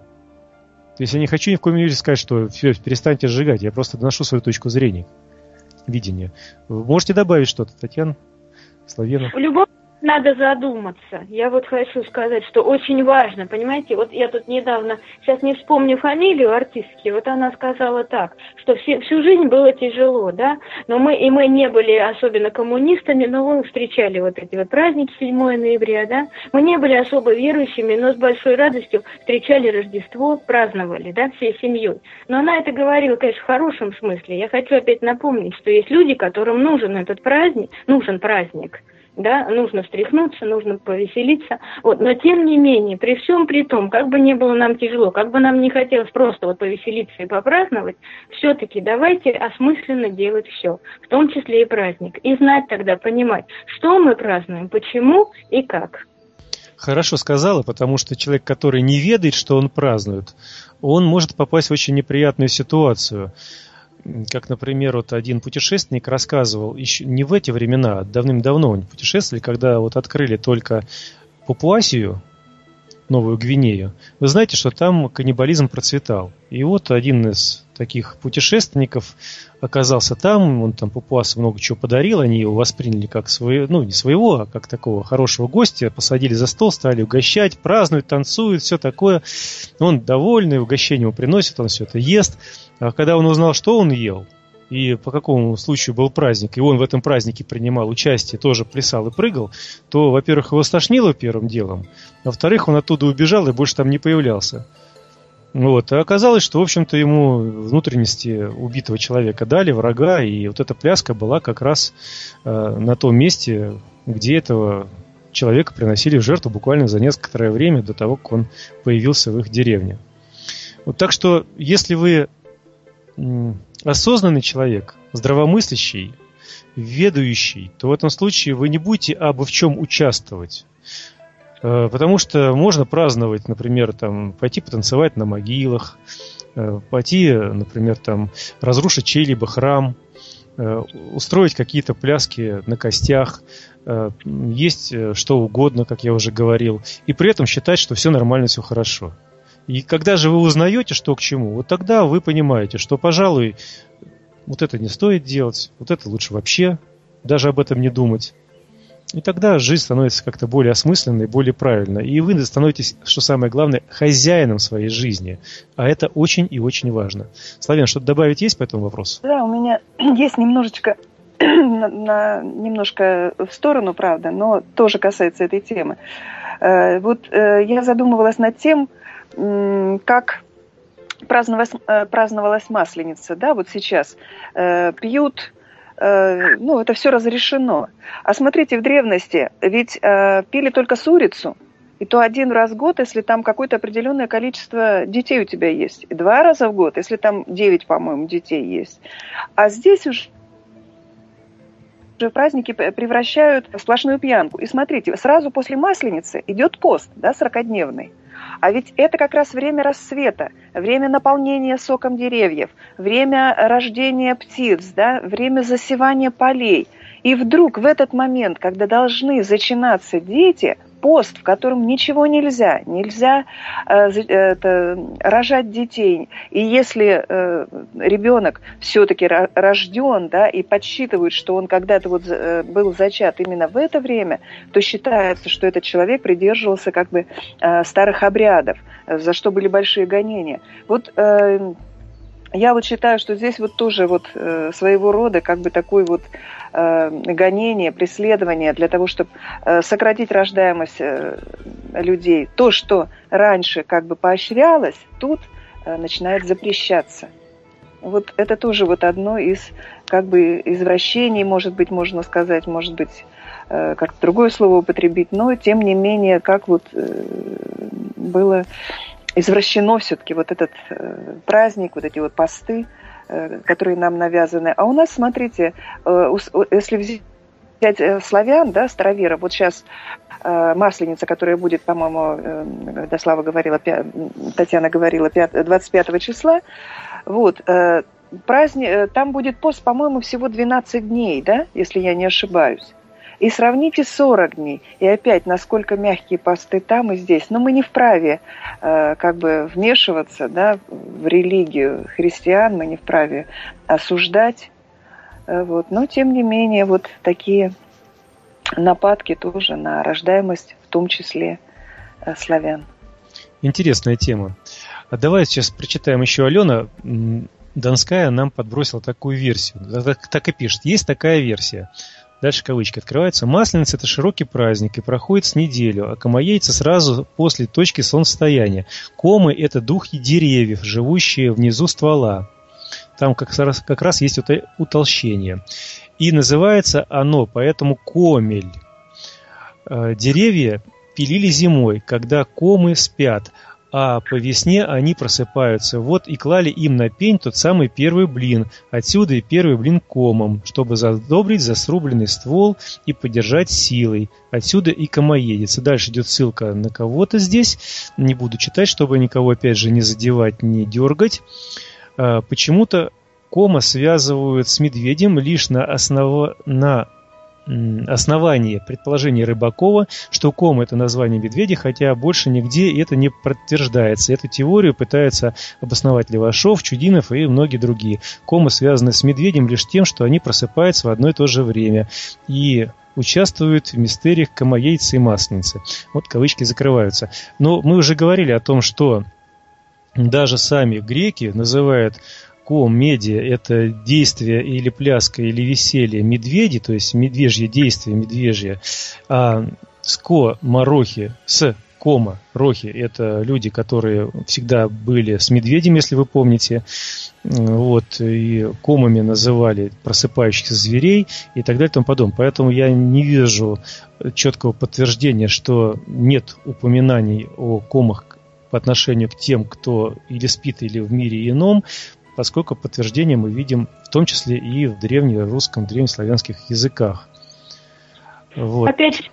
То есть, я не хочу ни в коем мере сказать, что все, перестаньте сжигать. Я просто доношу свою точку зрения, видения. Вы можете добавить что-то, Татьяна, Славена? В любом надо задуматься. Я вот хочу сказать, что очень важно, понимаете, вот я тут недавно, сейчас не вспомню фамилию артистки, вот она сказала так, что все, всю жизнь было тяжело, да, но мы, и мы не были особенно коммунистами, но мы встречали вот эти вот праздники седьмого ноября, да, мы не были особо верующими, но с большой радостью встречали Рождество, праздновали, да, всей семьей. Но она это говорила, конечно, в хорошем смысле. Я хочу опять напомнить, что есть люди, которым нужен этот праздник, нужен праздник, да, нужно встряхнуться, нужно повеселиться, вот, но тем не менее, при всем при том, как бы не было нам тяжело, как бы нам не хотелось просто вот повеселиться и попраздновать, все-таки давайте осмысленно делать все, в том числе и праздник, и знать тогда, понимать, что мы празднуем, почему и как. Хорошо сказала, потому что человек, который не ведает, что он празднует, он может попасть в очень неприятную ситуацию. Как, например, вот один путешественник рассказывал, еще не в эти времена, а давным-давно они путешествовали, когда вот открыли только Папуасию, Новую Гвинею. Вы знаете, что там каннибализм процветал. И вот один из таких путешественников оказался там, он там папуасам много чего подарил, они его восприняли как своего, ну не своего, а как такого хорошего гостя, посадили за стол, стали угощать, празднуют, танцуют, все такое. Он довольный, угощение ему приносит, он все это ест. А когда он узнал, что он ел, и по какому случаю был праздник, и он в этом празднике принимал участие, тоже плясал и прыгал, то, во-первых, его стошнило первым делом, а во-вторых, он оттуда убежал и больше там не появлялся. Вот. А оказалось, что, в общем-то, ему внутренности убитого человека дали, врага, и вот эта пляска была как раз э, на том месте, где этого человека приносили в жертву буквально за некоторое время до того, как он появился в их деревне. Вот, так что, если вы м, осознанный человек, здравомыслящий, ведающий, то в этом случае вы не будете абы в чем участвовать. Потому что можно праздновать, например, там, пойти потанцевать на могилах, пойти, например, там, разрушить чей-либо храм, устроить какие-то пляски на костях, есть что угодно, как я уже говорил, и при этом считать, что все нормально, все хорошо. И когда же вы узнаете, что к чему, вот тогда вы понимаете, что, пожалуй, вот это не стоит делать, вот это лучше вообще даже об этом не думать. И тогда жизнь становится как-то более осмысленной, более правильной. И вы становитесь, что самое главное, хозяином своей жизни. А это очень и очень важно. Славян, что-то добавить есть по этому вопросу? Да, у меня есть немножечко, на, на, немножко в сторону, правда, но тоже касается этой темы. Э, вот э, я задумывалась над тем, э, как праздновалась, э, праздновалась Масленица. Да, вот сейчас э, пьют... Ну, это все разрешено. А смотрите, в древности ведь э, пили только сурицу, и то один раз в год, если там какое-то определенное количество детей у тебя есть, и два раза в год, если там девять, по-моему, детей есть. А здесь уже праздники превращают в сплошную пьянку. И смотрите, сразу после Масленицы идет пост, да, сорокадневный. А ведь это как раз время рассвета, время наполнения соком деревьев, время рождения птиц, да, время засевания полей. И вдруг в этот момент, когда должны зачинаться дети, пост, в котором ничего нельзя, нельзя э, это, рожать детей. И если э, ребенок все-таки рожден, да, и подсчитывают, что он когда-то вот, э, был зачат именно в это время, то считается, что этот человек придерживался как бы э, старых обрядов, за что были большие гонения. Вот э, я вот считаю, что здесь вот тоже вот э, своего рода как бы такой вот э, гонение, преследование для того, чтобы э, сократить рождаемость э, людей. То, что раньше как бы поощрялось, тут э, начинает запрещаться. Вот это тоже вот одно из как бы извращений, может быть, можно сказать, может быть, э, как-то другое слово употребить, но тем не менее, как вот э, было извращено все-таки вот этот э, праздник, вот эти вот посты, э, которые нам навязаны. А у нас, смотрите, э, если взять э, славян, да, староверов, вот сейчас э, Масленица, которая будет, по-моему, э, Дослава говорила, пя, Татьяна говорила, двадцать пятого числа, вот, э, праздник, там будет пост, по-моему, всего двенадцать дней, да, если я не ошибаюсь. И сравните сорок дней. И опять, насколько мягкие посты там и здесь. Но мы не вправе э, как бы вмешиваться, да, в религию христиан, мы не вправе осуждать. Э, вот. Но, тем не менее, вот такие нападки тоже на рождаемость, в том числе э, славян. Интересная тема. А давай сейчас прочитаем еще. Алена Донская нам подбросила такую версию. Так, так и пишет. Есть такая версия. Дальше кавычки открываются. Масленица – это широкий праздник и проходит с неделю, а Комаейца сразу после точки солнцестояния. Комы – это духи деревьев, живущие внизу ствола. Там как раз, как раз есть утолщение. И называется оно поэтому комель. Деревья пилили зимой, когда комы спят, а по весне они просыпаются. Вот и клали им на пень тот самый первый блин. Отсюда и первый блин комом, чтобы задобрить засрубленный ствол и поддержать силой. Отсюда и комоедец. И дальше идет ссылка на кого-то здесь. Не буду читать, чтобы никого опять же не задевать, не дергать. А, почему-то кома связывают с медведем лишь на основа... на основание предположения Рыбакова, что кома – это название медведя, хотя больше нигде это не подтверждается. Эту теорию пытаются обосновать Левашов, Чудинов и многие другие. Комы связаны с медведем лишь тем, что они просыпаются в одно и то же время и участвуют в мистериях Комаейцы и Масленицы. Вот кавычки закрываются. Но мы уже говорили о том, что даже сами греки называют комедия – это действие или пляска, или веселье медведи, то есть медвежье действие, медвежье. А ско, морохи, с, кома, рохи – это люди, которые всегда были с медведем, если вы помните. Вот, и комами называли просыпающихся зверей и так далее и тому подобное. Поэтому я не вижу четкого подтверждения, что нет упоминаний о комах по отношению к тем, кто или спит, или в мире ином, поскольку подтверждение мы видим в том числе и в древнерусском, древнеславянских языках. Вот. Опять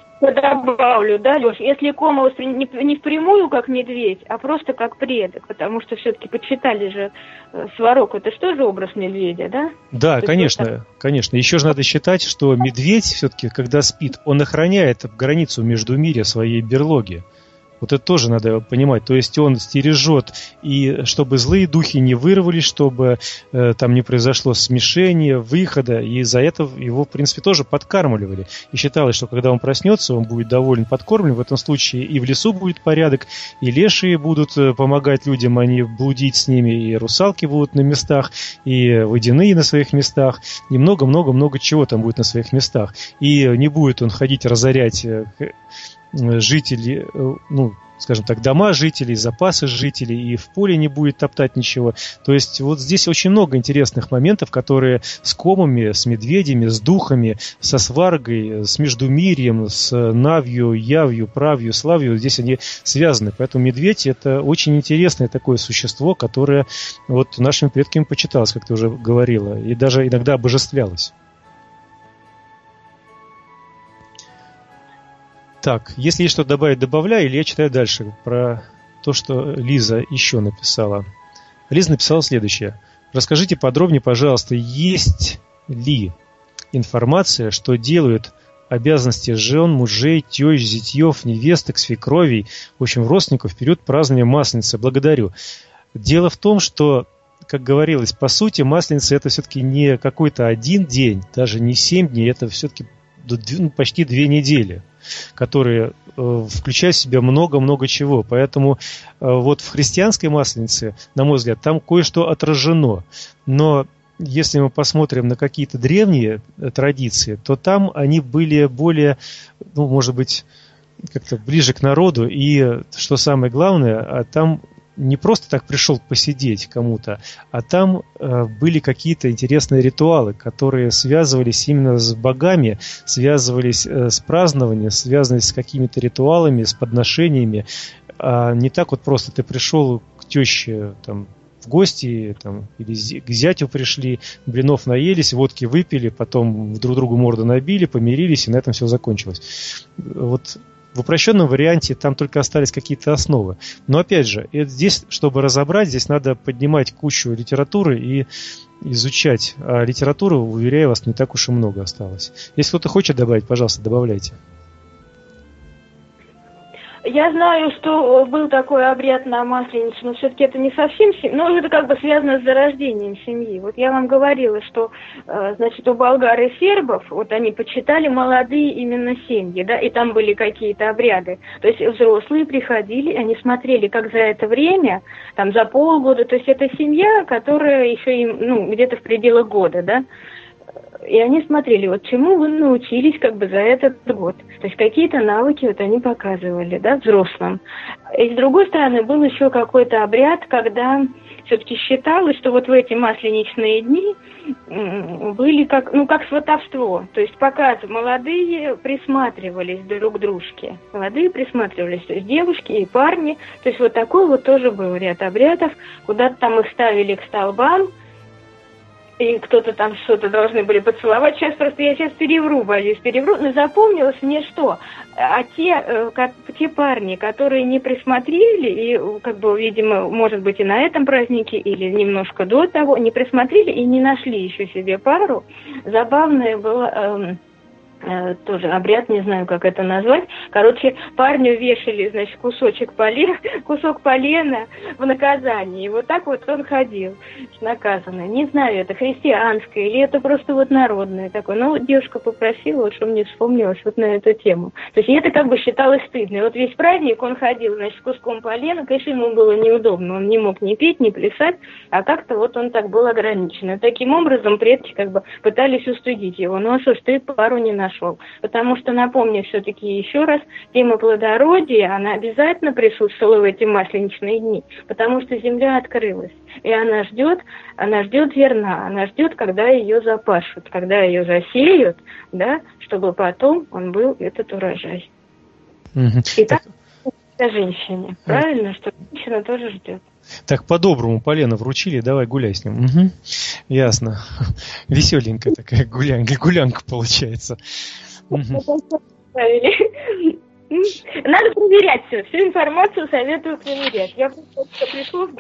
добавлю, да, Леш, если кома воспри... не впрямую как медведь, а просто как предок, потому что все-таки почитали же Сварог, это что же образ медведя, да? Да, то конечно, это... конечно. Еще же надо считать, что медведь все-таки, когда спит, он охраняет границу междумирья своей берлоги. Вот это тоже надо понимать. То есть он стережет, и чтобы злые духи не вырвались, чтобы э, там не произошло смешения, выхода, и за это его, в принципе, тоже подкармливали. И считалось, что когда он проснется, он будет доволен подкормлен. В этом случае и в лесу будет порядок, и лешие будут помогать людям, они блудить с ними, и русалки будут на местах, и водяные на своих местах, и много-много-много чего там будет на своих местах. И не будет он ходить разорять жителей, ну, скажем так, дома жителей, запасы жителей, и в поле не будет топтать ничего. То есть вот здесь очень много интересных моментов, которые с комами, с медведями, с духами, со сваргой, с междумирьем, с навью, явью, правью, славью, здесь они связаны. Поэтому медведь – это очень интересное такое существо, которое вот нашими предками почиталось, как ты уже говорила, и даже иногда обожествлялось. Так, если есть что-то добавить, добавляй, или я читаю дальше про то, что Лиза еще написала. Лиза написала следующее. Расскажите подробнее, пожалуйста, есть ли информация, что делают обязанности жен, мужей, тещ, зятьев, невесток, свекровей, в общем, родственников в период празднования Масленицы? Благодарю. Дело в том, что, как говорилось, по сути, Масленица – это все-таки не какой-то один день, даже не семь дней, это все-таки почти две недели, которые э, включают в себя много-много чего. Поэтому э, вот в христианской Масленице, на мой взгляд, там кое-что отражено. Но если мы посмотрим на какие-то древние традиции, то там они были более, ну, может быть, как-то ближе к народу. И, что самое главное, там не просто так пришел посидеть кому-то, а там э, были какие-то интересные ритуалы, которые связывались именно с богами, связывались э, с празднованием, связывались с какими-то ритуалами, с подношениями. А не так вот просто ты пришел к теще там, в гости там, или к зятю пришли, блинов наелись, водки выпили, потом друг другу морду набили, помирились, и на этом все закончилось. Вот в упрощенном варианте там только остались какие-то основы. Но опять же, здесь, чтобы разобрать, здесь надо поднимать кучу литературы и изучать. А литературы, уверяю вас, не так уж и много осталось. Если кто-то хочет добавить, пожалуйста, добавляйте. Я знаю, что был такой обряд на Масленицу, но все-таки это не совсем, но это как бы связано с зарождением семьи. Вот я вам говорила, что, значит, у болгар и сербов, вот они почитали молодые именно семьи, да, и там были какие-то обряды. То есть взрослые приходили, они смотрели, как за это время, там за полгода, то есть это семья, которая еще им, ну, где-то в пределах года, да, и они смотрели, вот чему вы научились как бы за этот год. То есть какие-то навыки вот они показывали, да, взрослым. И с другой стороны, был еще какой-то обряд, когда все-таки считалось, что вот в эти масленичные дни были как, ну, как сватовство. То есть пока молодые присматривались друг к дружке. Молодые присматривались, то есть девушки и парни. То есть вот такой вот тоже был ряд обрядов. Куда-то там их ставили к столбам, и кто-то там что-то должны были поцеловать. Сейчас просто я сейчас перевру, боюсь, перевру. Но запомнилось мне что? А те, как, те парни, которые не присмотрели, и, как бы, видимо, может быть, и на этом празднике, или немножко до того, не присмотрели и не нашли еще себе пару, забавное было... Эм, тоже обряд, не знаю, как это назвать. Короче, парню вешали, значит, кусочек полена, кусок полена в наказание. И вот так вот он ходил, наказанный. Не знаю, это христианское или это просто вот народное такое. Но вот девушка попросила, вот, чтобы мне вспомнилось вот на эту тему. То есть это как бы считалось стыдно. И вот весь праздник он ходил, значит, с куском полена. Конечно, ему было неудобно. Он не мог ни петь, ни плясать, а как-то вот он так был ограничен. И таким образом предки как бы пытались устыдить его. Ну а что ж, ты пару не нашел. Шел. Потому что, напомню все-таки еще раз, тема плодородия, она обязательно присутствовала в эти масленичные дни, потому что земля открылась, и она ждет, она ждет зерна, она ждет, когда ее запашут, когда ее засеют, да, чтобы потом он был этот урожай. Угу. И так о женщине, правильно, что женщина тоже ждет. Так, по-доброму полено вручили, давай гуляй с ним. Угу. Ясно. Веселенькая такая гулянка, гулянка получается. Угу. Надо проверять все. Всю информацию советую проверять. Я просто пришла...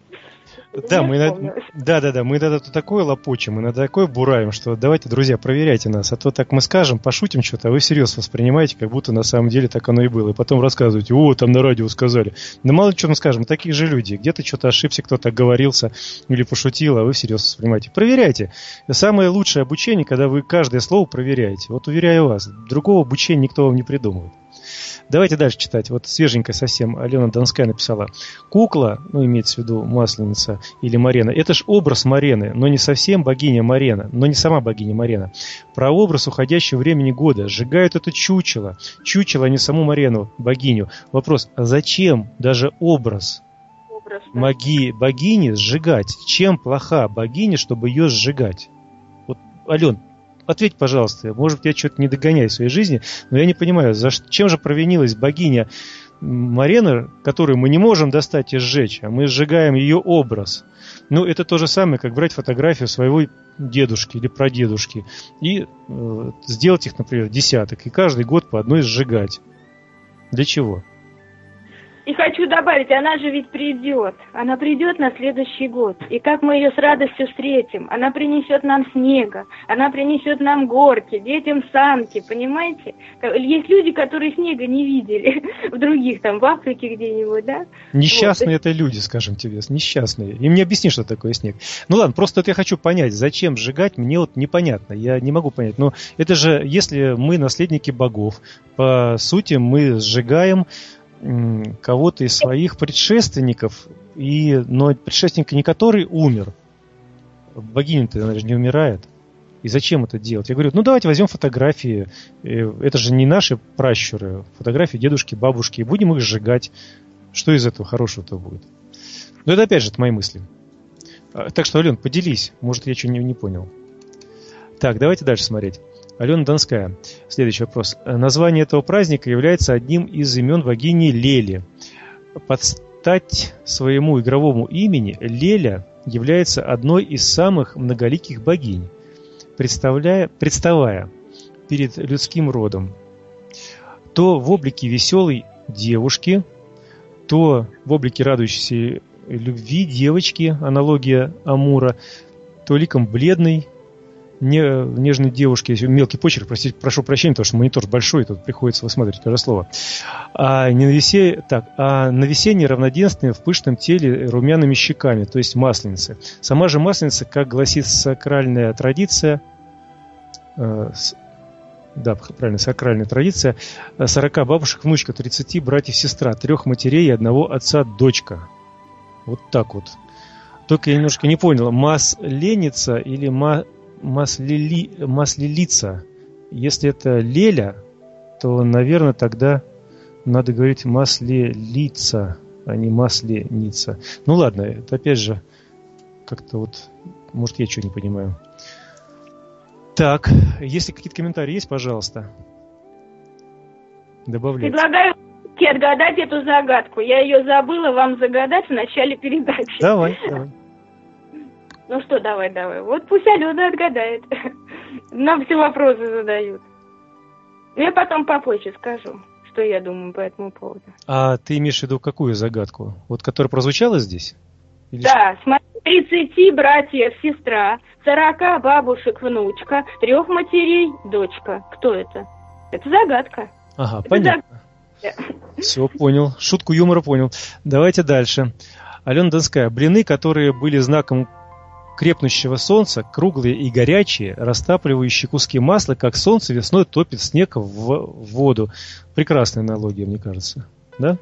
Да, мы иногда, да, да, да, мы иногда такое лопочем, иногда такое бураем, что давайте, друзья, проверяйте нас, а то так мы скажем, пошутим что-то, а вы всерьез воспринимаете, как будто на самом деле так оно и было, и потом рассказываете, о, там на радио сказали. Да мало ли что мы скажем, мы такие же люди, где-то что-то ошибся, кто-то оговорился или пошутил, а вы всерьез воспринимаете. Проверяйте. Самое лучшее обучение, когда вы каждое слово проверяете. Вот уверяю вас, другого обучения никто вам не придумывает. Давайте дальше читать. Вот свеженькая совсем Алена Донская написала. Кукла, ну имеется в виду Масленица или Марена, это ж образ Марены, но не совсем богиня Марена, но не сама богиня Марена. Про образ уходящего времени года. Сжигают это чучело. Чучело, а не саму Марену, богиню. Вопрос, а зачем даже образ, образ да. Маги, богини сжигать? Чем плоха богиня, чтобы ее сжигать? Вот, Ален, ответь, пожалуйста, может быть, я что-то не догоняю в своей жизни, но я не понимаю, за чем же провинилась богиня Марена, которую мы не можем достать и сжечь, а мы сжигаем ее образ. Ну, это то же самое, как брать фотографию своего дедушки или прадедушки и э, сделать их, например, десяток, и каждый год по одной сжигать. Для чего? И хочу добавить, она же ведь придет. Она придет на следующий год. И как мы ее с радостью встретим? Она принесет нам снега, она принесет нам горки, детям санки, понимаете? Есть люди, которые снега не видели в других, там, в Африке где-нибудь, да? Несчастные вот. Это люди, скажем тебе, несчастные. Им не объясни, что такое снег. Ну ладно, просто вот я хочу понять, зачем сжигать, мне вот непонятно. Я не могу понять. Но это же, если мы наследники богов, по сути, мы сжигаем кого-то из своих предшественников, и, но предшественник не который умер, богиня-то она же не умирает. И зачем это делать? Я говорю, ну давайте возьмем фотографии, это же не наши пращуры, фотографии дедушки, бабушки, и будем их сжигать. Что из этого хорошего-то будет? Но это опять же это мои мысли. Так что, Ален, поделись, может я что-то не, не понял. Так, давайте дальше смотреть. Алена Донская. Следующий вопрос. Название этого праздника является одним из имен богини Лели. под стать своему игровому имени Леля является одной из самых многоликих богинь, представляя, представая перед людским родом то в облике веселой девушки, то в облике радующейся любви девочки, аналогия Амура, то ликом бледной, не, нежной девушки. Мелкий почерк, простите, прошу прощения, потому что монитор большой, тут приходится высматривать каждое слово. А, не на весе, так, а на весенней равноденственной в пышном теле румяными щеками, то есть масленица. Сама же масленица, как гласит сакральная традиция, э, с, да, правильно, сакральная традиция, сорока бабушек, внучка, тридцати братьев, сестра, трех матерей и одного отца, дочка. Вот так вот. Только я немножко не понял, масленица или ма... Маслили... маслилица. Если это Леля, то, наверное, тогда надо говорить маслилица, а не масленица. Ну ладно, это опять же как-то вот, может, я что не понимаю. Так, если какие-то комментарии есть, пожалуйста, добавляйте. Предлагаю отгадать эту загадку. Я ее забыла вам загадать в начале передачи. Давай, давай. Ну что, давай, давай. Вот пусть Алена отгадает. Нам все вопросы задают. Я потом попозже скажу, что я думаю по этому поводу. А ты имеешь в виду какую загадку? Вот которая прозвучала здесь? Или да, смотри, тридцати братьев, сестра, сорока бабушек, внучка, трех матерей, дочка. Кто это? Это загадка. Ага, это понятно. Загадка. Все, понял. Шутку юмора понял. Давайте дальше. Алена Донская. Блины, которые были знаком крепнущего солнца, круглые и горячие, растапливающие куски масла, как солнце весной топит снег в воду. Прекрасная аналогия, мне кажется. Да?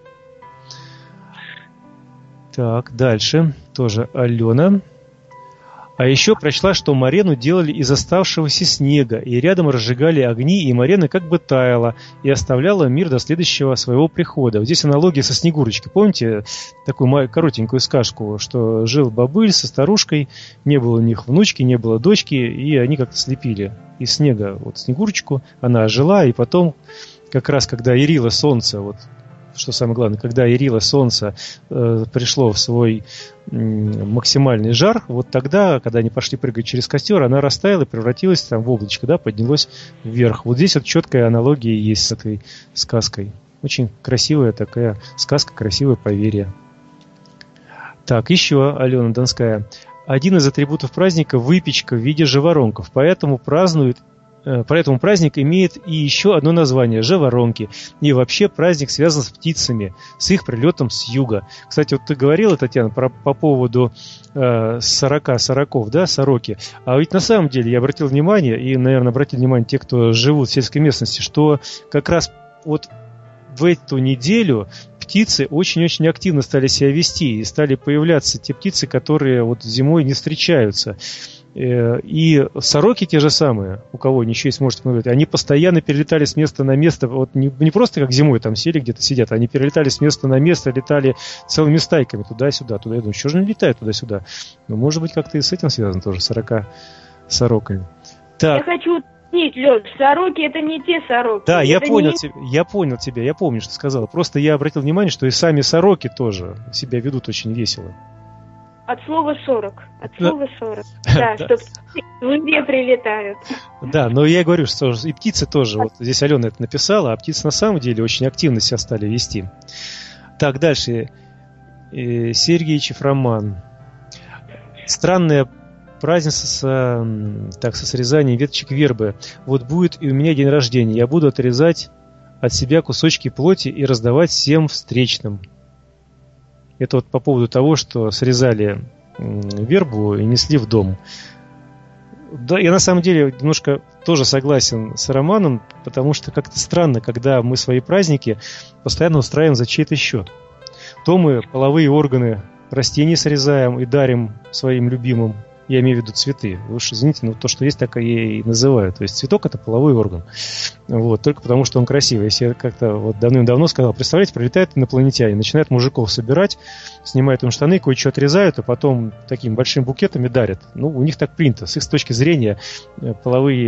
Так, дальше. Тоже Алена. А еще прочла, что Марену делали из оставшегося снега, и рядом разжигали огни, и Марена как бы таяла и оставляла мир до следующего своего прихода. Вот здесь аналогия со Снегурочкой. Помните такую коротенькую сказку, что жил бобыль со старушкой, не было у них внучки, не было дочки, и они как-то слепили из снега вот Снегурочку, она ожила, и потом как раз когда ярило солнце, вот что самое главное, когда ярило солнце э, пришло в свой э, максимальный жар, вот тогда, когда они пошли прыгать через костер, она растаяла и превратилась там в облачко, да, поднялась вверх. Вот здесь вот четкая аналогия есть с этой сказкой. Очень красивая такая сказка, красивое поверье. Так, еще Алена Донская. Один из атрибутов праздника – выпечка в виде жаворонков, поэтому празднуют Поэтому праздник имеет и еще одно название – жаворонки. И вообще праздник связан с птицами, с их прилетом с юга. Кстати, вот ты говорила, Татьяна, про, по поводу э, сорока сороков, да, сороки. А ведь на самом деле я обратил внимание, и, наверное, обратили внимание те, кто живут в сельской местности, что как раз вот в эту неделю птицы очень-очень активно стали себя вести. И стали появляться те птицы, которые вот зимой не встречаются. И сороки те же самые, у кого ничего есть, может посмотреть, они постоянно перелетали с места на место, вот не, не просто как зимой там сели где-то сидят, они перелетали с места на место, летали целыми стайками туда-сюда, туда. Я думаю, что же они летают туда-сюда? Ну, может быть, как-то и с этим связано тоже, сорока сороками. Так. Я хочу уточнить, Лёш, сороки это не те сороки. Да, я понял, не... тебя, я понял тебя, я помню, что ты сказала. Просто я обратил внимание, что и сами сороки тоже себя ведут очень весело. От слова сорок. От слова сорок. Да, что птицы в небе прилетают. Да, но я говорю, что и птицы тоже. Вот здесь Алена это написала, а птицы на самом деле очень активно себя стали вести. Так, дальше. Сергеичев роман. Странное празднество с, так, со срезанием веточек вербы. Вот будет и у меня день рождения. Я буду отрезать от себя кусочки плоти и раздавать всем встречным. Это вот по поводу того, что срезали вербу и несли в дом. Да, я на самом деле немножко тоже согласен с Романом, потому что как-то странно, когда мы свои праздники постоянно устраиваем за чей-то счет. То мы половые органы растений срезаем и дарим своим любимым, я имею в виду цветы. Вы уж извините, но то, что есть, так и называю. То есть цветок – это половой орган. Вот, только потому, что он красивый. Если я как-то вот давным-давно сказал, представляете, прилетают инопланетяне, начинают мужиков собирать, снимают им штаны, кое-что отрезают, а потом такими большими букетами дарят. Ну, у них так принято. С их точки зрения половые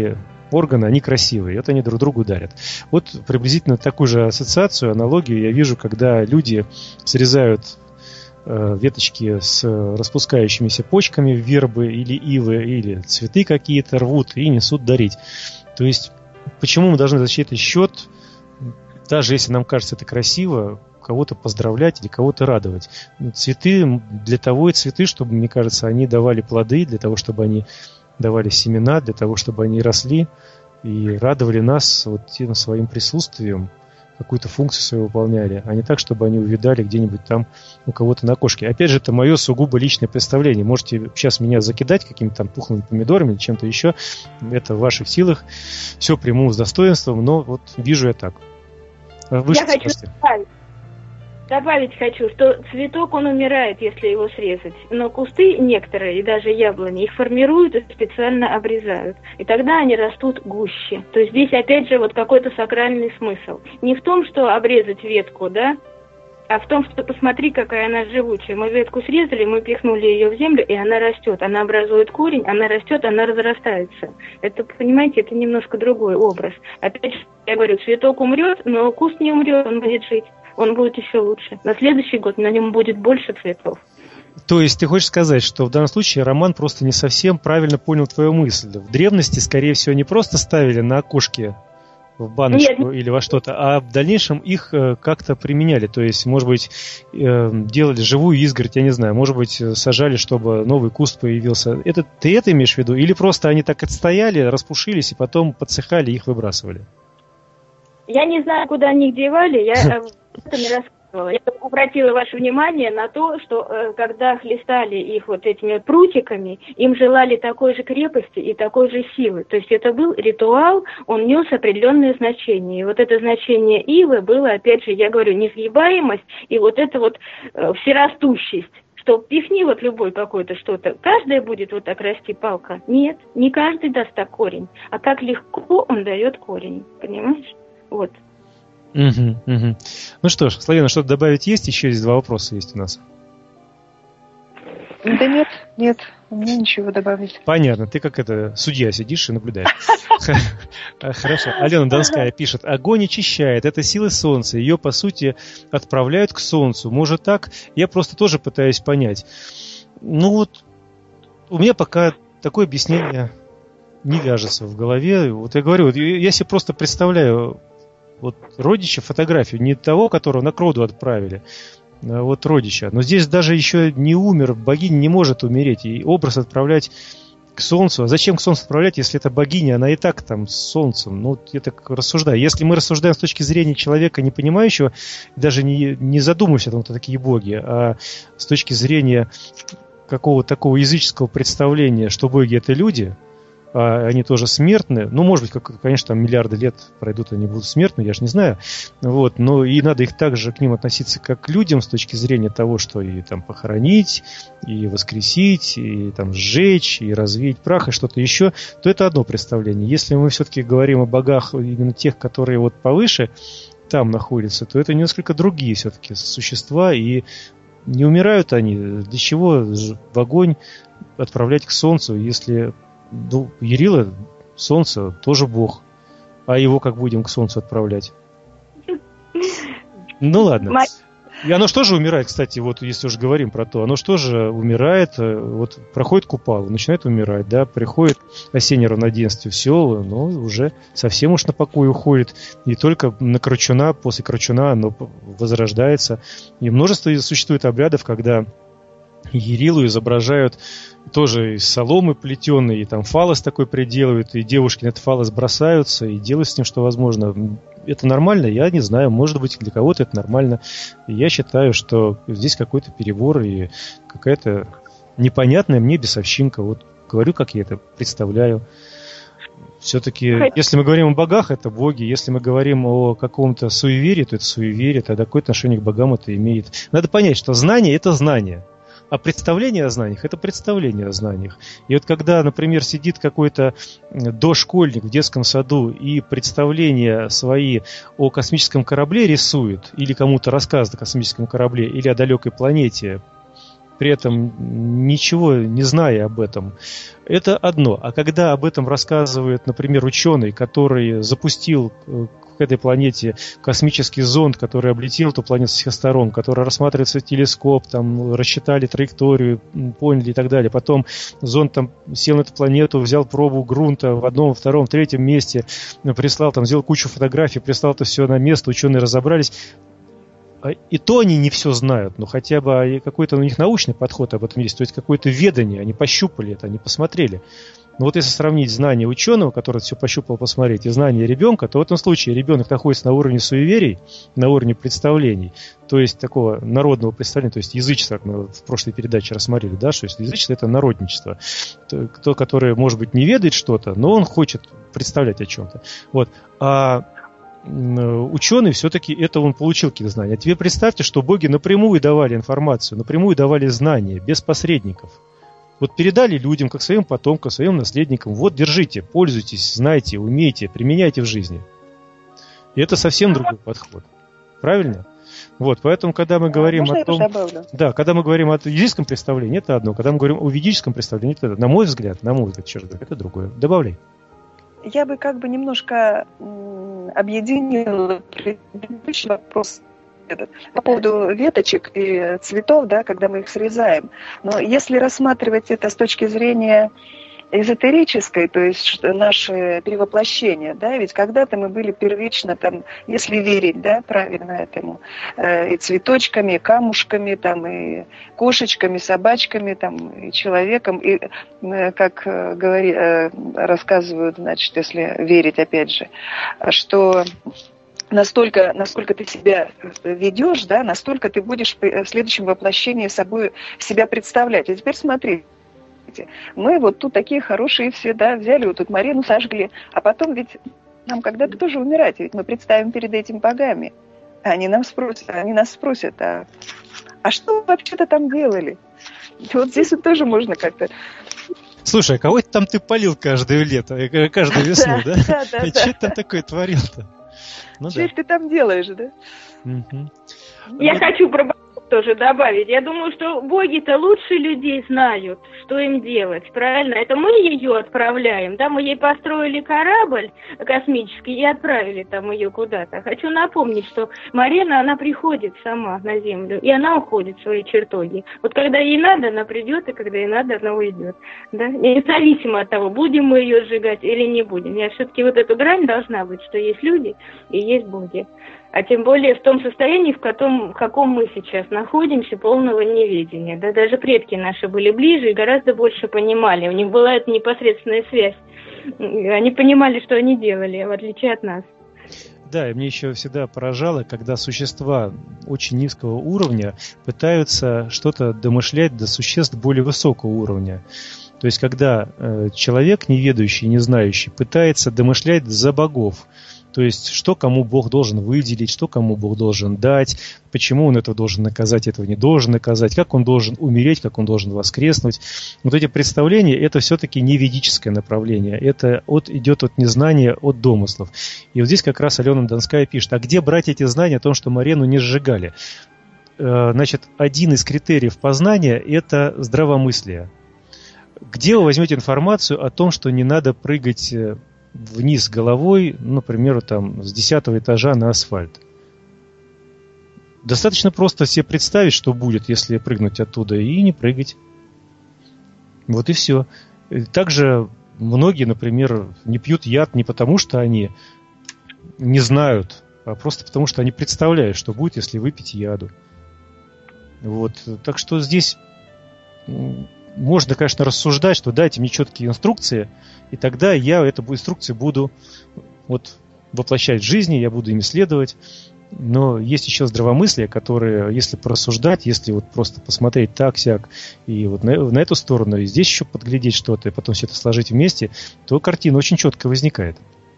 органы, они красивые, это они друг другу дарят. Вот приблизительно такую же ассоциацию, аналогию я вижу, когда люди срезают э, веточки с распускающимися почками вербы или ивы, или цветы какие-то рвут и несут дарить. То есть, почему мы должны за чей-то счет, даже если нам кажется это красиво, кого-то поздравлять или кого-то радовать? Цветы для того и цветы, чтобы, мне кажется, они давали плоды, для того, чтобы они давали семена, для того, чтобы они росли и радовали нас вот тем своим присутствием, какую-то функцию свою выполняли, а не так, чтобы они увидали где-нибудь там у кого-то на окошке. Опять же, это мое сугубо личное представление. Можете сейчас меня закидать какими-то там пухлыми помидорами или чем-то еще. Это в ваших силах. Все приму с достоинством, но вот вижу я так. Вы я хочу добавить, добавить хочу, что цветок, он умирает, если его срезать. Но кусты некоторые, и даже яблони, их формируют и специально обрезают. И тогда они растут гуще. То есть здесь опять же вот какой-то сакральный смысл. Не в том, что обрезать ветку, да, а в том, что посмотри, какая она живучая. Мы ветку срезали, мы пихнули ее в землю, и она растет. Она образует корень, она растет, она разрастается. Это, понимаете, это немножко другой образ. Опять же, я говорю, цветок умрет, но куст не умрет, он будет жить. Он будет еще лучше. На следующий год на нем будет больше цветов. То есть ты хочешь сказать, что в данном случае Роман просто не совсем правильно понял твою мысль. В древности, скорее всего, не просто ставили на окошке в баночку Нет. или во что-то, а в дальнейшем их как-то применяли. То есть, может быть, делали живую изгородь, я не знаю, может быть, сажали, чтобы новый куст появился. Это, ты это имеешь в виду? Или просто они так отстояли, распушились и потом подсыхали и их выбрасывали? Я не знаю, куда они их девали, я это не рассказывала. Я обратила ваше внимание на то, что э, когда хлестали их вот этими прутиками, им желали такой же крепости и такой же силы. То есть это был ритуал, он нес определенное значение. И вот это значение ивы было, опять же, я говорю, несгибаемость и вот это вот э, всерастущесть. Что пихни вот любой какой-то что-то, каждая будет вот так расти палка. Нет, не каждый даст так корень, а как легко он дает корень, понимаешь? Вот. Угу, угу. Ну что ж, Славена, что-то добавить есть? Еще здесь два вопроса есть у нас. Да нет, нет, у меня ничего добавить. Понятно, ты как это, судья сидишь и наблюдаешь. Хорошо. Алена Донская пишет: огонь очищает, это силы солнца, ее по сути отправляют к солнцу. Может так? Я просто тоже пытаюсь понять. Ну вот, у меня пока такое объяснение не вяжется в голове. Вот я говорю, я себе просто представляю вот родича, фотографию, не того, которого на Кроду отправили, а вот родича. Но здесь даже еще не умер, богиня не может умереть, и образ отправлять к солнцу. А зачем к солнцу отправлять, если это богиня, она и так там с солнцем? Ну, я так рассуждаю. Если мы рассуждаем с точки зрения человека, не понимающего, даже не, не задумываясь о том, что такие боги, а с точки зрения какого-то такого языческого представления, что боги — это люди, а они тоже смертны. Ну, может быть, как, конечно, там миллиарды лет пройдут, они будут смертны, я же не знаю. Вот, но и надо их также к ним относиться как к людям с точки зрения того, что и там похоронить, и воскресить, и там сжечь, и развеять прах, и что-то еще, то это одно представление. Если мы все-таки говорим о богах, именно тех, которые вот повыше там находятся, то это несколько другие все-таки существа, и не умирают они. Для чего в огонь отправлять к солнцу, если... Ну, Ярила, солнце, тоже бог. А его как будем к солнцу отправлять? Ну ладно. И оно же тоже умирает, кстати, вот если уж говорим про то, оно же тоже умирает, вот проходит купалу, начинает умирать, да, приходит осеннее равноденствие, все, но уже совсем уж на покой уходит, и только на Крачуна, после Крачуна оно возрождается. И множество существует обрядов, когда Ярилу изображают тоже из соломы плетеной, и там фалос такой приделывают, и девушки на этот фалос бросаются, и делают с ним что возможно. Это нормально? Я не знаю, может быть, для кого-то это нормально. И я считаю, что здесь какой-то перебор и какая-то непонятная мне бесовщинка. Вот говорю, как я это представляю. Все-таки, если мы говорим о богах, это боги. Если мы говорим о каком-то суеверии, то это суеверие. Тогда какое отношение к богам это имеет? Надо понять, что знание – это знание. А представление о знаниях – это представление о знаниях. И вот когда, например, сидит какой-то дошкольник в детском саду и представления свои о космическом корабле рисует, или кому-то рассказывает о космическом корабле, или о далекой планете, при этом ничего не зная об этом. Это одно. А когда об этом рассказывает, например, ученый, который запустил к этой планете космический зонд, который облетел эту планету с всех сторон, который рассматривается в телескоп, там, рассчитали траекторию, поняли и так далее. Потом зонд там сел на эту планету, взял пробу грунта в одном, втором, третьем месте, прислал, там, сделал кучу фотографий, прислал это все на место, ученые разобрались. И то они не все знают, но хотя бы какой-то у них научный подход об этом есть, то есть какое-то ведание, они пощупали это, они посмотрели. Но вот если сравнить знания ученого, который все пощупал, посмотреть, и знания ребенка, то в этом случае ребенок находится на уровне суеверий, на уровне представлений, то есть такого народного представления, то есть язычество, как мы в прошлой передаче рассмотрели, да, что язычество – это народничество. Кто, который, может быть, не ведает что-то, но он хочет представлять о чем-то. Вот. А ученый все-таки это он получил какие-то знания. А теперь представьте, что боги напрямую давали информацию, напрямую давали знания, без посредников. Вот передали людям, как своим потомкам, своим наследникам, вот держите, пользуйтесь, знайте, умейте, применяйте в жизни. И это совсем другой подход. Правильно? Вот, поэтому, когда мы говорим Можно о том... Да, когда мы говорим о ведическом представлении, это одно. Когда мы говорим о ведическом представлении, это, на мой взгляд, на мой взгляд, черт говоря, это другое. Добавляй. Я бы как бы немножко объединила предыдущий вопрос по поводу веточек и цветов, да, когда мы их срезаем. Но если рассматривать это с точки зрения эзотерической, то есть наше перевоплощение, да, ведь когда-то мы были первично, там, если верить, да, правильно этому, э, и цветочками, и камушками, там, и кошечками, собачками, там, и человеком, и, э, как э, говори, э, рассказывают, значит, если верить, опять же, что настолько, насколько ты себя ведешь, да, настолько ты будешь в следующем воплощении собой себя представлять. И теперь смотри, мы вот тут такие хорошие все, да, взяли вот тут Марину, сожгли, а потом ведь нам когда-то тоже умирать, ведь мы представим перед этим богами. Они нам спросят, они нас спросят, а, а что вы вообще-то там делали? И вот здесь вот тоже можно как-то... Слушай, а кого там ты полил каждое лето, каждую весну, да? Да, да, да. Что ты там такое творил-то? Что ты там делаешь, да? Я хочу про тоже добавить. Я думаю, что боги-то лучше людей знают, что им делать, правильно? Это мы ее отправляем, да, мы ей построили корабль космический и отправили там ее куда-то. Хочу напомнить, что Марина, она приходит сама на Землю, и она уходит в свои чертоги. Вот когда ей надо, она придет, и когда ей надо, она уйдет. Да? Независимо от того, будем мы ее сжигать или не будем. Я все-таки вот эту грань должна быть, что есть люди и есть боги. А тем более в том состоянии, в каком, в каком мы сейчас находимся, полного неведения. Да, даже предки наши были ближе и гораздо больше понимали. У них была эта непосредственная связь. Они понимали, что они делали, в отличие от нас. Да, и мне еще всегда поражало, когда существа очень низкого уровня пытаются что-то домышлять до существ более высокого уровня. То есть, когда э, человек, неведающий, не знающий, пытается домышлять за богов. То есть, что кому Бог должен выделить, что кому Бог должен дать, почему он этого должен наказать, этого не должен наказать, как он должен умереть, как он должен воскреснуть. Вот эти представления, это все-таки не ведическое направление, это от, идет от незнания, от домыслов. И вот здесь как раз Алена Донская пишет, а где брать эти знания о том, что Марину не сжигали? Значит, один из критериев познания – это здравомыслие. Где вы возьмете информацию о том, что не надо прыгать вниз головой, например, там, с десятого этажа на асфальт? Достаточно просто себе представить, что будет, если прыгнуть оттуда, и не прыгать. Вот и все. Также многие, например, не пьют яд не потому, что они не знают, а просто потому, что они представляют, что будет, если выпить яду. Вот. Так что здесь можно, конечно, рассуждать, что дайте мне четкие инструкции, и тогда я эту инструкцию буду вот воплощать в жизни, я буду ими следовать. Но есть еще здравомыслие, которое, если порассуждать, если вот просто посмотреть так-сяк, и вот на, на эту сторону, и здесь еще подглядеть что-то, и потом все это сложить вместе, то картина очень четко возникает.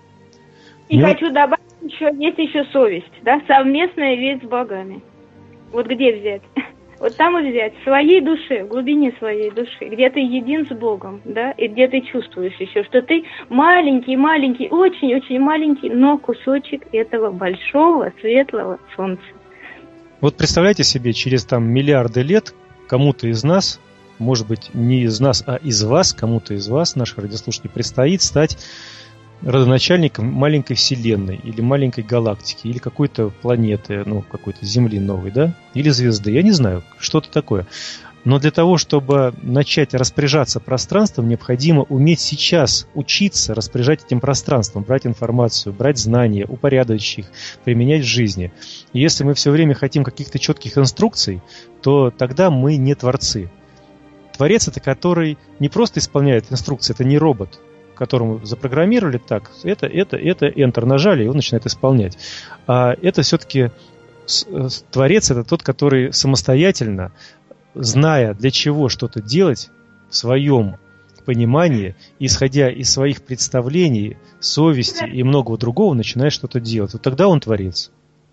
И Мне... хочу добавить еще, есть еще совесть, да, совместная ведь с богами. Вот где взять? Вот там и взять, в своей душе, в глубине своей души, где ты един с Богом, да, и где ты чувствуешь еще, что ты маленький-маленький, очень-очень маленький, но кусочек этого большого светлого солнца. Вот представляете себе, через там миллиарды лет кому-то из нас, может быть, не из нас, а из вас, кому-то из вас, наших радиослушателей, предстоит стать родоначальником маленькой вселенной или маленькой галактики, или какой-то планеты, ну, какой-то Земли новой, да, или звезды, я не знаю, что-то такое. Но для того, чтобы начать распоряжаться пространством, необходимо уметь сейчас учиться распоряжать этим пространством, брать информацию, брать знания, упорядочить их, применять в жизни. И если мы все время хотим каких-то четких инструкций, то тогда мы не творцы. Творец — это который не просто исполняет инструкции, это не робот, которому запрограммировали так, это, это, это, Enter нажали, и он начинает исполнять. А это все-таки творец — это тот, который самостоятельно, зная, для чего что-то делать, в своем понимании, исходя из своих представлений, совести и многого другого, начинает что-то делать. Вот тогда он творец.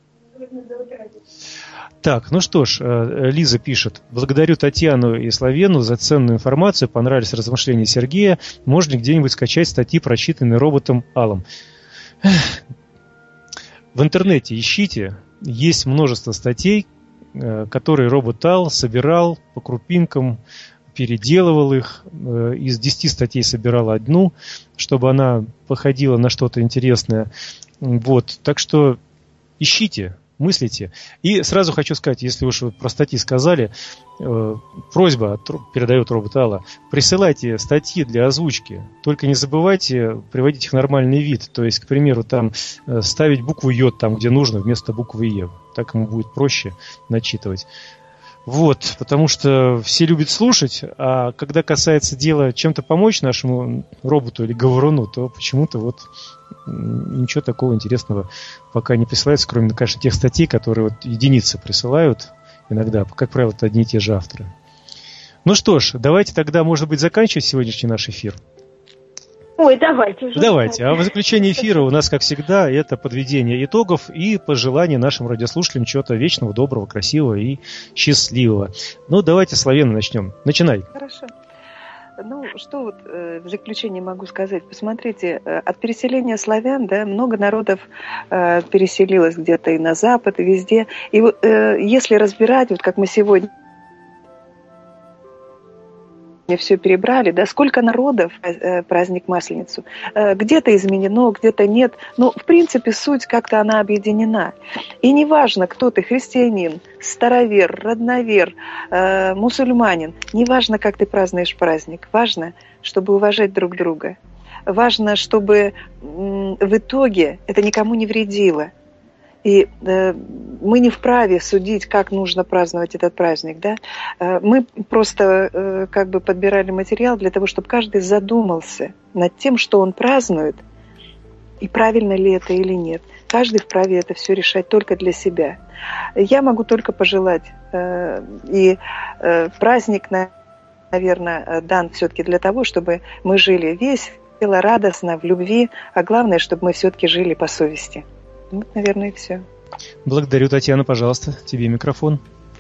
Так, ну что ж, Лиза пишет: благодарю Татьяну и Славену за ценную информацию, понравились размышления Сергея. Можно ли где-нибудь скачать статьи, прочитанные роботом Аллом? В интернете ищите, есть множество статей, которые робот Ал собирал по крупинкам, переделывал их, из десяти статей собирал одну, чтобы она походила на что-то интересное. Вот, так что ищите, мыслите. И сразу хочу сказать, если уж вы про статьи сказали, э, просьба, передает робот Алла, присылайте статьи для озвучки. Только не забывайте приводить их в нормальный вид. То есть, к примеру, там э, ставить букву Й там, где нужно, вместо буквы Е. Так ему будет проще начитывать. Вот, потому что все любят слушать, а когда касается дела чем-то помочь нашему роботу или говоруну, то почему-то вот ничего такого интересного пока не присылается, кроме, конечно, тех статей, которые вот единицы присылают иногда, как правило, это одни и те же авторы. Ну что ж, давайте тогда, может быть, заканчивать сегодняшний наш эфир. Ой, давайте уже. Давайте. А в заключение эфира у нас, как всегда, это подведение итогов и пожелание нашим радиослушателям чего-то вечного, доброго, красивого и счастливого. Ну, давайте с Славены начнем. Начинай. Хорошо. Ну, что вот э, в заключение могу сказать. Посмотрите, э, от переселения славян, да, много народов э, переселилось где-то и на запад, и везде. И э, если разбирать, вот как мы сегодня все перебрали, да, сколько народов э, праздник Масленицу. Э, где-то изменено, где-то нет. Но, в принципе, суть как-то она объединена. И неважно, кто ты, христианин, старовер, родновер, э, мусульманин, неважно, как ты празднуешь праздник. Важно, чтобы уважать друг друга. Важно, чтобы э, в итоге это никому не вредило. И э, мы не вправе судить, как нужно праздновать этот праздник, да? Э, мы просто э, как бы подбирали материал для того, чтобы каждый задумался над тем, что он празднует, и правильно ли это или нет. Каждый вправе это все решать только для себя. Я могу только пожелать, э, и э, праздник, наверное, дан все-таки для того, чтобы мы жили весело, радостно, в любви, а главное, чтобы мы все-таки жили по совести. Вот, наверное, и все. Благодарю, Татьяна, пожалуйста, тебе микрофон.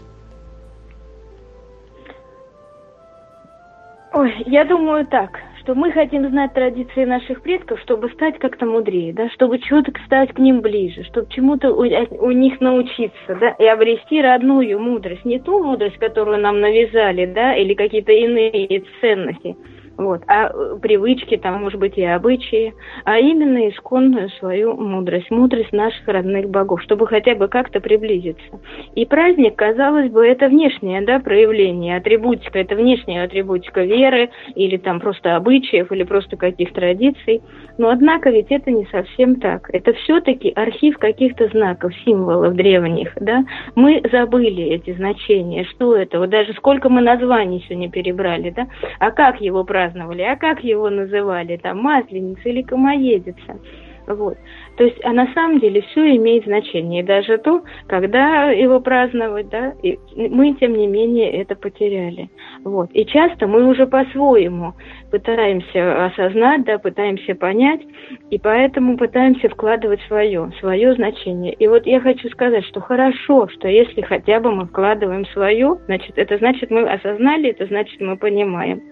Ой, я думаю так, что мы хотим знать традиции наших предков, чтобы стать как-то мудрее, да, чтобы чего-то стать к ним ближе, чтобы чему-то у, у них научиться, да, и обрести родную мудрость, не ту мудрость, которую нам навязали, да, или какие-то иные ценности. Вот, а привычки, там, может быть, и обычаи, а именно исконную свою мудрость, мудрость наших родных богов, чтобы хотя бы как-то приблизиться. И праздник, казалось бы, это внешнее, да, проявление, атрибутика, это внешняя атрибутика веры, или там просто обычаев, или просто каких-то традиций. Но, однако, ведь это не совсем так. Это все-таки архив каких-то знаков, символов древних, да. Мы забыли эти значения, что это, вот даже сколько мы названий сегодня перебрали, да, а как его праздновать? А как его называли, там, Масленица или Комоедица. Вот. То есть, а на самом деле все имеет значение. И даже то, когда его праздновать, да, и мы, тем не менее, это потеряли. Вот. И часто мы уже по-своему пытаемся осознать, да, пытаемся понять, и поэтому пытаемся вкладывать свое, свое значение. И вот я хочу сказать, что хорошо, что если хотя бы мы вкладываем свое, значит, это значит, мы осознали, это значит, мы понимаем.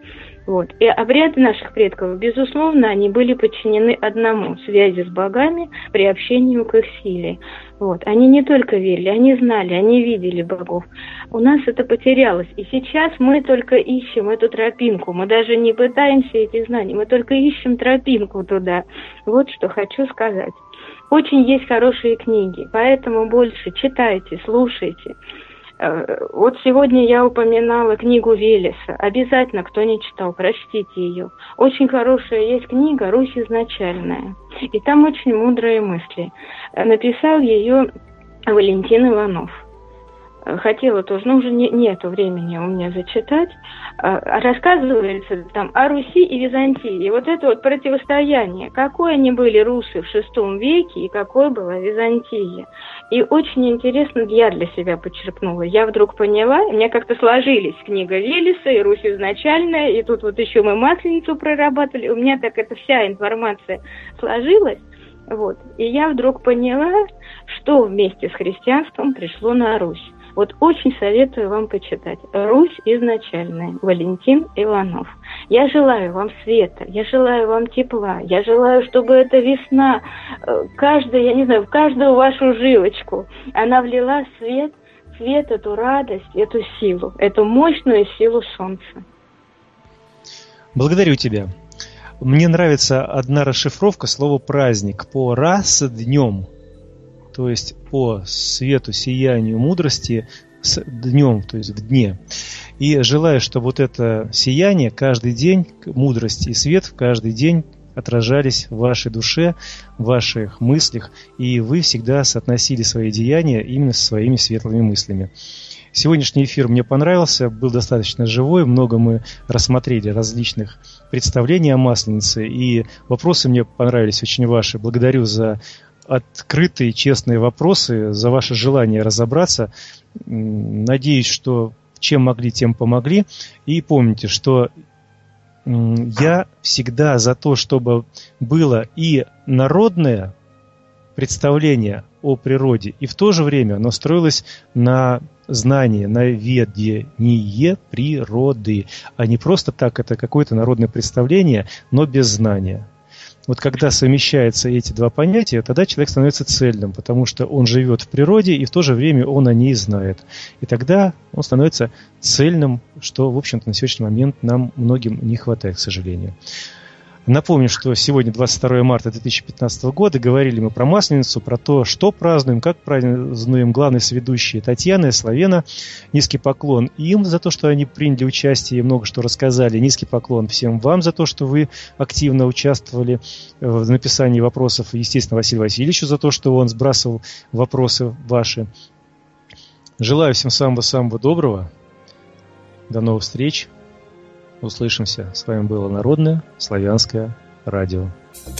Вот. И обряды наших предков, безусловно, они были подчинены одному – связи с богами, приобщению к их силе. Вот. Они не только верили, они знали, они видели богов. У нас это потерялось. И сейчас мы только ищем эту тропинку. Мы даже не пытаемся эти знания, мы только ищем тропинку туда. Вот что хочу сказать. Очень есть хорошие книги, поэтому больше читайте, слушайте. Вот сегодня я упоминала книгу Велеса. Обязательно, кто не читал, прочтите ее. Очень хорошая есть книга «Русь изначальная». И там очень мудрые мысли. Написал ее Валентин Иванов. Хотела тоже, но уже не, нету времени у меня зачитать. Рассказывается там о Руси и Византии. И вот это вот противостояние. Какой они были русы в шестом веке и какой была Византия. И очень интересно я для себя почерпнула. Я вдруг поняла, у меня как-то сложились книга Велеса и Русь изначальная, и тут вот еще мы Масленицу прорабатывали. У меня так эта вся информация сложилась. Вот. И я вдруг поняла, что вместе с христианством пришло на Русь. Вот очень советую вам почитать. «Русь изначальная», Валентин Иванов. Я желаю вам света, я желаю вам тепла, я желаю, чтобы эта весна, каждая, я не знаю, в каждую вашу жилочку, она влила свет, свет, эту радость, эту силу, эту мощную силу солнца. Благодарю тебя. Мне нравится одна расшифровка слова «праздник» по «ра» с «днем». То есть по свету, сиянию, мудрости с днем, то есть в дне. И желаю, чтобы вот это сияние каждый день, мудрость и свет в каждый день отражались в вашей душе, в ваших мыслях, и вы всегда соотносили свои деяния именно со своими светлыми мыслями. Сегодняшний эфир мне понравился, был достаточно живой, много мы рассмотрели различных представлений о Масленице, и вопросы мне понравились очень ваши. Благодарю за открытые, честные вопросы, за ваше желание разобраться. Надеюсь, что чем могли, тем помогли. И помните, что я всегда за то, чтобы было и народное представление о природе, и в то же время оно строилось на знании, на ведении природы, а не просто так, это какое-то народное представление, но без знания. Вот когда совмещаются эти два понятия, тогда человек становится цельным, потому что он живет в природе и в то же время он о ней знает. И тогда он становится цельным, что, в общем-то, на сегодняшний момент нам многим не хватает, к сожалению. Напомню, что сегодня двадцать второе марта две тысячи пятнадцатого года, говорили мы про Масленицу, про то, что празднуем, как празднуем. Главные соведущие Татьяна и Славена. Низкий поклон им за то, что они приняли участие и много что рассказали. Низкий поклон всем вам за то, что вы активно участвовали в написании вопросов. Естественно, Василию Васильевичу за то, что он сбрасывал вопросы ваши. Желаю всем самого-самого доброго. До новых встреч. Услышимся. С вами было Народное славянское радио.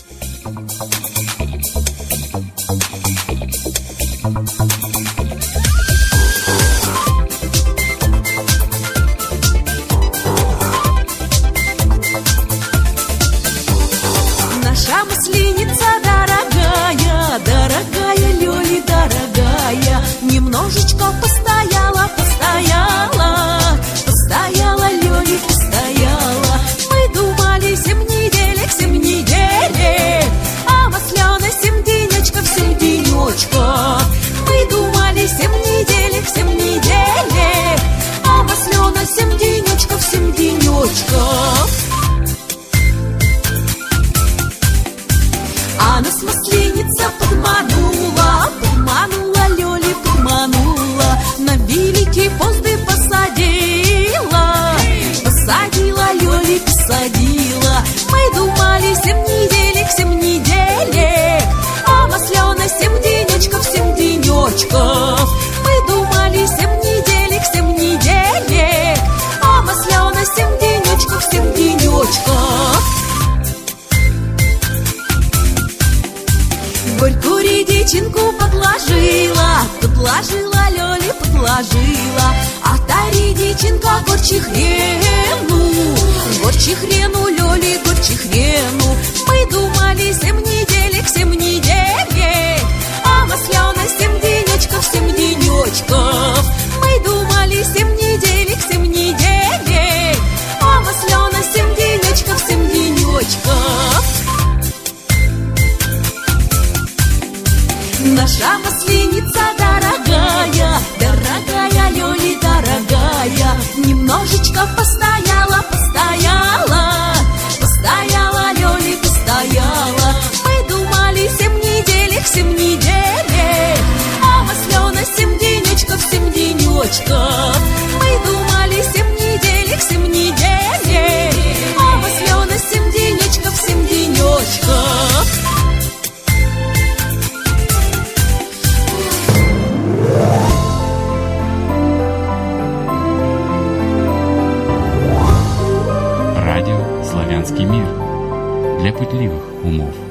Наша масленица дорогая, дорогая, Лёли, дорогая, немножечко постояла, постояла, постояла, Лёли, постояла. Мы думали семь неделек, семь неделек, а маслёна семь денечков, семь денечков. Мы думали семь неделек, семь неделек, а маслёна семь денечков, семь денечков. А нас масленица подманула, подманула, Лёли, подманула, на великий пост и посадила, посадила, Лёли, посадила. Мы думали семь неделек, семь неделек, а маслёна семь денечков, семь денечков. Мы думали семь неделек, семь неделек, а маслёна семь денечков, семь денечков. Горькую редичинку подложила, подложила, Лёли, подложила, а та редичинка горчи хрену, горчи хрену, Лёли, горчи хрену. Мы думали семь неделек, семь неделек, а маслёна семь денечков, семь денечков. Мы думали семь неделек, семь неделек, а маслёна семь денечков. для пытливых умов.